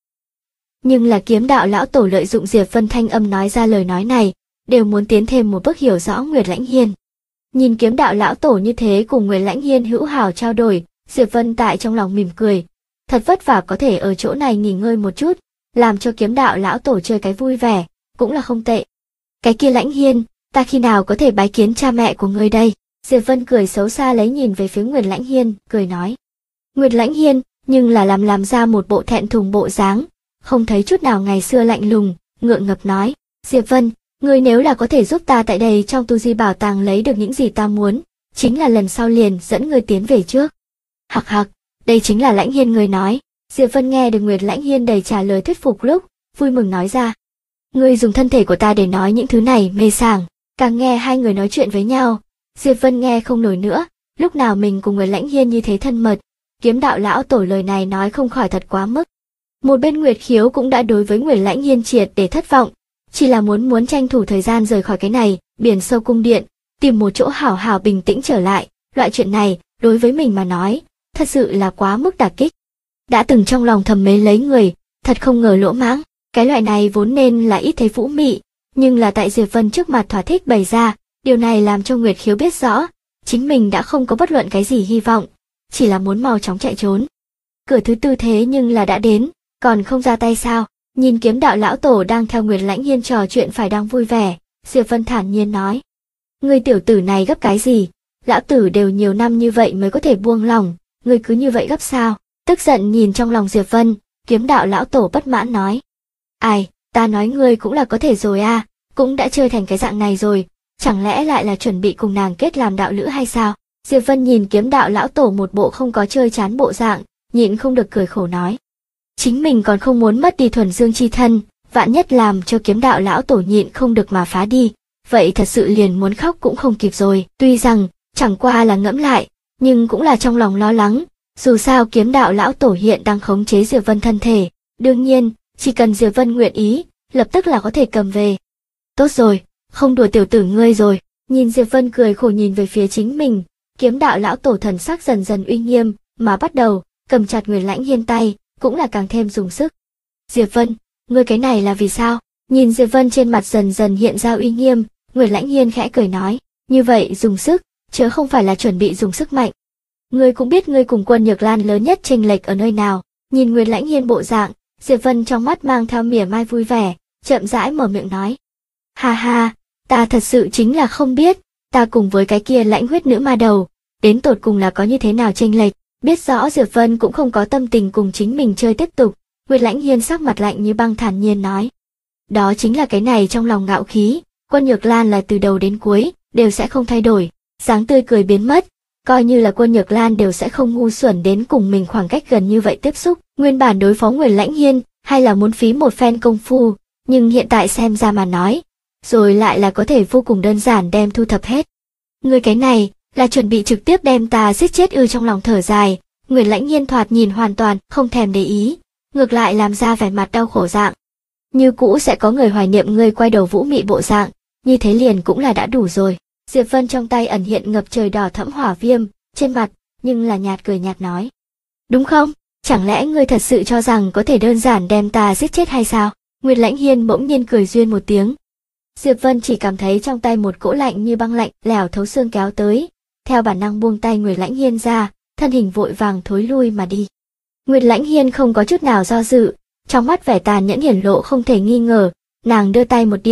Speaker 1: Nhưng là Kiếm Đạo lão tổ lợi dụng Diệp Vân thanh âm nói ra lời nói này, đều muốn tiến thêm một bước hiểu rõ Nguyệt Lãnh Hiên. Nhìn Kiếm Đạo lão tổ như thế cùng Nguyệt Lãnh Hiên hữu hảo trao đổi, Diệp Vân tại trong lòng mỉm cười, thật vất vả có thể ở chỗ này nghỉ ngơi một chút, làm cho Kiếm Đạo lão tổ chơi cái vui vẻ, cũng là không tệ. Cái kia Lãnh Hiên, ta khi nào có thể bái kiến cha mẹ của ngươi đây? Diệp Vân cười xấu xa lấy nhìn về phía Nguyệt Lãnh Hiên, cười nói. Nguyệt Lãnh Hiên, nhưng là làm ra một bộ thẹn thùng bộ dáng, không thấy chút nào ngày xưa lạnh lùng, ngượng ngập nói. Diệp Vân, ngươi nếu là có thể giúp ta tại đây trong tu di bảo tàng lấy được những gì ta muốn, chính là lần sau liền dẫn ngươi tiến về trước. Hặc hặc, đây chính là Lãnh Hiên ngươi nói. Diệp Vân nghe được Nguyệt Lãnh Hiên đầy trả lời thuyết phục lúc, vui mừng nói ra. Ngươi dùng thân thể của ta để nói những thứ này mê sảng, càng nghe hai người nói chuyện với nhau. Diệp Vân nghe không nổi nữa, lúc nào mình cùng Nguyệt Lãnh Hiên như thế thân mật, Kiếm Đạo lão tổ lời này nói không khỏi thật quá mức. Một bên Nguyệt Khiếu cũng đã đối với Nguyệt Lãnh Hiên triệt để thất vọng, chỉ là muốn tranh thủ thời gian rời khỏi cái này, biển sâu cung điện, tìm một chỗ hảo hảo bình tĩnh trở lại, loại chuyện này, đối với mình mà nói, thật sự là quá mức đả kích. Đã từng trong lòng thầm mến lấy người, thật không ngờ lỗ mãng, cái loại này vốn nên là ít thấy vũ mị, nhưng là tại Diệp Vân trước mặt thỏa thích bày ra, điều này làm cho Nguyệt Khiếu biết rõ, chính mình đã không có bất luận cái gì hy vọng, chỉ là muốn mau chóng chạy trốn. Cửa thứ tư thế nhưng là đã đến, còn không ra tay sao? Nhìn Kiếm Đạo lão tổ đang theo Nguyệt Lãnh Hiên trò chuyện phải đang vui vẻ, Diệp Vân thản nhiên nói. Ngươi tiểu tử này gấp cái gì? Lão tử đều nhiều năm như vậy mới có thể buông lòng, ngươi cứ như vậy gấp sao? Tức giận nhìn trong lòng Diệp Vân, Kiếm Đạo lão tổ bất mãn nói. Ai, ta nói ngươi cũng là có thể rồi à, cũng đã chơi thành cái dạng này rồi, chẳng lẽ lại là chuẩn bị cùng nàng kết làm đạo lữ hay sao? Diệp Vân nhìn Kiếm Đạo lão tổ một bộ không có chơi chán bộ dạng, nhịn không được cười khổ nói. Chính mình còn không muốn mất đi thuần dương chi thân, vạn nhất làm cho Kiếm Đạo lão tổ nhịn không được mà phá đi, vậy thật sự liền muốn khóc cũng không kịp rồi. Tuy rằng, chẳng qua là ngẫm lại, nhưng cũng là trong lòng lo lắng, dù sao Kiếm Đạo lão tổ hiện đang khống chế Diệp Vân thân thể, đương nhiên, chỉ cần Diệp Vân nguyện ý, lập tức là có thể cầm về. Tốt rồi, không đùa tiểu tử ngươi rồi. Nhìn Diệp Vân cười khổ nhìn về phía chính mình, Kiếm Đạo lão tổ thần sắc dần dần uy nghiêm, mà bắt đầu cầm chặt Nguyệt Lãnh Hiên tay, cũng là càng thêm dùng sức. Diệp Vân, ngươi cái này là vì sao? Nhìn Diệp Vân trên mặt dần dần hiện ra uy nghiêm, Nguyệt Lãnh Hiên khẽ cười nói, như vậy dùng sức, chứ không phải là chuẩn bị dùng sức mạnh. Ngươi cũng biết ngươi cùng Quân Nhược Lan lớn nhất chênh lệch ở nơi nào. Nhìn Nguyệt Lãnh Hiên bộ dạng, Diệp Vân trong mắt mang theo mỉa mai vui vẻ, chậm rãi mở miệng nói. Ha ha, ta thật sự chính là không biết, ta cùng với cái kia Lãnh huyết nữ ma đầu, đến tột cùng là có như thế nào chênh lệch. Biết rõ Diệp Vân cũng không có tâm tình cùng chính mình chơi tiếp tục, Nguyệt Lãnh Hiên sắc mặt lạnh như băng thản nhiên nói. Đó chính là cái này trong lòng ngạo khí, Quân Nhược Lan là từ đầu đến cuối, đều sẽ không thay đổi, dáng tươi cười biến mất, coi như là Quân Nhược Lan đều sẽ không ngu xuẩn đến cùng mình khoảng cách gần như vậy tiếp xúc, nguyên bản đối phó Nguyệt Lãnh Hiên, hay là muốn phí một phen công phu, nhưng hiện tại xem ra mà nói, rồi lại là có thể vô cùng đơn giản đem thu thập hết. Người cái này, là chuẩn bị trực tiếp đem ta giết chết ư? Trong lòng thở dài, Nguyệt Lãnh Hiên thoạt nhìn hoàn toàn không thèm để ý, ngược lại làm ra vẻ mặt đau khổ dạng. Như cũ sẽ có người hoài niệm ngươi quay đầu vũ mị bộ dạng, như thế liền cũng là đã đủ rồi. Diệp Vân trong tay ẩn hiện ngập trời đỏ thẫm hỏa viêm, trên mặt, nhưng là nhạt cười nhạt nói. Đúng không? Chẳng lẽ ngươi thật sự cho rằng có thể đơn giản đem ta giết chết hay sao? Nguyệt Lãnh Hiên bỗng nhiên cười duyên một tiếng. Diệp Vân chỉ cảm thấy trong tay một cỗ lạnh như băng lạnh lẽo thấu xương kéo tới, theo bản năng buông tay Nguyệt Lãnh Hiên ra, thân hình vội vàng thối lui mà đi. Nguyệt Lãnh Hiên không có chút nào do dự, trong mắt vẻ tàn nhẫn hiển lộ không thể nghi ngờ, nàng đưa tay một điểm,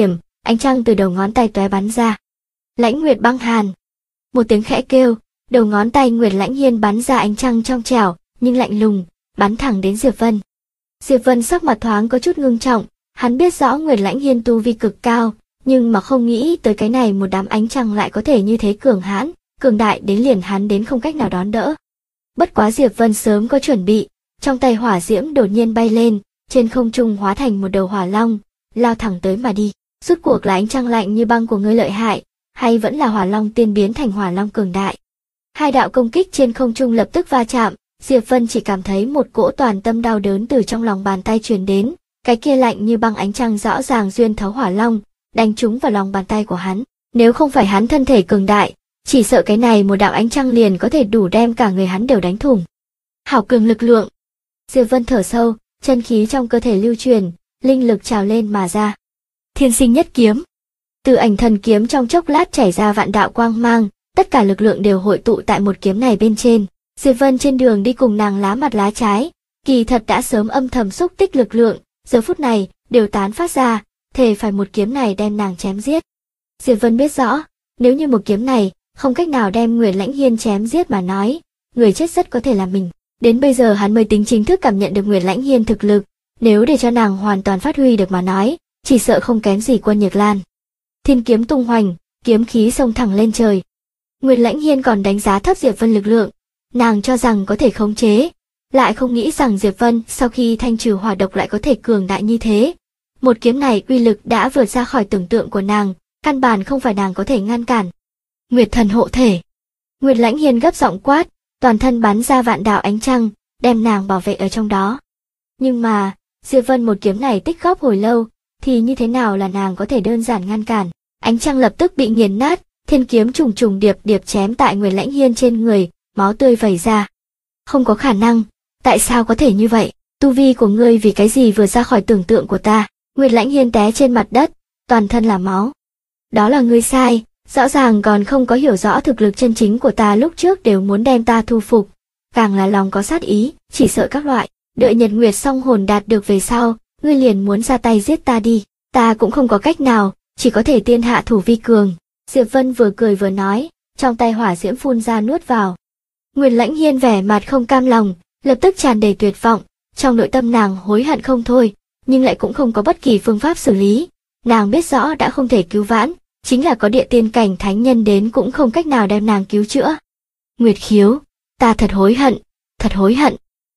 Speaker 1: ánh trăng từ đầu ngón tay tóe bắn ra. Lãnh Nguyệt băng hàn. Một tiếng khẽ kêu, đầu ngón tay Nguyệt Lãnh Hiên bắn ra ánh trăng trong trẻo, nhưng lạnh lùng, bắn thẳng đến Diệp Vân. Diệp Vân sắc mặt thoáng có chút ngưng trọng, hắn biết rõ Nguyệt Lãnh Hiên tu vi cực cao, nhưng mà không nghĩ tới cái này một đám ánh trăng lại có thể như thế cường hãn, cường đại đến liền hắn đến không cách nào đón đỡ. Bất quá Diệp Vân sớm có chuẩn bị, trong tay hỏa diễm đột nhiên bay lên, trên không trung hóa thành một đầu hỏa long, lao thẳng tới mà đi. Rốt cuộc là ánh trăng lạnh như băng của ngươi lợi hại, hay vẫn là hỏa long tiên biến thành hỏa long cường đại? Hai đạo công kích trên không trung lập tức va chạm, Diệp Vân chỉ cảm thấy một cỗ toàn tâm đau đớn từ trong lòng bàn tay truyền đến, cái kia lạnh như băng ánh trăng rõ ràng xuyên thấu hỏa long, đánh trúng vào lòng bàn tay của hắn. Nếu không phải hắn thân thể cường đại, chỉ sợ cái này một đạo ánh trăng liền có thể đủ đem cả người hắn đều đánh thủng. Hảo cường lực lượng. Diệp Vân thở sâu, chân khí trong cơ thể lưu truyền, linh lực trào lên mà ra. Thiên sinh nhất kiếm. Từ ảnh thần kiếm trong chốc lát chảy ra vạn đạo quang mang, tất cả lực lượng đều hội tụ tại một kiếm này bên trên. Diệp Vân trên đường đi cùng nàng lá mặt lá trái, kỳ thật đã sớm âm thầm xúc tích lực lượng, giờ phút này đều tán phát ra, thề phải một kiếm này đem nàng chém giết. Diệp Vân biết rõ, nếu như một kiếm này không cách nào đem Nguyệt Lãnh Hiên chém giết mà nói, người chết rất có thể là mình. Đến bây giờ hắn mới tính chính thức cảm nhận được Nguyệt Lãnh Hiên thực lực, nếu để cho nàng hoàn toàn phát huy được mà nói, chỉ sợ không kém gì Quân Nhược Lan. Thiên kiếm tung hoành, kiếm khí xông thẳng lên trời. Nguyệt Lãnh Hiên còn đánh giá thấp Diệp Vân lực lượng, nàng cho rằng có thể khống chế, lại không nghĩ rằng Diệp Vân sau khi thanh trừ hỏa độc lại có thể cường đại như thế. Một kiếm này uy lực đã vượt ra khỏi tưởng tượng của nàng, căn bản không phải nàng có thể ngăn cản. Nguyệt thần hộ thể. Nguyệt Lãnh Hiên gấp giọng quát, toàn thân bắn ra vạn đạo ánh trăng, đem nàng bảo vệ ở trong đó. Nhưng mà, Diệp Vân một kiếm này tích góp hồi lâu, thì như thế nào là nàng có thể đơn giản ngăn cản? Ánh trăng lập tức bị nghiền nát, thiên kiếm trùng trùng điệp điệp chém tại Nguyệt Lãnh Hiên trên người, máu tươi vẩy ra. Không có khả năng, tại sao có thể như vậy? Tu vi của ngươi vì cái gì vượt ra khỏi tưởng tượng của ta? Nguyệt Lãnh Hiên té trên mặt đất, toàn thân là máu. Đó là ngươi sai, rõ ràng còn không có hiểu rõ thực lực chân chính của ta, lúc trước đều muốn đem ta thu phục, càng là lòng có sát ý, chỉ sợ các loại, đợi Nhật Nguyệt song hồn đạt được về sau, ngươi liền muốn ra tay giết ta đi, ta cũng không có cách nào, chỉ có thể tiên hạ thủ vi cường. Diệp Vân vừa cười vừa nói, trong tay hỏa diễm phun ra nuốt vào. Nguyệt Lãnh Hiên vẻ mặt không cam lòng, lập tức tràn đầy tuyệt vọng, trong nội tâm nàng hối hận không thôi, nhưng lại cũng không có bất kỳ phương pháp xử lý. Nàng biết rõ đã không thể cứu vãn, chính là có địa tiên cảnh thánh nhân đến cũng không cách nào đem nàng cứu chữa. Nguyệt Khiếu, ta thật hối hận, thật hối hận.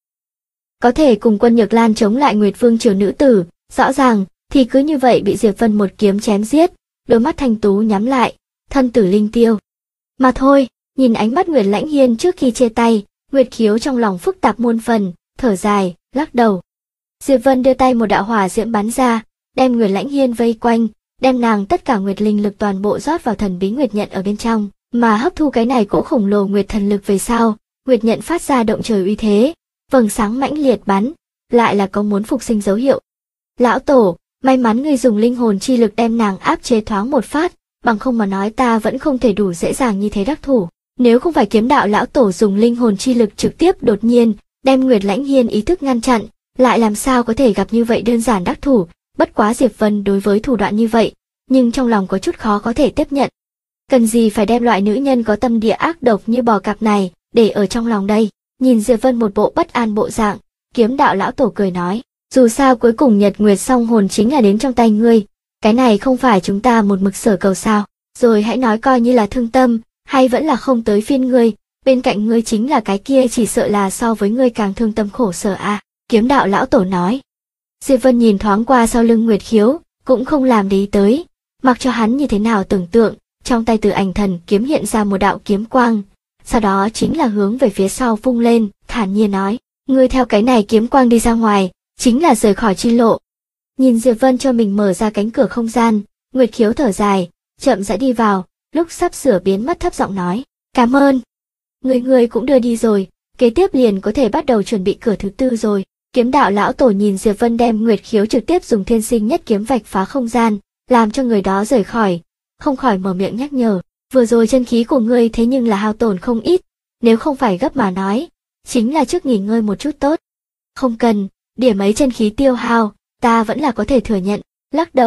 Speaker 1: Có thể cùng Quân Nhược Lan chống lại Nguyệt Vương triều nữ tử, rõ ràng thì cứ như vậy bị Diệp Vân một kiếm chém giết, đôi mắt thanh tú nhắm lại, thân tử linh tiêu. Mà thôi, nhìn ánh mắt Nguyệt Lãnh Hiên trước khi chia tay, Nguyệt Khiếu trong lòng phức tạp muôn phần, thở dài, lắc đầu. Diệp Vân đưa tay một đạo hỏa diễm bắn ra, đem Nguyệt Lãnh Hiên vây quanh, đem nàng tất cả nguyệt linh lực toàn bộ rót vào thần bí nguyệt nhận ở bên trong, mà hấp thu cái này cỗ khổng lồ nguyệt thần lực về sau, nguyệt nhận phát ra động trời uy thế, vầng sáng mãnh liệt bắn, lại là có muốn phục sinh dấu hiệu. Lão tổ, may mắn ngươi dùng linh hồn chi lực đem nàng áp chế thoáng một phát, bằng không mà nói ta vẫn không thể đủ dễ dàng như thế đắc thủ. Nếu không phải kiếm đạo lão tổ dùng linh hồn chi lực trực tiếp đột nhiên đem Nguyệt Lãnh Hiên ý thức ngăn chặn, lại làm sao có thể gặp như vậy đơn giản đắc thủ. Bất quá Diệp Vân đối với thủ đoạn như vậy, nhưng trong lòng có chút khó có thể tiếp nhận. Cần gì phải đem loại nữ nhân có tâm địa ác độc như bò cạp này để ở trong lòng đây? Nhìn Diệp Vân một bộ bất an bộ dạng, kiếm đạo lão tổ cười nói, dù sao cuối cùng Nhật Nguyệt song hồn chính là đến trong tay ngươi, cái này không phải chúng ta một mực sở cầu sao? Rồi hãy nói coi như là thương tâm, hay vẫn là không tới phiên ngươi, bên cạnh ngươi chính là cái kia chỉ sợ là so với ngươi càng thương tâm khổ sở à? Kiếm đạo lão tổ nói. Diệp Vân nhìn thoáng qua sau lưng Nguyệt Khiếu, cũng không làm để ý tới, mặc cho hắn như thế nào tưởng tượng, trong tay Từ Ảnh Thần kiếm hiện ra một đạo kiếm quang, sau đó chính là hướng về phía sau vung lên, thản nhiên nói, ngươi theo cái này kiếm quang đi ra ngoài, chính là rời khỏi chi lộ. Nhìn Diệp Vân cho mình mở ra cánh cửa không gian, Nguyệt Khiếu thở dài, chậm rãi đi vào, lúc sắp sửa biến mất thấp giọng nói, cảm ơn. Người cũng đưa đi rồi, kế tiếp liền có thể bắt đầu chuẩn bị cửa thứ tư rồi. Kiếm đạo lão tổ nhìn Diệp Vân đem Nguyệt Khiếu trực tiếp dùng thiên sinh nhất kiếm vạch phá không gian, làm cho người đó rời khỏi, không khỏi mở miệng nhắc nhở, vừa rồi chân khí của ngươi thế nhưng là hao tổn không ít, nếu không phải gấp mà nói, chính là trước nghỉ ngơi một chút tốt. Không cần, điểm ấy chân khí tiêu hao, ta vẫn là có thể thừa nhận. Lắc đầu,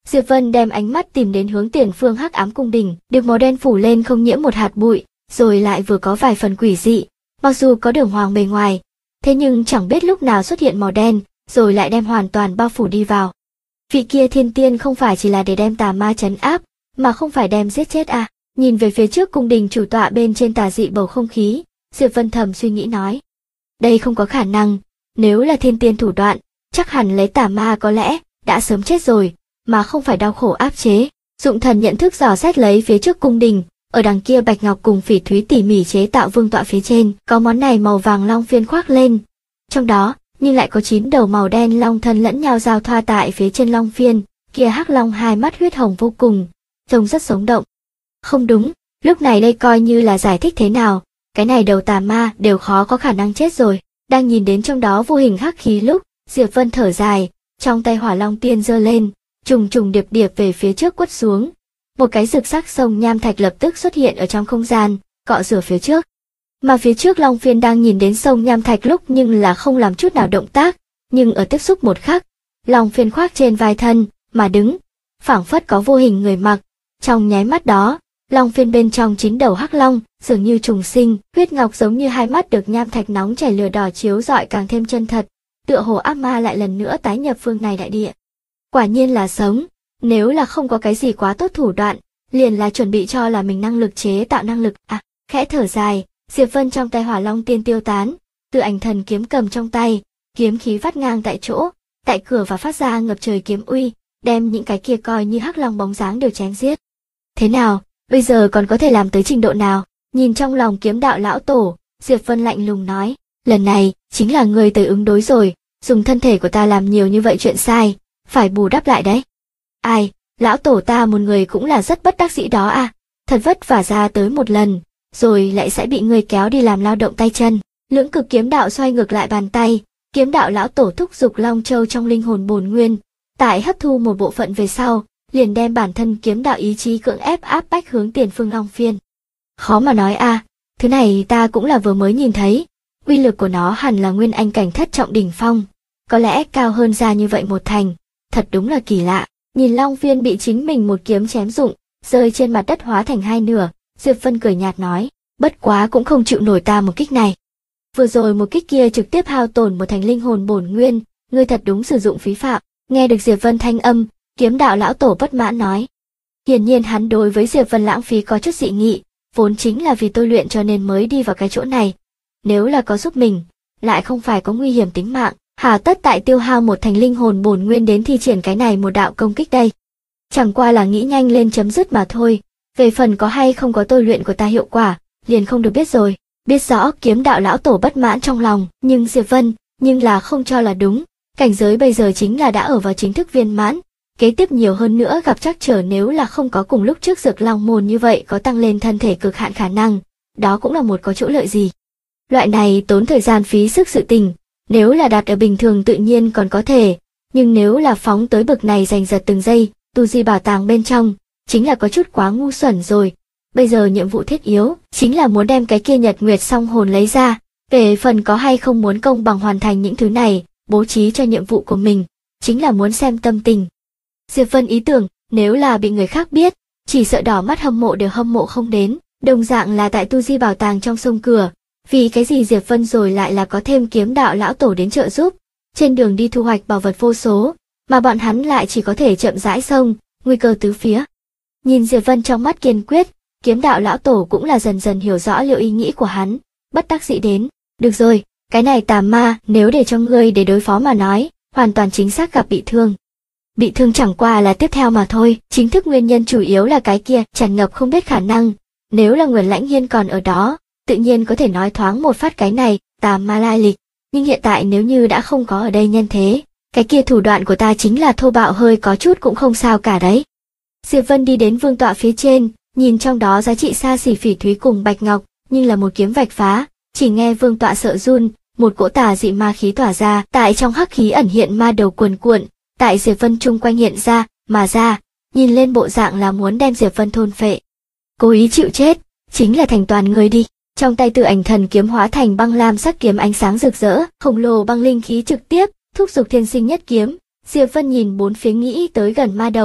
Speaker 1: Diệp Vân đem ánh mắt tìm đến hướng tiền phương hắc ám cung đình, được màu đen phủ lên không nhiễm một hạt bụi, rồi lại vừa có vài phần quỷ dị, mặc dù có đường hoàng bề ngoài, thế nhưng chẳng biết lúc nào xuất hiện màu đen, rồi lại đem hoàn toàn bao phủ đi vào. Vị kia thiên tiên không phải chỉ là để đem tà ma trấn áp, mà không phải đem giết chết à? Nhìn về phía trước cung đình chủ tọa bên trên tà dị bầu không khí, Diệp Vân thầm suy nghĩ nói. Đây không có khả năng, nếu là thiên tiên thủ đoạn, chắc hẳn lấy tà ma có lẽ đã sớm chết rồi, mà không phải đau khổ áp chế. Dụng thần nhận thức dò xét lấy phía trước cung đình, ở đằng kia bạch ngọc cùng phỉ thúy tỉ mỉ chế tạo vương tọa phía trên, có món này màu vàng long phiên khoác lên. Trong đó, nhưng lại có 9 đầu màu đen long thân lẫn nhau giao thoa tại phía trên long phiên, kia hắc long hai mắt huyết hồng vô cùng, trông rất sống động. Không đúng, lúc này đây coi như là giải thích thế nào, cái này đầu tà ma đều khó có khả năng chết rồi. Đang nhìn đến trong đó vô hình hắc khí lúc, Diệp Vân thở dài, trong tay hỏa long tiên giơ lên, trùng trùng điệp điệp về phía trước quất xuống. Một cái rực sắc sông nham thạch lập tức xuất hiện ở trong không gian, cọ rửa phía trước. Mà phía trước long phiên đang nhìn đến sông nham thạch lúc nhưng là không làm chút nào động tác, nhưng ở tiếp xúc một khắc, long phiên khoác trên vai thân mà đứng, phảng phất có vô hình người mặc. Trong nháy mắt đó, long phiên bên trong 9 đầu hắc long dường như trùng sinh, huyết ngọc giống như hai mắt được nham thạch nóng chảy lửa đỏ chiếu rọi càng thêm chân thật, tựa hồ ác ma lại lần nữa tái nhập phương này đại địa. Quả nhiên là sống, nếu là không có cái gì quá tốt thủ đoạn, liền là chuẩn bị cho là mình năng lực chế tạo năng lực. Khẽ thở dài, Diệp Vân trong tay hỏa long tiên tiêu tán, tự ảnh thần kiếm cầm trong tay, kiếm khí vắt ngang tại chỗ, tại cửa và phát ra ngập trời kiếm uy, đem những cái kia coi như hắc long bóng dáng đều chém giết. Thế nào, bây giờ còn có thể làm tới trình độ nào? Nhìn trong lòng kiếm đạo lão tổ, Diệp Vân lạnh lùng nói, lần này chính là ngươi tới ứng đối rồi, dùng thân thể của ta làm nhiều như vậy chuyện sai, phải bù đắp lại đấy. Ai, lão tổ ta một người cũng là rất bất đắc dĩ đó à, thật vất vả ra tới một lần, rồi lại sẽ bị người kéo đi làm lao động tay chân. Lưỡng cực kiếm đạo xoay ngược lại bàn tay, kiếm đạo lão tổ thúc giục long châu trong linh hồn bổn nguyên, tại hấp thu một bộ phận về sau, liền đem bản thân kiếm đạo ý chí cưỡng ép áp bách hướng tiền phương long phiên. Khó mà nói à, thứ này ta cũng là vừa mới nhìn thấy, uy lực của nó hẳn là nguyên anh cảnh thất trọng đỉnh phong, có lẽ cao hơn ra như vậy một thành, thật đúng là kỳ lạ. Nhìn long phiên bị chính mình một kiếm chém rụng, rơi trên mặt đất hóa thành hai nửa, Diệp Vân cười nhạt nói, bất quá cũng không chịu nổi ta một kích này. Vừa rồi một kích kia trực tiếp hao tổn một thành linh hồn bổn nguyên, ngươi thật đúng sử dụng phí phạm. Nghe được Diệp Vân thanh âm, kiếm đạo lão tổ bất mãn nói. Hiển nhiên hắn đối với Diệp Vân lãng phí có chút dị nghị, vốn chính là vì tôi luyện cho nên mới đi vào cái chỗ này. Nếu là có giúp mình, lại không phải có nguy hiểm tính mạng, hà tất tại tiêu hao một thành linh hồn bổn nguyên đến thi triển cái này một đạo công kích đây. Chẳng qua là nghĩ nhanh lên chấm dứt mà thôi, về phần có hay không có tôi luyện của ta hiệu quả, liền không được biết rồi. Biết rõ kiếm đạo lão tổ bất mãn trong lòng, nhưng Diệp Vân, nhưng là không cho là đúng, cảnh giới bây giờ chính là đã ở vào chính thức viên mãn, kế tiếp nhiều hơn nữa gặp trắc trở nếu là không có cùng lúc trước Dược Long môn như vậy có tăng lên thân thể cực hạn khả năng, đó cũng là một có chỗ lợi gì. Loại này tốn thời gian phí sức sự tình, nếu là đặt ở bình thường tự nhiên còn có thể, nhưng nếu là phóng tới bậc này giành giật từng giây, tu di bảo tàng bên trong, chính là có chút quá ngu xuẩn rồi. Bây giờ nhiệm vụ thiết yếu, chính là muốn đem cái kia Nhật Nguyệt song hồn lấy ra, về phần có hay không muốn công bằng hoàn thành những thứ này, bố trí cho nhiệm vụ của mình, chính là muốn xem tâm tình. Diệp Vân ý tưởng, nếu là bị người khác biết, chỉ sợ đỏ mắt hâm mộ đều hâm mộ không đến, đồng dạng là tại tu di bảo tàng trong sông cửa, vì cái gì Diệp Vân rồi lại là có thêm kiếm đạo lão tổ đến trợ giúp, trên đường đi thu hoạch bảo vật vô số, mà bọn hắn lại chỉ có thể chậm rãi xông, nguy cơ tứ phía. Nhìn Diệp Vân trong mắt kiên quyết, kiếm đạo lão tổ cũng là dần dần hiểu rõ liệu ý nghĩ của hắn, bất đắc dĩ đến, được rồi, cái này tà ma nếu để cho ngươi để đối phó mà nói, hoàn toàn chính xác gặp bị thương. Bị thương chẳng qua là tiếp theo mà thôi, chính thức nguyên nhân chủ yếu là cái kia tràn ngập không biết khả năng, nếu là Nguồn Lãnh Hiên còn ở đó, tự nhiên có thể nói thoáng một phát cái này, tà ma lai lịch, nhưng hiện tại nếu như đã không có ở đây nhân thế, cái kia thủ đoạn của ta chính là thô bạo hơi có chút cũng không sao cả đấy. Diệp Vân đi đến vương tọa phía trên, nhìn trong đó giá trị xa xỉ phỉ thúy cùng bạch ngọc, nhưng là một kiếm vạch phá, chỉ nghe vương tọa sợ run, một cỗ tà dị ma khí tỏa ra, tại trong hắc khí ẩn hiện ma đầu cuồn cuộn, tại Diệp Vân chung quanh hiện ra, mà ra, nhìn lên bộ dạng là muốn đem Diệp Vân thôn phệ. Cố ý chịu chết, chính là thành toàn người đi. Trong tay Tự Ảnh Thần kiếm hóa thành băng lam sắc kiếm ánh sáng rực rỡ, khổng lồ băng linh khí trực tiếp thúc giục thiên sinh nhất kiếm. Diệp Vân nhìn bốn phía nghĩ tới gần ma đầu,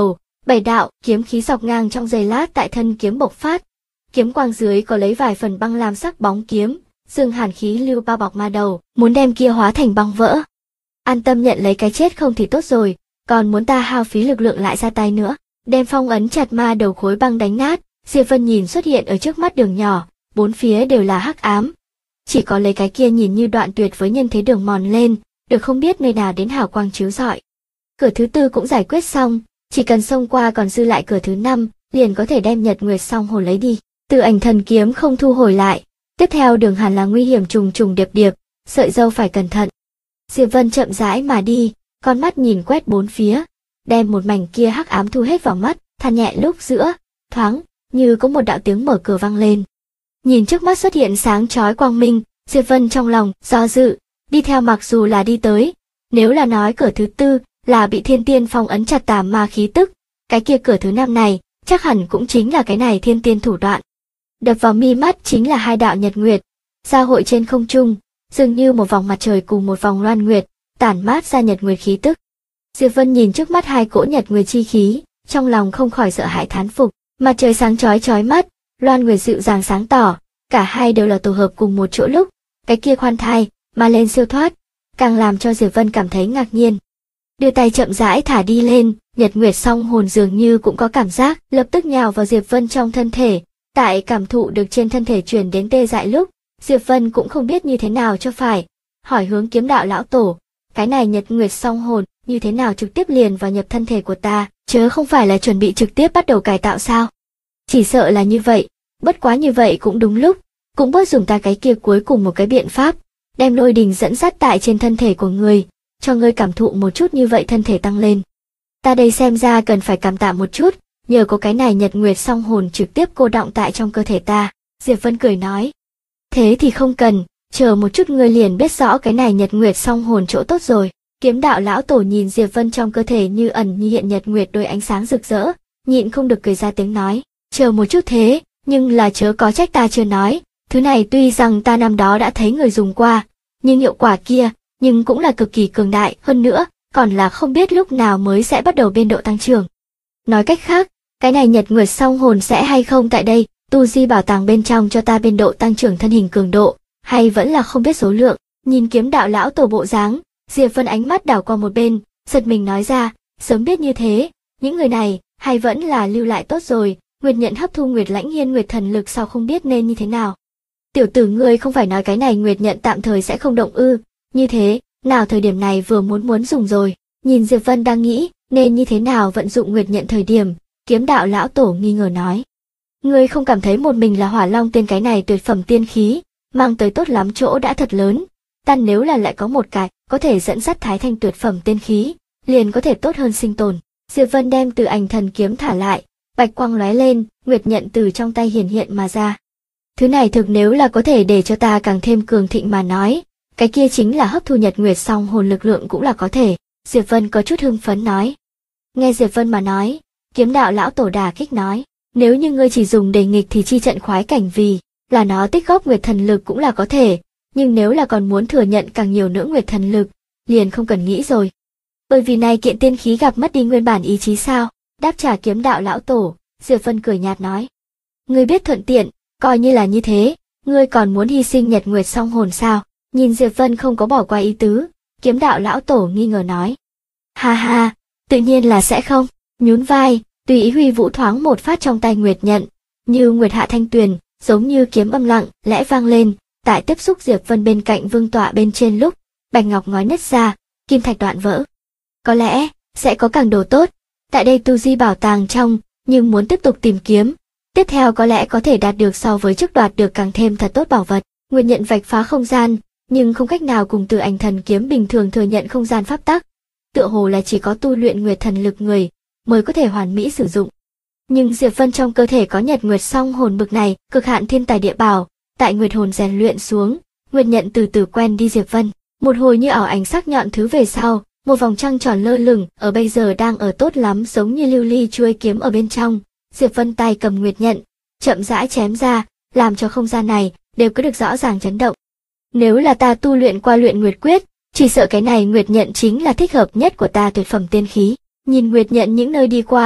Speaker 1: 7 đạo kiếm khí dọc ngang trong giây lát tại thân kiếm bộc phát. Kiếm quang dưới có lấy vài phần băng lam sắc bóng kiếm, dương hàn khí lưu bao bọc ma đầu, muốn đem kia hóa thành băng vỡ. An tâm nhận lấy cái chết không thì tốt rồi, còn muốn ta hao phí lực lượng lại ra tay nữa. Đem phong ấn chặt ma đầu khối băng đánh nát, Diệp Vân nhìn xuất hiện ở trước mắt đường nhỏ, bốn phía đều là hắc ám. Chỉ có lấy cái kia nhìn như đoạn tuyệt với nhân thế đường mòn lên, được không biết nơi nào đến hào quang chiếu rọi. Cửa thứ tư cũng giải quyết xong, chỉ cần xông qua còn dư lại cửa thứ 5, liền có thể đem Nhật Nguyệt song hồn lấy đi. Từ ảnh thần kiếm không thu hồi lại, tiếp theo đường hẳn là nguy hiểm trùng trùng điệp điệp, sợi dâu phải cẩn thận. Diệp Vân chậm rãi mà đi, con mắt nhìn quét bốn phía, đem một mảnh kia hắc ám thu hết vào mắt, than nhẹ lúc giữa, thoáng, như có một đạo tiếng mở cửa vang lên. Nhìn trước mắt xuất hiện sáng chói quang minh, Diệp Vân trong lòng do dự, đi theo mặc dù là đi tới, nếu là nói cửa thứ tư là bị thiên tiên phong ấn chặt tà ma khí tức, cái kia cửa thứ 5 này, chắc hẳn cũng chính là cái này thiên tiên thủ đoạn. Đập vào mi mắt chính là hai đạo nhật nguyệt, giao hội trên không trung, dường như một vòng mặt trời cùng một vòng loan nguyệt, tản mát ra nhật nguyệt khí tức. Diệp Vân nhìn trước mắt hai cỗ nhật nguyệt chi khí, trong lòng không khỏi sợ hãi thán phục, mặt trời sáng chói chói mắt, loan nguyệt dịu dàng sáng tỏ, cả hai đều là tổ hợp cùng một chỗ lúc, cái kia khoan thai, mà lên siêu thoát, càng làm cho Diệp Vân cảm thấy ngạc nhiên. Đưa tay chậm rãi thả đi lên, nhật nguyệt song hồn dường như cũng có cảm giác, lập tức nhào vào Diệp Vân trong thân thể, tại cảm thụ được trên thân thể truyền đến tê dại lúc, Diệp Vân cũng không biết như thế nào cho phải, hỏi hướng kiếm đạo lão tổ, cái này nhật nguyệt song hồn, như thế nào trực tiếp liền vào nhập thân thể của ta, chớ không phải là chuẩn bị trực tiếp bắt đầu cải tạo sao? Chỉ sợ là như vậy, bất quá như vậy cũng đúng lúc, cũng bớt dùng ta cái kia cuối cùng một cái biện pháp, đem lôi đình dẫn dắt tại trên thân thể của người, cho ngươi cảm thụ một chút như vậy thân thể tăng lên. Ta đây xem ra cần phải cảm tạ một chút, nhờ có cái này nhật nguyệt song hồn trực tiếp cô đọng tại trong cơ thể ta, Diệp Vân cười nói. Thế thì không cần, chờ một chút ngươi liền biết rõ cái này nhật nguyệt song hồn chỗ tốt rồi. Kiếm đạo lão tổ nhìn Diệp Vân trong cơ thể như ẩn như hiện nhật nguyệt đôi ánh sáng rực rỡ, nhịn không được cười ra tiếng nói, chờ một chút thế, nhưng là chớ có trách ta chưa nói, thứ này tuy rằng ta năm đó đã thấy người dùng qua, nhưng hiệu quả kia, nhưng cũng là cực kỳ cường đại, hơn nữa, còn là không biết lúc nào mới sẽ bắt đầu biên độ tăng trưởng. Nói cách khác, cái này nhật nguyệt song hồn sẽ hay không tại đây, tu di bảo tàng bên trong cho ta biên độ tăng trưởng thân hình cường độ, hay vẫn là không biết số lượng. Nhìn kiếm đạo lão tổ bộ dáng, Diệp Vân ánh mắt đảo qua một bên, giật mình nói ra, sớm biết như thế, những người này, hay vẫn là lưu lại tốt rồi, Nguyệt nhận hấp thu Nguyệt lãnh hiên Nguyệt thần lực sao không biết nên như thế nào. Tiểu tử ngươi không phải nói cái này Nguyệt nhận tạm thời sẽ không động ư, như thế, nào thời điểm này vừa muốn dùng rồi, nhìn Diệp Vân đang nghĩ, nên như thế nào vận dụng Nguyệt nhận thời điểm, kiếm đạo lão tổ nghi ngờ nói. Ngươi không cảm thấy một mình là hỏa long tên cái này tuyệt phẩm tiên khí, mang tới tốt lắm chỗ đã thật lớn,但nếu là lại có một cái, có thể dẫn dắt thái thanh tuyệt phẩm tiên khí, liền có thể tốt hơn sinh tồn. Diệp Vân đem từ ảnh thần kiếm thả lại, bạch quang lóe lên, Nguyệt nhận từ trong tay hiển hiện mà ra. Thứ này thực nếu là có thể để cho ta càng thêm cường thịnh mà nói, cái kia chính là hấp thu nhật nguyệt song hồn lực lượng cũng là có thể. Diệp Vân có chút hưng phấn nói. Nghe Diệp Vân mà nói, kiếm đạo lão tổ đà kích nói, nếu như ngươi chỉ dùng để nghịch thì chi trận khoái cảnh vì là nó tích góp nguyệt thần lực cũng là có thể, nhưng nếu là còn muốn thừa nhận càng nhiều nữa nguyệt thần lực, liền không cần nghĩ rồi. Bởi vì này kiện tiên khí gặp mất đi nguyên bản ý chí sao? Đáp trả kiếm đạo lão tổ, Diệp Vân cười nhạt nói. Ngươi biết thuận tiện, coi như là như thế, ngươi còn muốn hy sinh nhật nguyệt song hồn sao? Nhìn Diệp Vân không có bỏ qua ý tứ, kiếm đạo lão tổ nghi ngờ nói. Ha ha, tự nhiên là sẽ không, nhún vai, tùy ý huy vũ thoáng một phát trong tay nguyệt nhận, như nguyệt hạ thanh tuyền, giống như kiếm âm lặng, lẽ vang lên, tại tiếp xúc Diệp Vân bên cạnh vương tọa bên trên lúc, bạch ngọc ngói nứt ra, kim thạch đoạn vỡ. Có lẽ, sẽ có càng đồ tốt, tại đây tu di bảo tàng trong, nhưng muốn tiếp tục tìm kiếm, tiếp theo có lẽ có thể đạt được so với trước đoạt được càng thêm thật tốt bảo vật. Nguyệt nhận vạch phá không gian, nhưng không cách nào cùng từ ảnh thần kiếm bình thường thừa nhận không gian pháp tắc. Tựa hồ là chỉ có tu luyện nguyệt thần lực người mới có thể hoàn mỹ sử dụng. Nhưng Diệp Vân trong cơ thể có nhật nguyệt song hồn bực này, cực hạn thiên tài địa bảo, tại nguyệt hồn rèn luyện xuống, nguyệt nhận từ từ quen đi Diệp Vân. Một hồi như ảo ảnh sắc nhọn thứ về sau, một vòng trăng tròn lơ lửng, ở bây giờ đang ở tốt lắm giống như lưu ly chuôi kiếm ở bên trong. Diệp Vân tay cầm nguyệt nhận, chậm rãi chém ra, làm cho không gian này đều có được rõ ràng chấn động. Nếu là ta tu luyện qua luyện nguyệt quyết, chỉ sợ cái này nguyệt nhận chính là thích hợp nhất của ta tuyệt phẩm tiên khí. Nhìn nguyệt nhận những nơi đi qua,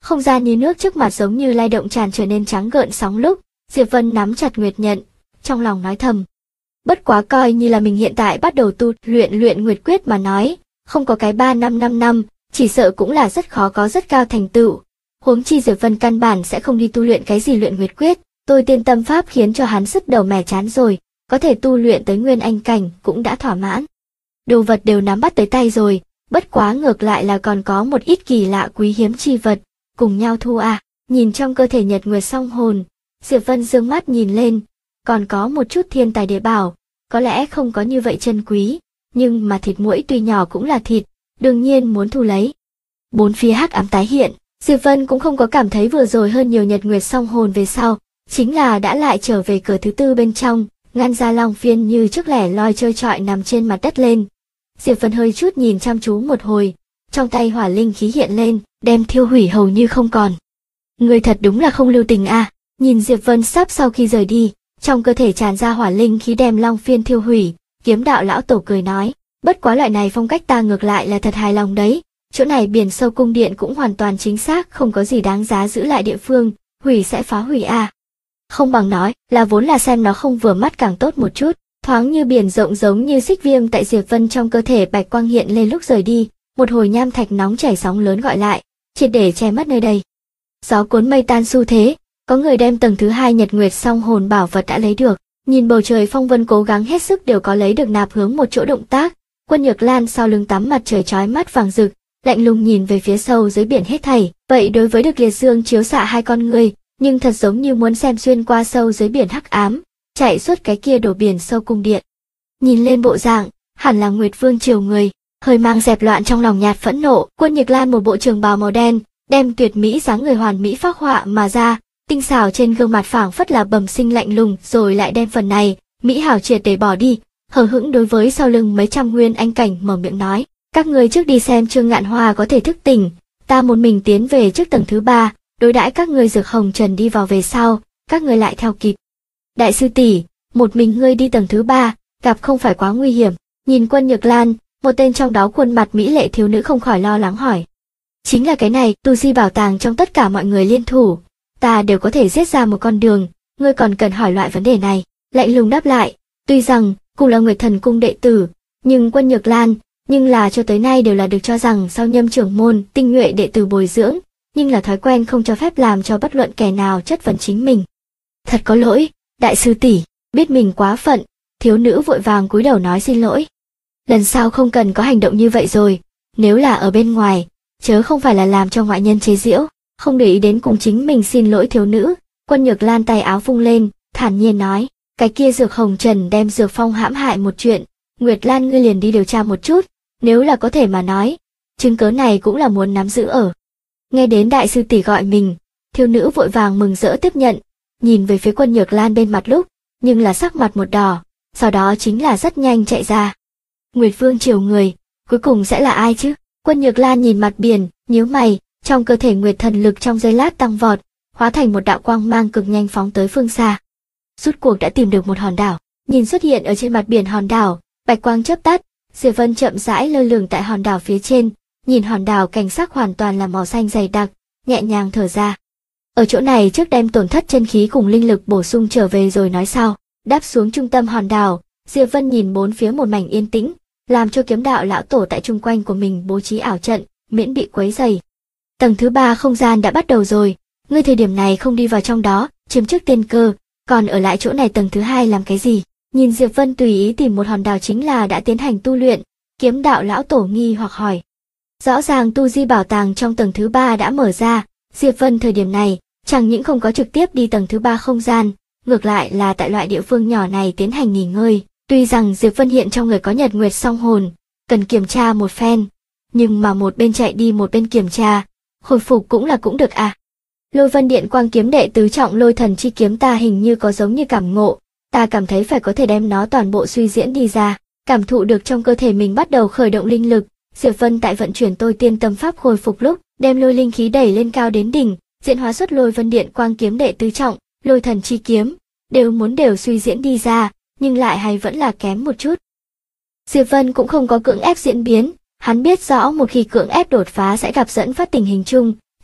Speaker 1: Không gian như nước trước mặt giống như lay động tràn trở nên trắng gợn sóng lúc, Diệp Vân nắm chặt Nguyệt Nhận, trong lòng nói thầm. Bất quá coi như là mình hiện tại bắt đầu tu luyện Nguyệt Quyết mà nói, không có cái 3-5 năm, chỉ sợ cũng là rất khó có rất cao thành tựu. Huống chi Diệp Vân căn bản sẽ không đi tu luyện cái gì luyện Nguyệt Quyết, tôi tiên tâm pháp khiến cho hắn sứt đầu mẻ chán rồi, có thể tu luyện tới Nguyên Anh cảnh cũng đã thỏa mãn. Đồ vật đều nắm bắt tới tay rồi, bất quá ngược lại là còn có một ít kỳ lạ quý hiếm chi vật, cùng nhau thu à. Nhìn trong cơ thể Nhật Nguyệt song hồn, Diệp Vân dương mắt nhìn lên, còn có một chút thiên tài địa bảo, có lẽ không có như vậy chân quý, nhưng mà thịt muỗi tuy nhỏ cũng là thịt, đương nhiên muốn thu lấy. Bốn phía hắc ám tái hiện, Diệp Vân cũng không có cảm thấy vừa rồi hơn nhiều Nhật Nguyệt song hồn về sau, chính là đã lại trở về cửa thứ tư bên trong, ngăn ra Long Phiên như trước lẻ loi trơ trọi nằm trên mặt đất lên. Diệp Vân hơi chút nhìn chăm chú một hồi, trong tay hỏa linh khí hiện lên, đem thiêu hủy hầu như không còn. Người thật đúng là không lưu tình a. Nhìn Diệp Vân sắp sau khi rời đi, trong cơ thể tràn ra hỏa linh khí đem Long Phiên thiêu hủy, Kiếm Đạo lão tổ cười nói, bất quá loại này phong cách ta ngược lại là thật hài lòng đấy, chỗ này biển sâu cung điện cũng hoàn toàn chính xác, không có gì đáng giá giữ lại địa phương, hủy sẽ phá hủy a. Không bằng nói, là vốn là xem nó không vừa mắt càng tốt một chút, thoáng như biển rộng giống như xích viêm tại Diệp Vân trong cơ thể bạch quang hiện lên lúc rời đi, một hồi nham thạch nóng chảy sóng lớn gọi lại, triệt để che mất nơi đây. Gió cuốn mây tan xu thế, có người đem tầng thứ 2 Nhật Nguyệt song hồn bảo vật đã lấy được, nhìn bầu trời phong vân cố gắng hết sức đều có lấy được nạp hướng một chỗ động tác, Quân Nhược Lan sau lưng tắm mặt trời chói mắt vàng rực, lạnh lùng nhìn về phía sâu dưới biển hết thảy, vậy đối với được liệt dương chiếu xạ hai con người, nhưng thật giống như muốn xem xuyên qua sâu dưới biển hắc ám, chạy suốt cái kia đổ biển sâu cung điện. Nhìn lên bộ dạng, hẳn là Nguyệt Vương triều người, hơi mang dẹp loạn trong lòng nhạt phẫn nộ, Quân Nhược Lan một bộ trường bào màu đen, đem tuyệt mỹ dáng người hoàn mỹ phác họa mà ra, tinh xảo trên gương mặt phảng phất là bẩm sinh lạnh lùng, rồi lại đem phần này mỹ hảo triệt để bỏ đi, hờ hững đối với sau lưng mấy trăm nguyên anh cảnh mở miệng nói, các người trước đi xem Trương Ngạn Hoa có thể thức tỉnh, ta một mình tiến về trước tầng thứ 3, đối đãi các người Dược Hồng Trần đi vào về sau, các người lại theo kịp. Đại sư tỷ, một mình ngươi đi tầng thứ 3, gặp không phải quá nguy hiểm? Nhìn Quân Nhược Lan, một tên trong đó khuôn mặt mỹ lệ thiếu nữ không khỏi lo lắng hỏi. Chính là cái này, tu di bảo tàng trong tất cả mọi người liên thủ, ta đều có thể giết ra một con đường, ngươi còn cần hỏi loại vấn đề này. Lạnh lùng đáp lại, tuy rằng cùng là Nguyệt Thần cung đệ tử, nhưng Quân Nhược Lan, nhưng là cho tới nay đều là được cho rằng sau Nhâm trưởng môn tinh nhuệ đệ tử bồi dưỡng, nhưng là thói quen không cho phép làm cho bất luận kẻ nào chất vấn chính mình. Thật có lỗi, đại sư tỷ, biết mình quá phận, thiếu nữ vội vàng cúi đầu nói xin lỗi. Lần sau không cần có hành động như vậy rồi, nếu là ở bên ngoài, chớ không phải là làm cho ngoại nhân chế giễu. Không để ý đến cùng chính mình xin lỗi thiếu nữ, Quân Nhược Lan tay áo vung lên, thản nhiên nói, cái kia Dược Hồng Trần đem Dược Phong hãm hại một chuyện, Nguyệt Lan ngươi liền đi điều tra một chút, nếu là có thể mà nói, chứng cớ này cũng là muốn nắm giữ ở. Nghe đến đại sư tỷ gọi mình, thiếu nữ vội vàng mừng rỡ tiếp nhận, nhìn về phía Quân Nhược Lan bên mặt lúc, nhưng là sắc mặt một đỏ, sau đó chính là rất nhanh chạy ra. Nguyệt Vương triều người, cuối cùng sẽ là ai chứ? Quân Nhược Lan nhìn mặt biển, nhíu mày, trong cơ thể Nguyệt Thần lực trong giây lát tăng vọt, hóa thành một đạo quang mang cực nhanh phóng tới phương xa. Rút cuộc đã tìm được một hòn đảo, nhìn xuất hiện ở trên mặt biển hòn đảo, bạch quang chớp tắt, Diệp Vân chậm rãi lơ lửng tại hòn đảo phía trên, nhìn hòn đảo cảnh sắc hoàn toàn là màu xanh dày đặc, nhẹ nhàng thở ra. Ở chỗ này trước đem tổn thất chân khí cùng linh lực bổ sung trở về rồi nói sau. Đáp xuống trung tâm hòn đảo, Diệp Vân nhìn bốn phía một mảnh yên tĩnh, làm cho Kiếm Đạo lão tổ tại chung quanh của mình bố trí ảo trận, miễn bị quấy rầy. Tầng thứ 3 không gian đã bắt đầu rồi, ngươi thời điểm này không đi vào trong đó, chiếm trước tiên cơ, còn ở lại chỗ này tầng thứ 2 làm cái gì? Nhìn Diệp Vân tùy ý tìm một hòn đảo chính là đã tiến hành tu luyện, Kiếm Đạo lão tổ nghi hoặc hỏi. Rõ ràng tu di bảo tàng trong tầng thứ 3 đã mở ra, Diệp Vân thời điểm này chẳng những không có trực tiếp đi tầng thứ 3 không gian, ngược lại là tại loại địa phương nhỏ này tiến hành nghỉ ngơi. Tuy rằng Diệp Vân hiện trong người có Nhật Nguyệt song hồn, cần kiểm tra một phen, nhưng mà một bên chạy đi một bên kiểm tra, hồi phục cũng được à. Lôi Vân Điện Quang kiếm đệ tứ trọng Lôi Thần chi kiếm ta hình như có giống như cảm ngộ, ta cảm thấy phải có thể đem nó toàn bộ suy diễn đi ra, cảm thụ được trong cơ thể mình bắt đầu khởi động linh lực, Diệp Vân tại vận chuyển tôi tiên tâm pháp hồi phục lúc, đem lôi linh khí đẩy lên cao đến đỉnh, diễn hóa xuất Lôi Vân Điện Quang kiếm đệ tứ trọng, Lôi Thần chi kiếm, đều suy diễn đi ra, nhưng lại hay vẫn là kém một chút. Diệp Vân cũng không có cưỡng ép diễn biến, hắn biết rõ một khi cưỡng ép đột phá sẽ gặp dẫn phát tình hình chung,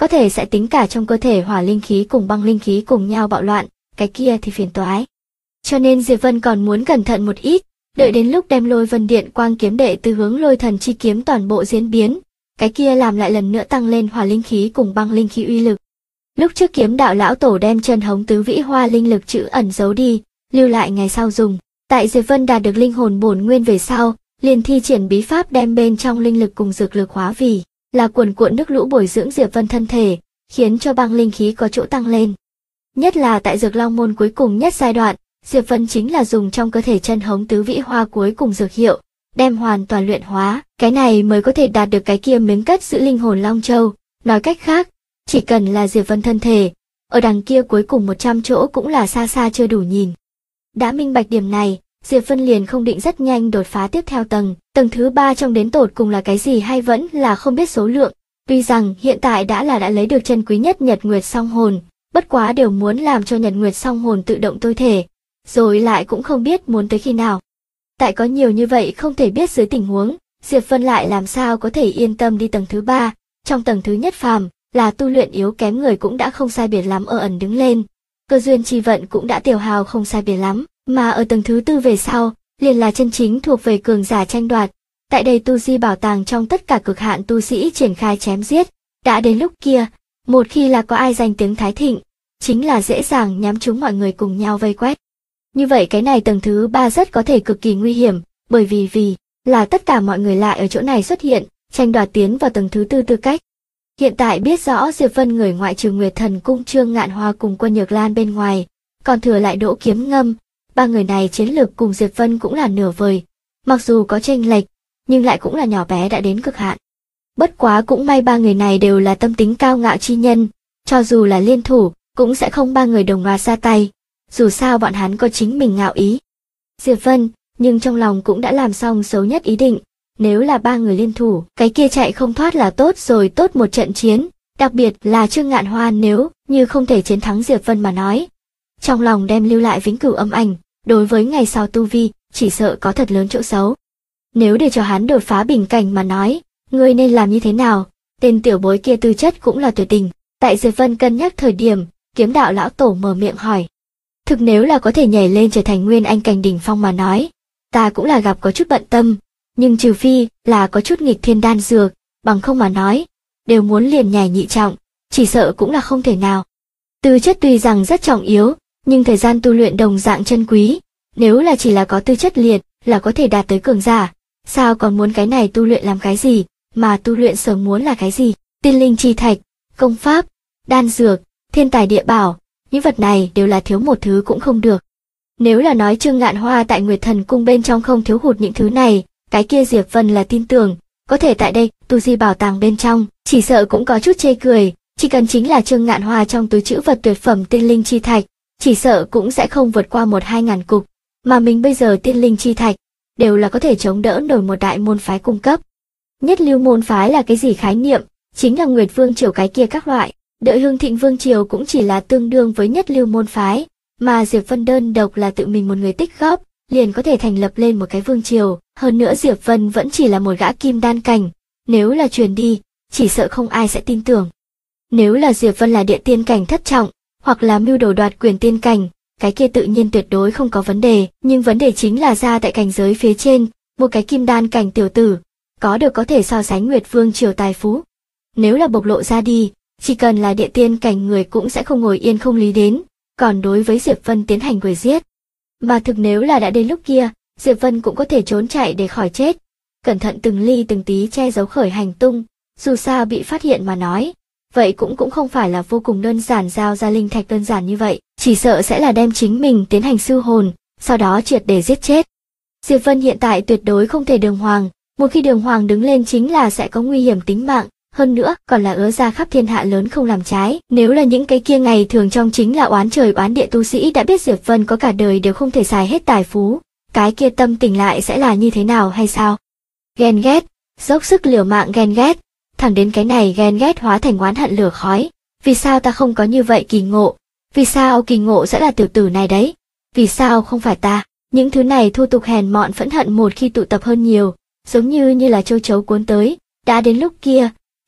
Speaker 1: có thể sẽ tính cả trong cơ thể hỏa linh khí cùng băng linh khí cùng nhau bạo loạn, cái kia thì phiền toái. Cho nên Diệp Vân còn muốn cẩn thận một ít, đợi đến lúc đem Lôi Vân Điện Quang kiếm đệ từ hướng Lôi Thần chi kiếm toàn bộ diễn biến, cái kia làm lại lần nữa tăng lên hỏa linh khí cùng băng linh khí uy lực. Lúc trước kiếm đạo lão tổ đem chân hống tứ vĩ hoa linh lực chữ ẩn giấu đi, lưu lại ngày sau dùng. Tại Diệp Vân đạt được linh hồn bổn nguyên về sau, liền thi triển bí pháp đem bên trong linh lực cùng dược lực hóa vì là cuồn cuộn nước lũ bồi dưỡng Diệp Vân thân thể, khiến cho băng linh khí có chỗ tăng lên. Nhất là tại Dược Long môn cuối cùng nhất giai đoạn, Diệp Vân chính là dùng trong cơ thể chân hống tứ vĩ hoa cuối cùng dược hiệu, đem hoàn toàn luyện hóa, cái này mới có thể đạt được cái kia miếng cất giữ linh hồn Long Châu. Nói cách khác, chỉ cần là Diệp Vân thân thể, ở đằng kia cuối cùng 100 chỗ cũng là xa xa chưa đủ nhìn. Đã minh bạch điểm này, Diệp Vân liền không định rất nhanh đột phá tiếp theo tầng thứ 3 trong đến tột cùng là cái gì hay vẫn là không biết số lượng. Tuy rằng hiện tại đã lấy được chân quý nhất Nhật Nguyệt Song Hồn, bất quá đều muốn làm cho Nhật Nguyệt Song Hồn tự động tôi thể, rồi lại cũng không biết muốn tới khi nào. Tại có nhiều như vậy không thể biết dưới tình huống, Diệp Vân lại làm sao có thể yên tâm đi tầng thứ 3, trong tầng thứ nhất phàm, là tu luyện yếu kém người cũng đã không sai biệt lắm ở ẩn đứng lên, cơ duyên chi vận cũng đã tiêu hao không sai biệt lắm, mà ở tầng thứ 4 về sau, liền là chân chính thuộc về cường giả tranh đoạt. Tại đây tu di bảo tàng trong tất cả cực hạn tu sĩ triển khai chém giết, đã đến lúc kia, một khi là có ai danh tiếng thái thịnh, chính là dễ dàng nhắm trúng mọi người cùng nhau vây quét. Như vậy cái này tầng thứ 3 rất có thể cực kỳ nguy hiểm, bởi vì là tất cả mọi người lại ở chỗ này xuất hiện, tranh đoạt tiến vào tầng thứ 4 tư cách. Hiện tại biết rõ Diệp Vân người ngoại trừ Nguyệt Thần Cung Trương Ngạn Hoa cùng Quân Nhược Lan bên ngoài, còn thừa lại Đỗ Kiếm Ngâm, ba người này chiến lược cùng Diệp Vân cũng là nửa vời, mặc dù có chênh lệch, nhưng lại cũng là nhỏ bé đã đến cực hạn. Bất quá cũng may ba người này đều là tâm tính cao ngạo chi nhân, cho dù là liên thủ, cũng sẽ không ba người đồng loạt ra tay, dù sao bọn hắn có chính mình ngạo ý. Diệp Vân, nhưng trong lòng cũng đã làm xong xấu nhất ý định, nếu là ba người liên thủ, cái kia chạy không thoát là tốt rồi, tốt một trận chiến, đặc biệt là Trương Ngạn Hoa nếu như không thể chiến thắng Diệp Vân mà nói. Trong lòng đem lưu lại vĩnh cửu âm ảnh, đối với ngày sau tu vi, chỉ sợ có thật lớn chỗ xấu. Nếu để cho hắn đột phá bình cảnh mà nói, ngươi nên làm như thế nào? Tên tiểu bối kia tư chất cũng là tuyệt tình. Tại Diệp Vân cân nhắc thời điểm, kiếm đạo lão tổ mở miệng hỏi. Thực nếu là có thể nhảy lên trở thành nguyên anh cảnh đỉnh phong mà nói, ta cũng là gặp có chút bận tâm, nhưng trừ phi là có chút nghịch thiên đan dược, bằng không mà nói, đều muốn liền nhảy nhị trọng, chỉ sợ cũng là không thể nào. Tư chất tuy rằng rất trọng yếu, nhưng thời gian tu luyện đồng dạng chân quý, nếu là chỉ là có tư chất liệt là có thể đạt tới cường giả, sao còn muốn cái này tu luyện làm cái gì, mà tu luyện sớm muốn là cái gì? Tiên linh chi thạch, công pháp, đan dược, thiên tài địa bảo, những vật này đều là thiếu một thứ cũng không được. Nếu là nói Trương Ngạn Hoa tại Nguyệt Thần Cung bên trong không thiếu hụt những thứ này, cái kia Diệp Vân là tin tưởng, có thể tại đây, tu di bảo tàng bên trong, chỉ sợ cũng có chút chê cười, chỉ cần chính là Trương Ngạn Hoa trong túi trữ vật tuyệt phẩm tiên linh chi thạch, chỉ sợ cũng sẽ không vượt qua 1-2 ngàn cục, mà mình bây giờ tiên linh chi thạch, đều là có thể chống đỡ nổi một đại môn phái cung cấp. Nhất lưu môn phái là cái gì khái niệm, chính là Nguyệt Vương Triều cái kia các loại, Đợi Hưng Thịnh Vương Triều cũng chỉ là tương đương với nhất lưu môn phái, mà Diệp Vân đơn độc là tự mình một người tích góp, liền có thể thành lập lên một cái vương triều, hơn nữa Diệp Vân vẫn chỉ là một gã kim đan cảnh, nếu là truyền đi, chỉ sợ không ai sẽ tin tưởng. Nếu là Diệp Vân là địa tiên cảnh thất trọng, hoặc là mưu đồ đoạt quyền tiên cảnh, cái kia tự nhiên tuyệt đối không có vấn đề, nhưng vấn đề chính là ra tại cảnh giới phía trên, một cái kim đan cảnh tiểu tử, có được có thể so sánh Nguyệt Vương Triều tài phú. Nếu là bộc lộ ra đi, chỉ cần là địa tiên cảnh người cũng sẽ không ngồi yên không lý đến, còn đối với Diệp Vân tiến hành đuổi giết. Mà thực nếu là đã đến lúc kia, Diệp Vân cũng có thể trốn chạy để khỏi chết, cẩn thận từng ly từng tí che giấu khởi hành tung, dù sao bị phát hiện mà nói, vậy cũng không phải là vô cùng đơn giản giao ra linh thạch đơn giản như vậy, chỉ sợ sẽ là đem chính mình tiến hành sư hồn, sau đó triệt để giết chết. Diệp Vân hiện tại tuyệt đối không thể đường hoàng, một khi đường hoàng đứng lên chính là sẽ có nguy hiểm tính mạng, hơn nữa còn là ứa ra khắp thiên hạ lớn không làm trái. Nếu là những cái kia ngày thường trong chính là oán trời oán địa tu sĩ đã biết Diệp Vân có cả đời đều không thể xài hết tài phú, cái kia tâm tình lại sẽ là như thế nào hay sao? Ghen ghét, dốc sức liều mạng ghen ghét, thẳng đến cái này ghen ghét hóa thành oán hận lửa khói. Vì sao ta không có như vậy kỳ ngộ? Vì sao kỳ ngộ sẽ là tiểu tử này đấy? Vì sao không phải ta? Những thứ này thô tục hèn mọn phẫn hận một khi tụ tập hơn nhiều, giống như là châu chấu cuốn tới, đã đến lúc kia,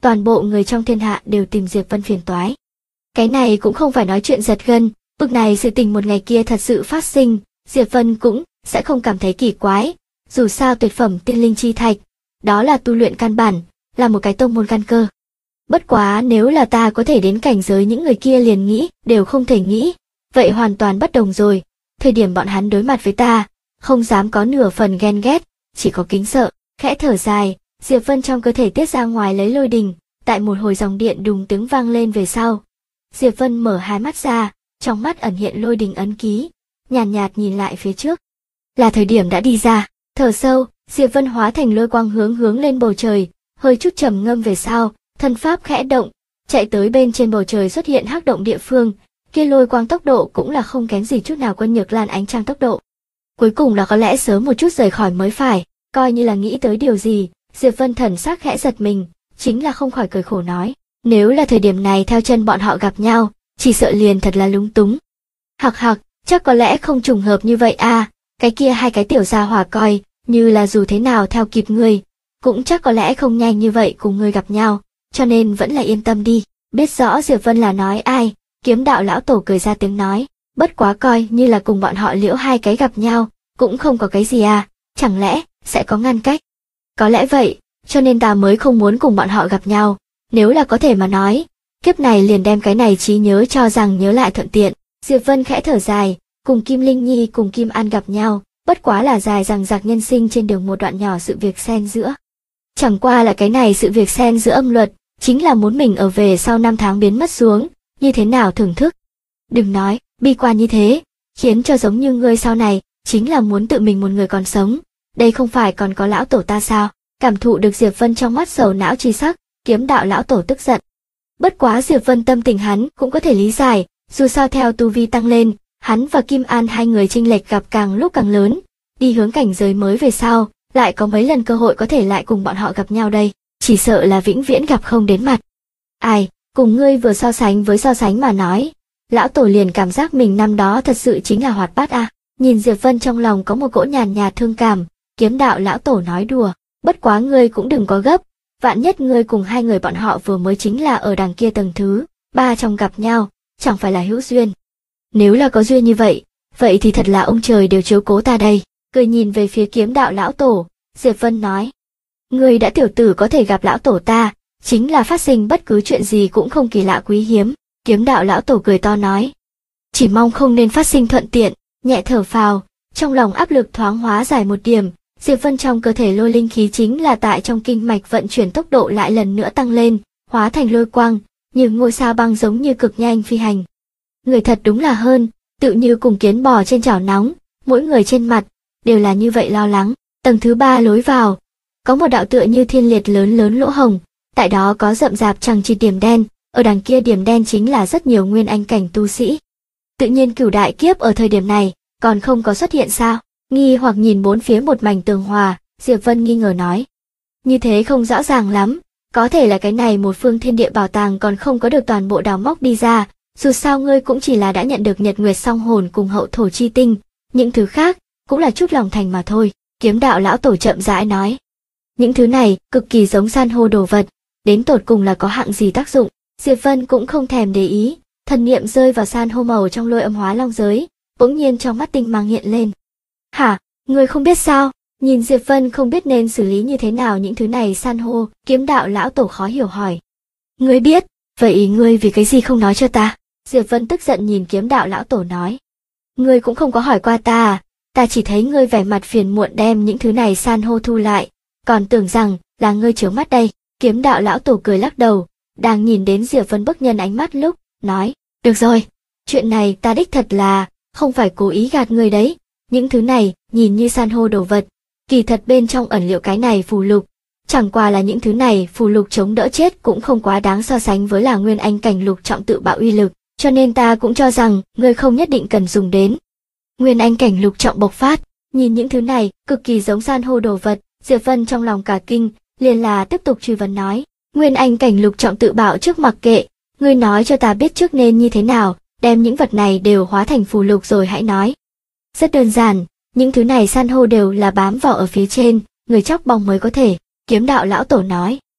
Speaker 1: toàn bộ người trong thiên hạ đều tìm Diệp Vân phiền toái. Cái này cũng không phải nói chuyện giật gân, bực này sự tình một ngày kia thật sự phát sinh, Diệp Vân cũng sẽ không cảm thấy kỳ quái, dù sao tuyệt phẩm tiên linh chi thạch, đó là tu luyện căn bản, là một cái tông môn căn cơ. Bất quá nếu là ta có thể đến cảnh giới những người kia liền nghĩ, đều không thể nghĩ, vậy hoàn toàn bất đồng rồi, thời điểm bọn hắn đối mặt với ta, không dám có nửa phần ghen ghét, chỉ có kính sợ, khẽ thở dài, Diệp Vân trong cơ thể tiết ra ngoài lấy lôi đình, tại một hồi dòng điện đùng tiếng vang lên về sau. Diệp Vân mở hai mắt ra, trong mắt ẩn hiện lôi đình ấn ký, nhàn nhạt nhìn lại phía trước. Là thời điểm đã đi ra, thở sâu, Diệp Vân hóa thành lôi quang hướng lên bầu trời, hơi chút trầm ngâm về sau, thân pháp khẽ động, chạy tới bên trên bầu trời xuất hiện hắc động địa phương, kia lôi quang tốc độ cũng là không kém gì chút nào Quân Nhược Lan ánh trăng tốc độ. Cuối cùng là có lẽ sớm một chút rời khỏi mới phải, coi như là nghĩ tới điều gì, Diệp Vân thần sắc khẽ giật mình, chính là không khỏi cười khổ nói, nếu là thời điểm này theo chân bọn họ gặp nhau, chỉ sợ liền thật là lúng túng. Hặc hặc, chắc có lẽ không trùng hợp như vậy à, cái kia hai cái tiểu gia hỏa coi, như là dù thế nào theo kịp ngươi, cũng chắc có lẽ không nhanh như vậy cùng ngươi gặp nhau, cho nên vẫn là yên tâm đi. Biết rõ Diệp Vân là nói ai, Kiếm Đạo lão tổ cười ra tiếng nói, bất quá coi như là cùng bọn họ Liễu hai cái gặp nhau, cũng không có cái gì à, chẳng lẽ sẽ có ngăn cách. Có lẽ vậy, cho nên ta mới không muốn cùng bọn họ gặp nhau, nếu là có thể mà nói, kiếp này liền đem cái này trí nhớ cho rằng nhớ lại thuận tiện. Diệp Vân khẽ thở dài, cùng Kim Linh Nhi cùng Kim An gặp nhau, bất quá là dài dằng dặc nhân sinh trên đường một đoạn nhỏ sự việc xen giữa. Chẳng qua là cái này sự việc xen giữa âm luật, chính là muốn mình ở về sau 5 tháng biến mất xuống, như thế nào thưởng thức. Đừng nói, bi quan như thế, khiến cho giống như ngươi sau này, chính là muốn tự mình một người còn sống, đây không phải còn có lão tổ ta sao, cảm thụ được Diệp Vân trong mắt sầu não chi sắc, Kiếm Đạo lão tổ tức giận. Bất quá Diệp Vân tâm tình hắn cũng có thể lý giải, dù sao theo tu vi tăng lên, hắn và Kim An hai người chênh lệch gặp càng lúc càng lớn, đi hướng cảnh giới mới về sau, lại có mấy lần cơ hội có thể lại cùng bọn họ gặp nhau đây, chỉ sợ là vĩnh viễn gặp không đến mặt. Ai, cùng ngươi vừa so sánh với so sánh mà nói, lão tổ liền cảm giác mình năm đó thật sự chính là hoạt bát à, nhìn Diệp Vân trong lòng có một cỗ nhàn nhạt thương cảm, Kiếm Đạo lão tổ nói đùa, bất quá ngươi cũng đừng có gấp, vạn nhất ngươi cùng hai người bọn họ vừa mới chính là ở đằng kia tầng thứ 3 trong gặp nhau, chẳng phải là hữu duyên. Nếu là có duyên như vậy, vậy thì thật là ông trời đều chiếu cố ta đây. Cười nhìn về phía Kiếm Đạo lão tổ, Diệp Vân nói, ngươi đã tiểu tử có thể gặp lão tổ ta, chính là phát sinh bất cứ chuyện gì cũng không kỳ lạ quý hiếm. Kiếm Đạo lão tổ cười to nói, chỉ mong không nên phát sinh thuận tiện. Nhẹ thở phào, trong lòng áp lực thoáng hóa giải một điểm, Diệp Vân trong cơ thể lôi linh khí chính là tại trong kinh mạch vận chuyển tốc độ lại lần nữa tăng lên, hóa thành lôi quang, như ngôi sao băng giống như cực nhanh phi hành. Người thật đúng là hơn, tự như cùng kiến bò trên chảo nóng, mỗi người trên mặt đều là như vậy lo lắng. Tầng thứ 3 lối vào, có một đạo tựa như thiên liệt lớn lớn lỗ hồng, tại đó có rậm rạp chằng chịt điểm đen, ở đằng kia điểm đen chính là rất nhiều nguyên anh cảnh tu sĩ. Tự nhiên Cửu đại kiếp ở thời điểm này còn không có xuất hiện sao? Nghi hoặc nhìn bốn phía một mảnh tường hòa, Diệp Vân nghi ngờ nói, như thế không rõ ràng lắm, có thể là cái này một phương thiên địa bảo tàng còn không có được toàn bộ đào móc đi ra, dù sao ngươi cũng chỉ là đã nhận được Nhật Nguyệt song hồn cùng hậu thổ chi tinh, những thứ khác cũng là chút lòng thành mà thôi. Kiếm Đạo lão tổ chậm rãi nói, những thứ này cực kỳ giống san hô đồ vật, đến tột cùng là có hạng gì tác dụng? Diệp Vân cũng không thèm để ý, thần niệm rơi vào san hô màu trong lôi âm hóa long giới, bỗng nhiên trong mắt tinh mang hiện lên. Hả, ngươi không biết sao? Nhìn Diệp Vân không biết nên xử lý như thế nào những thứ này san hô, Kiếm Đạo lão tổ khó hiểu hỏi. Ngươi biết, vậy ngươi vì cái gì không nói cho ta? Diệp Vân tức giận nhìn Kiếm Đạo lão tổ nói. Ngươi cũng không có hỏi qua ta à? Ta chỉ thấy ngươi vẻ mặt phiền muộn đem những thứ này san hô thu lại, còn tưởng rằng là ngươi chướng mắt đây. Kiếm Đạo lão tổ cười lắc đầu, đang nhìn đến Diệp Vân bức nhân ánh mắt lúc, nói, được rồi, chuyện này ta đích thật là không phải cố ý gạt ngươi đấy, những thứ này nhìn như san hô đồ vật, kỳ thật bên trong ẩn liệu cái này phù lục, chẳng qua là những thứ này phù lục chống đỡ chết cũng không quá đáng so sánh với là nguyên anh cảnh lục trọng tự bạo uy lực, cho nên ta cũng cho rằng ngươi không nhất định cần dùng đến. Nguyên anh cảnh lục trọng bộc phát, nhìn những thứ này cực kỳ giống san hô đồ vật, Diệp Vân trong lòng cả kinh, liền là tiếp tục truy vấn nói, nguyên anh cảnh lục trọng tự bạo trước mặc kệ, ngươi nói cho ta biết trước nên như thế nào, đem những vật này đều hóa thành phù lục rồi hãy nói. Rất đơn giản, những thứ này san hô đều là bám vào ở phía trên, người chóc bong mới có thể, Kiếm Đạo lão tổ nói.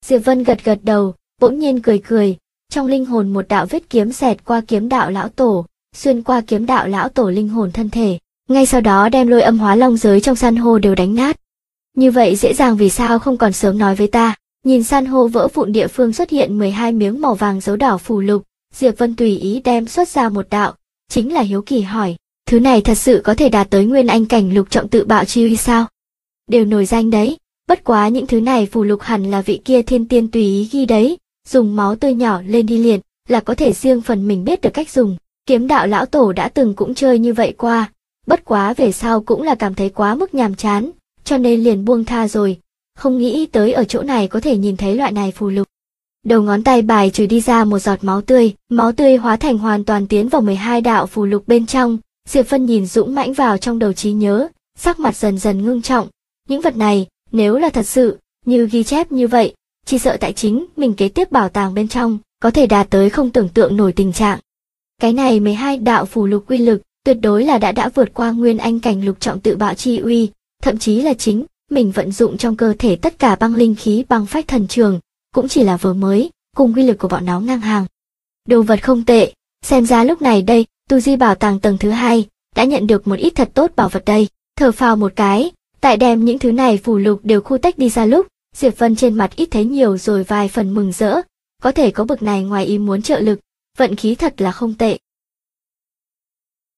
Speaker 1: Diệp Vân gật gật đầu, bỗng nhiên cười cười, trong linh hồn một đạo vết kiếm xẹt qua kiếm đạo lão tổ, xuyên qua kiếm đạo lão tổ linh hồn thân thể, ngay sau đó đem Lôi Âm Hóa Long giới trong san hô đều đánh nát. Như vậy dễ dàng vì sao không còn sớm nói với ta? Nhìn san hô vỡ vụn địa phương xuất hiện 12 miếng màu vàng dấu đỏ phù lục, Diệp Vân tùy ý đem xuất ra một đạo, chính là hiếu kỳ hỏi, thứ này thật sự có thể đạt tới nguyên anh cảnh lục trọng tự bạo chi uy sao? Đều nổi danh đấy, bất quá những thứ này phù lục hẳn là vị kia thiên tiên tùy ý ghi đấy, dùng máu tươi nhỏ lên đi liền, là có thể riêng phần mình biết được cách dùng. Kiếm đạo lão tổ đã từng cũng chơi như vậy qua, bất quá về sau cũng là cảm thấy quá mức nhàm chán, cho nên liền buông tha rồi, không nghĩ tới ở chỗ này có thể nhìn thấy loại này phù lục. Đầu ngón tay bài trừ đi ra một giọt máu tươi hóa thành hoàn toàn tiến vào 12 đạo phù lục bên trong, Diệp Vân nhìn dũng mãnh vào trong đầu trí nhớ, sắc mặt dần dần ngưng trọng, những vật này, nếu là thật sự, như ghi chép như vậy, chỉ sợ tại chính mình kế tiếp bảo tàng bên trong, có thể đạt tới không tưởng tượng nổi tình trạng. Cái này 12 đạo phù lục uy lực, tuyệt đối là đã vượt qua nguyên anh cảnh lục trọng tự bạo chi uy, thậm chí là chính mình vận dụng trong cơ thể tất cả băng linh khí băng phách thần trường, cũng chỉ là vừa mới, cùng uy lực của bọn nó ngang hàng. Đồ vật không tệ, xem ra lúc này đây, tu di bảo tàng tầng thứ 2, đã nhận được một ít thật tốt bảo vật đây. Thở phào một cái, tại đem những thứ này phù lục đều khu tách đi ra lúc, Diệp Vân trên mặt ít thấy nhiều rồi vài phần mừng rỡ, có thể có bực này ngoài ý muốn trợ lực, vận khí thật là không tệ.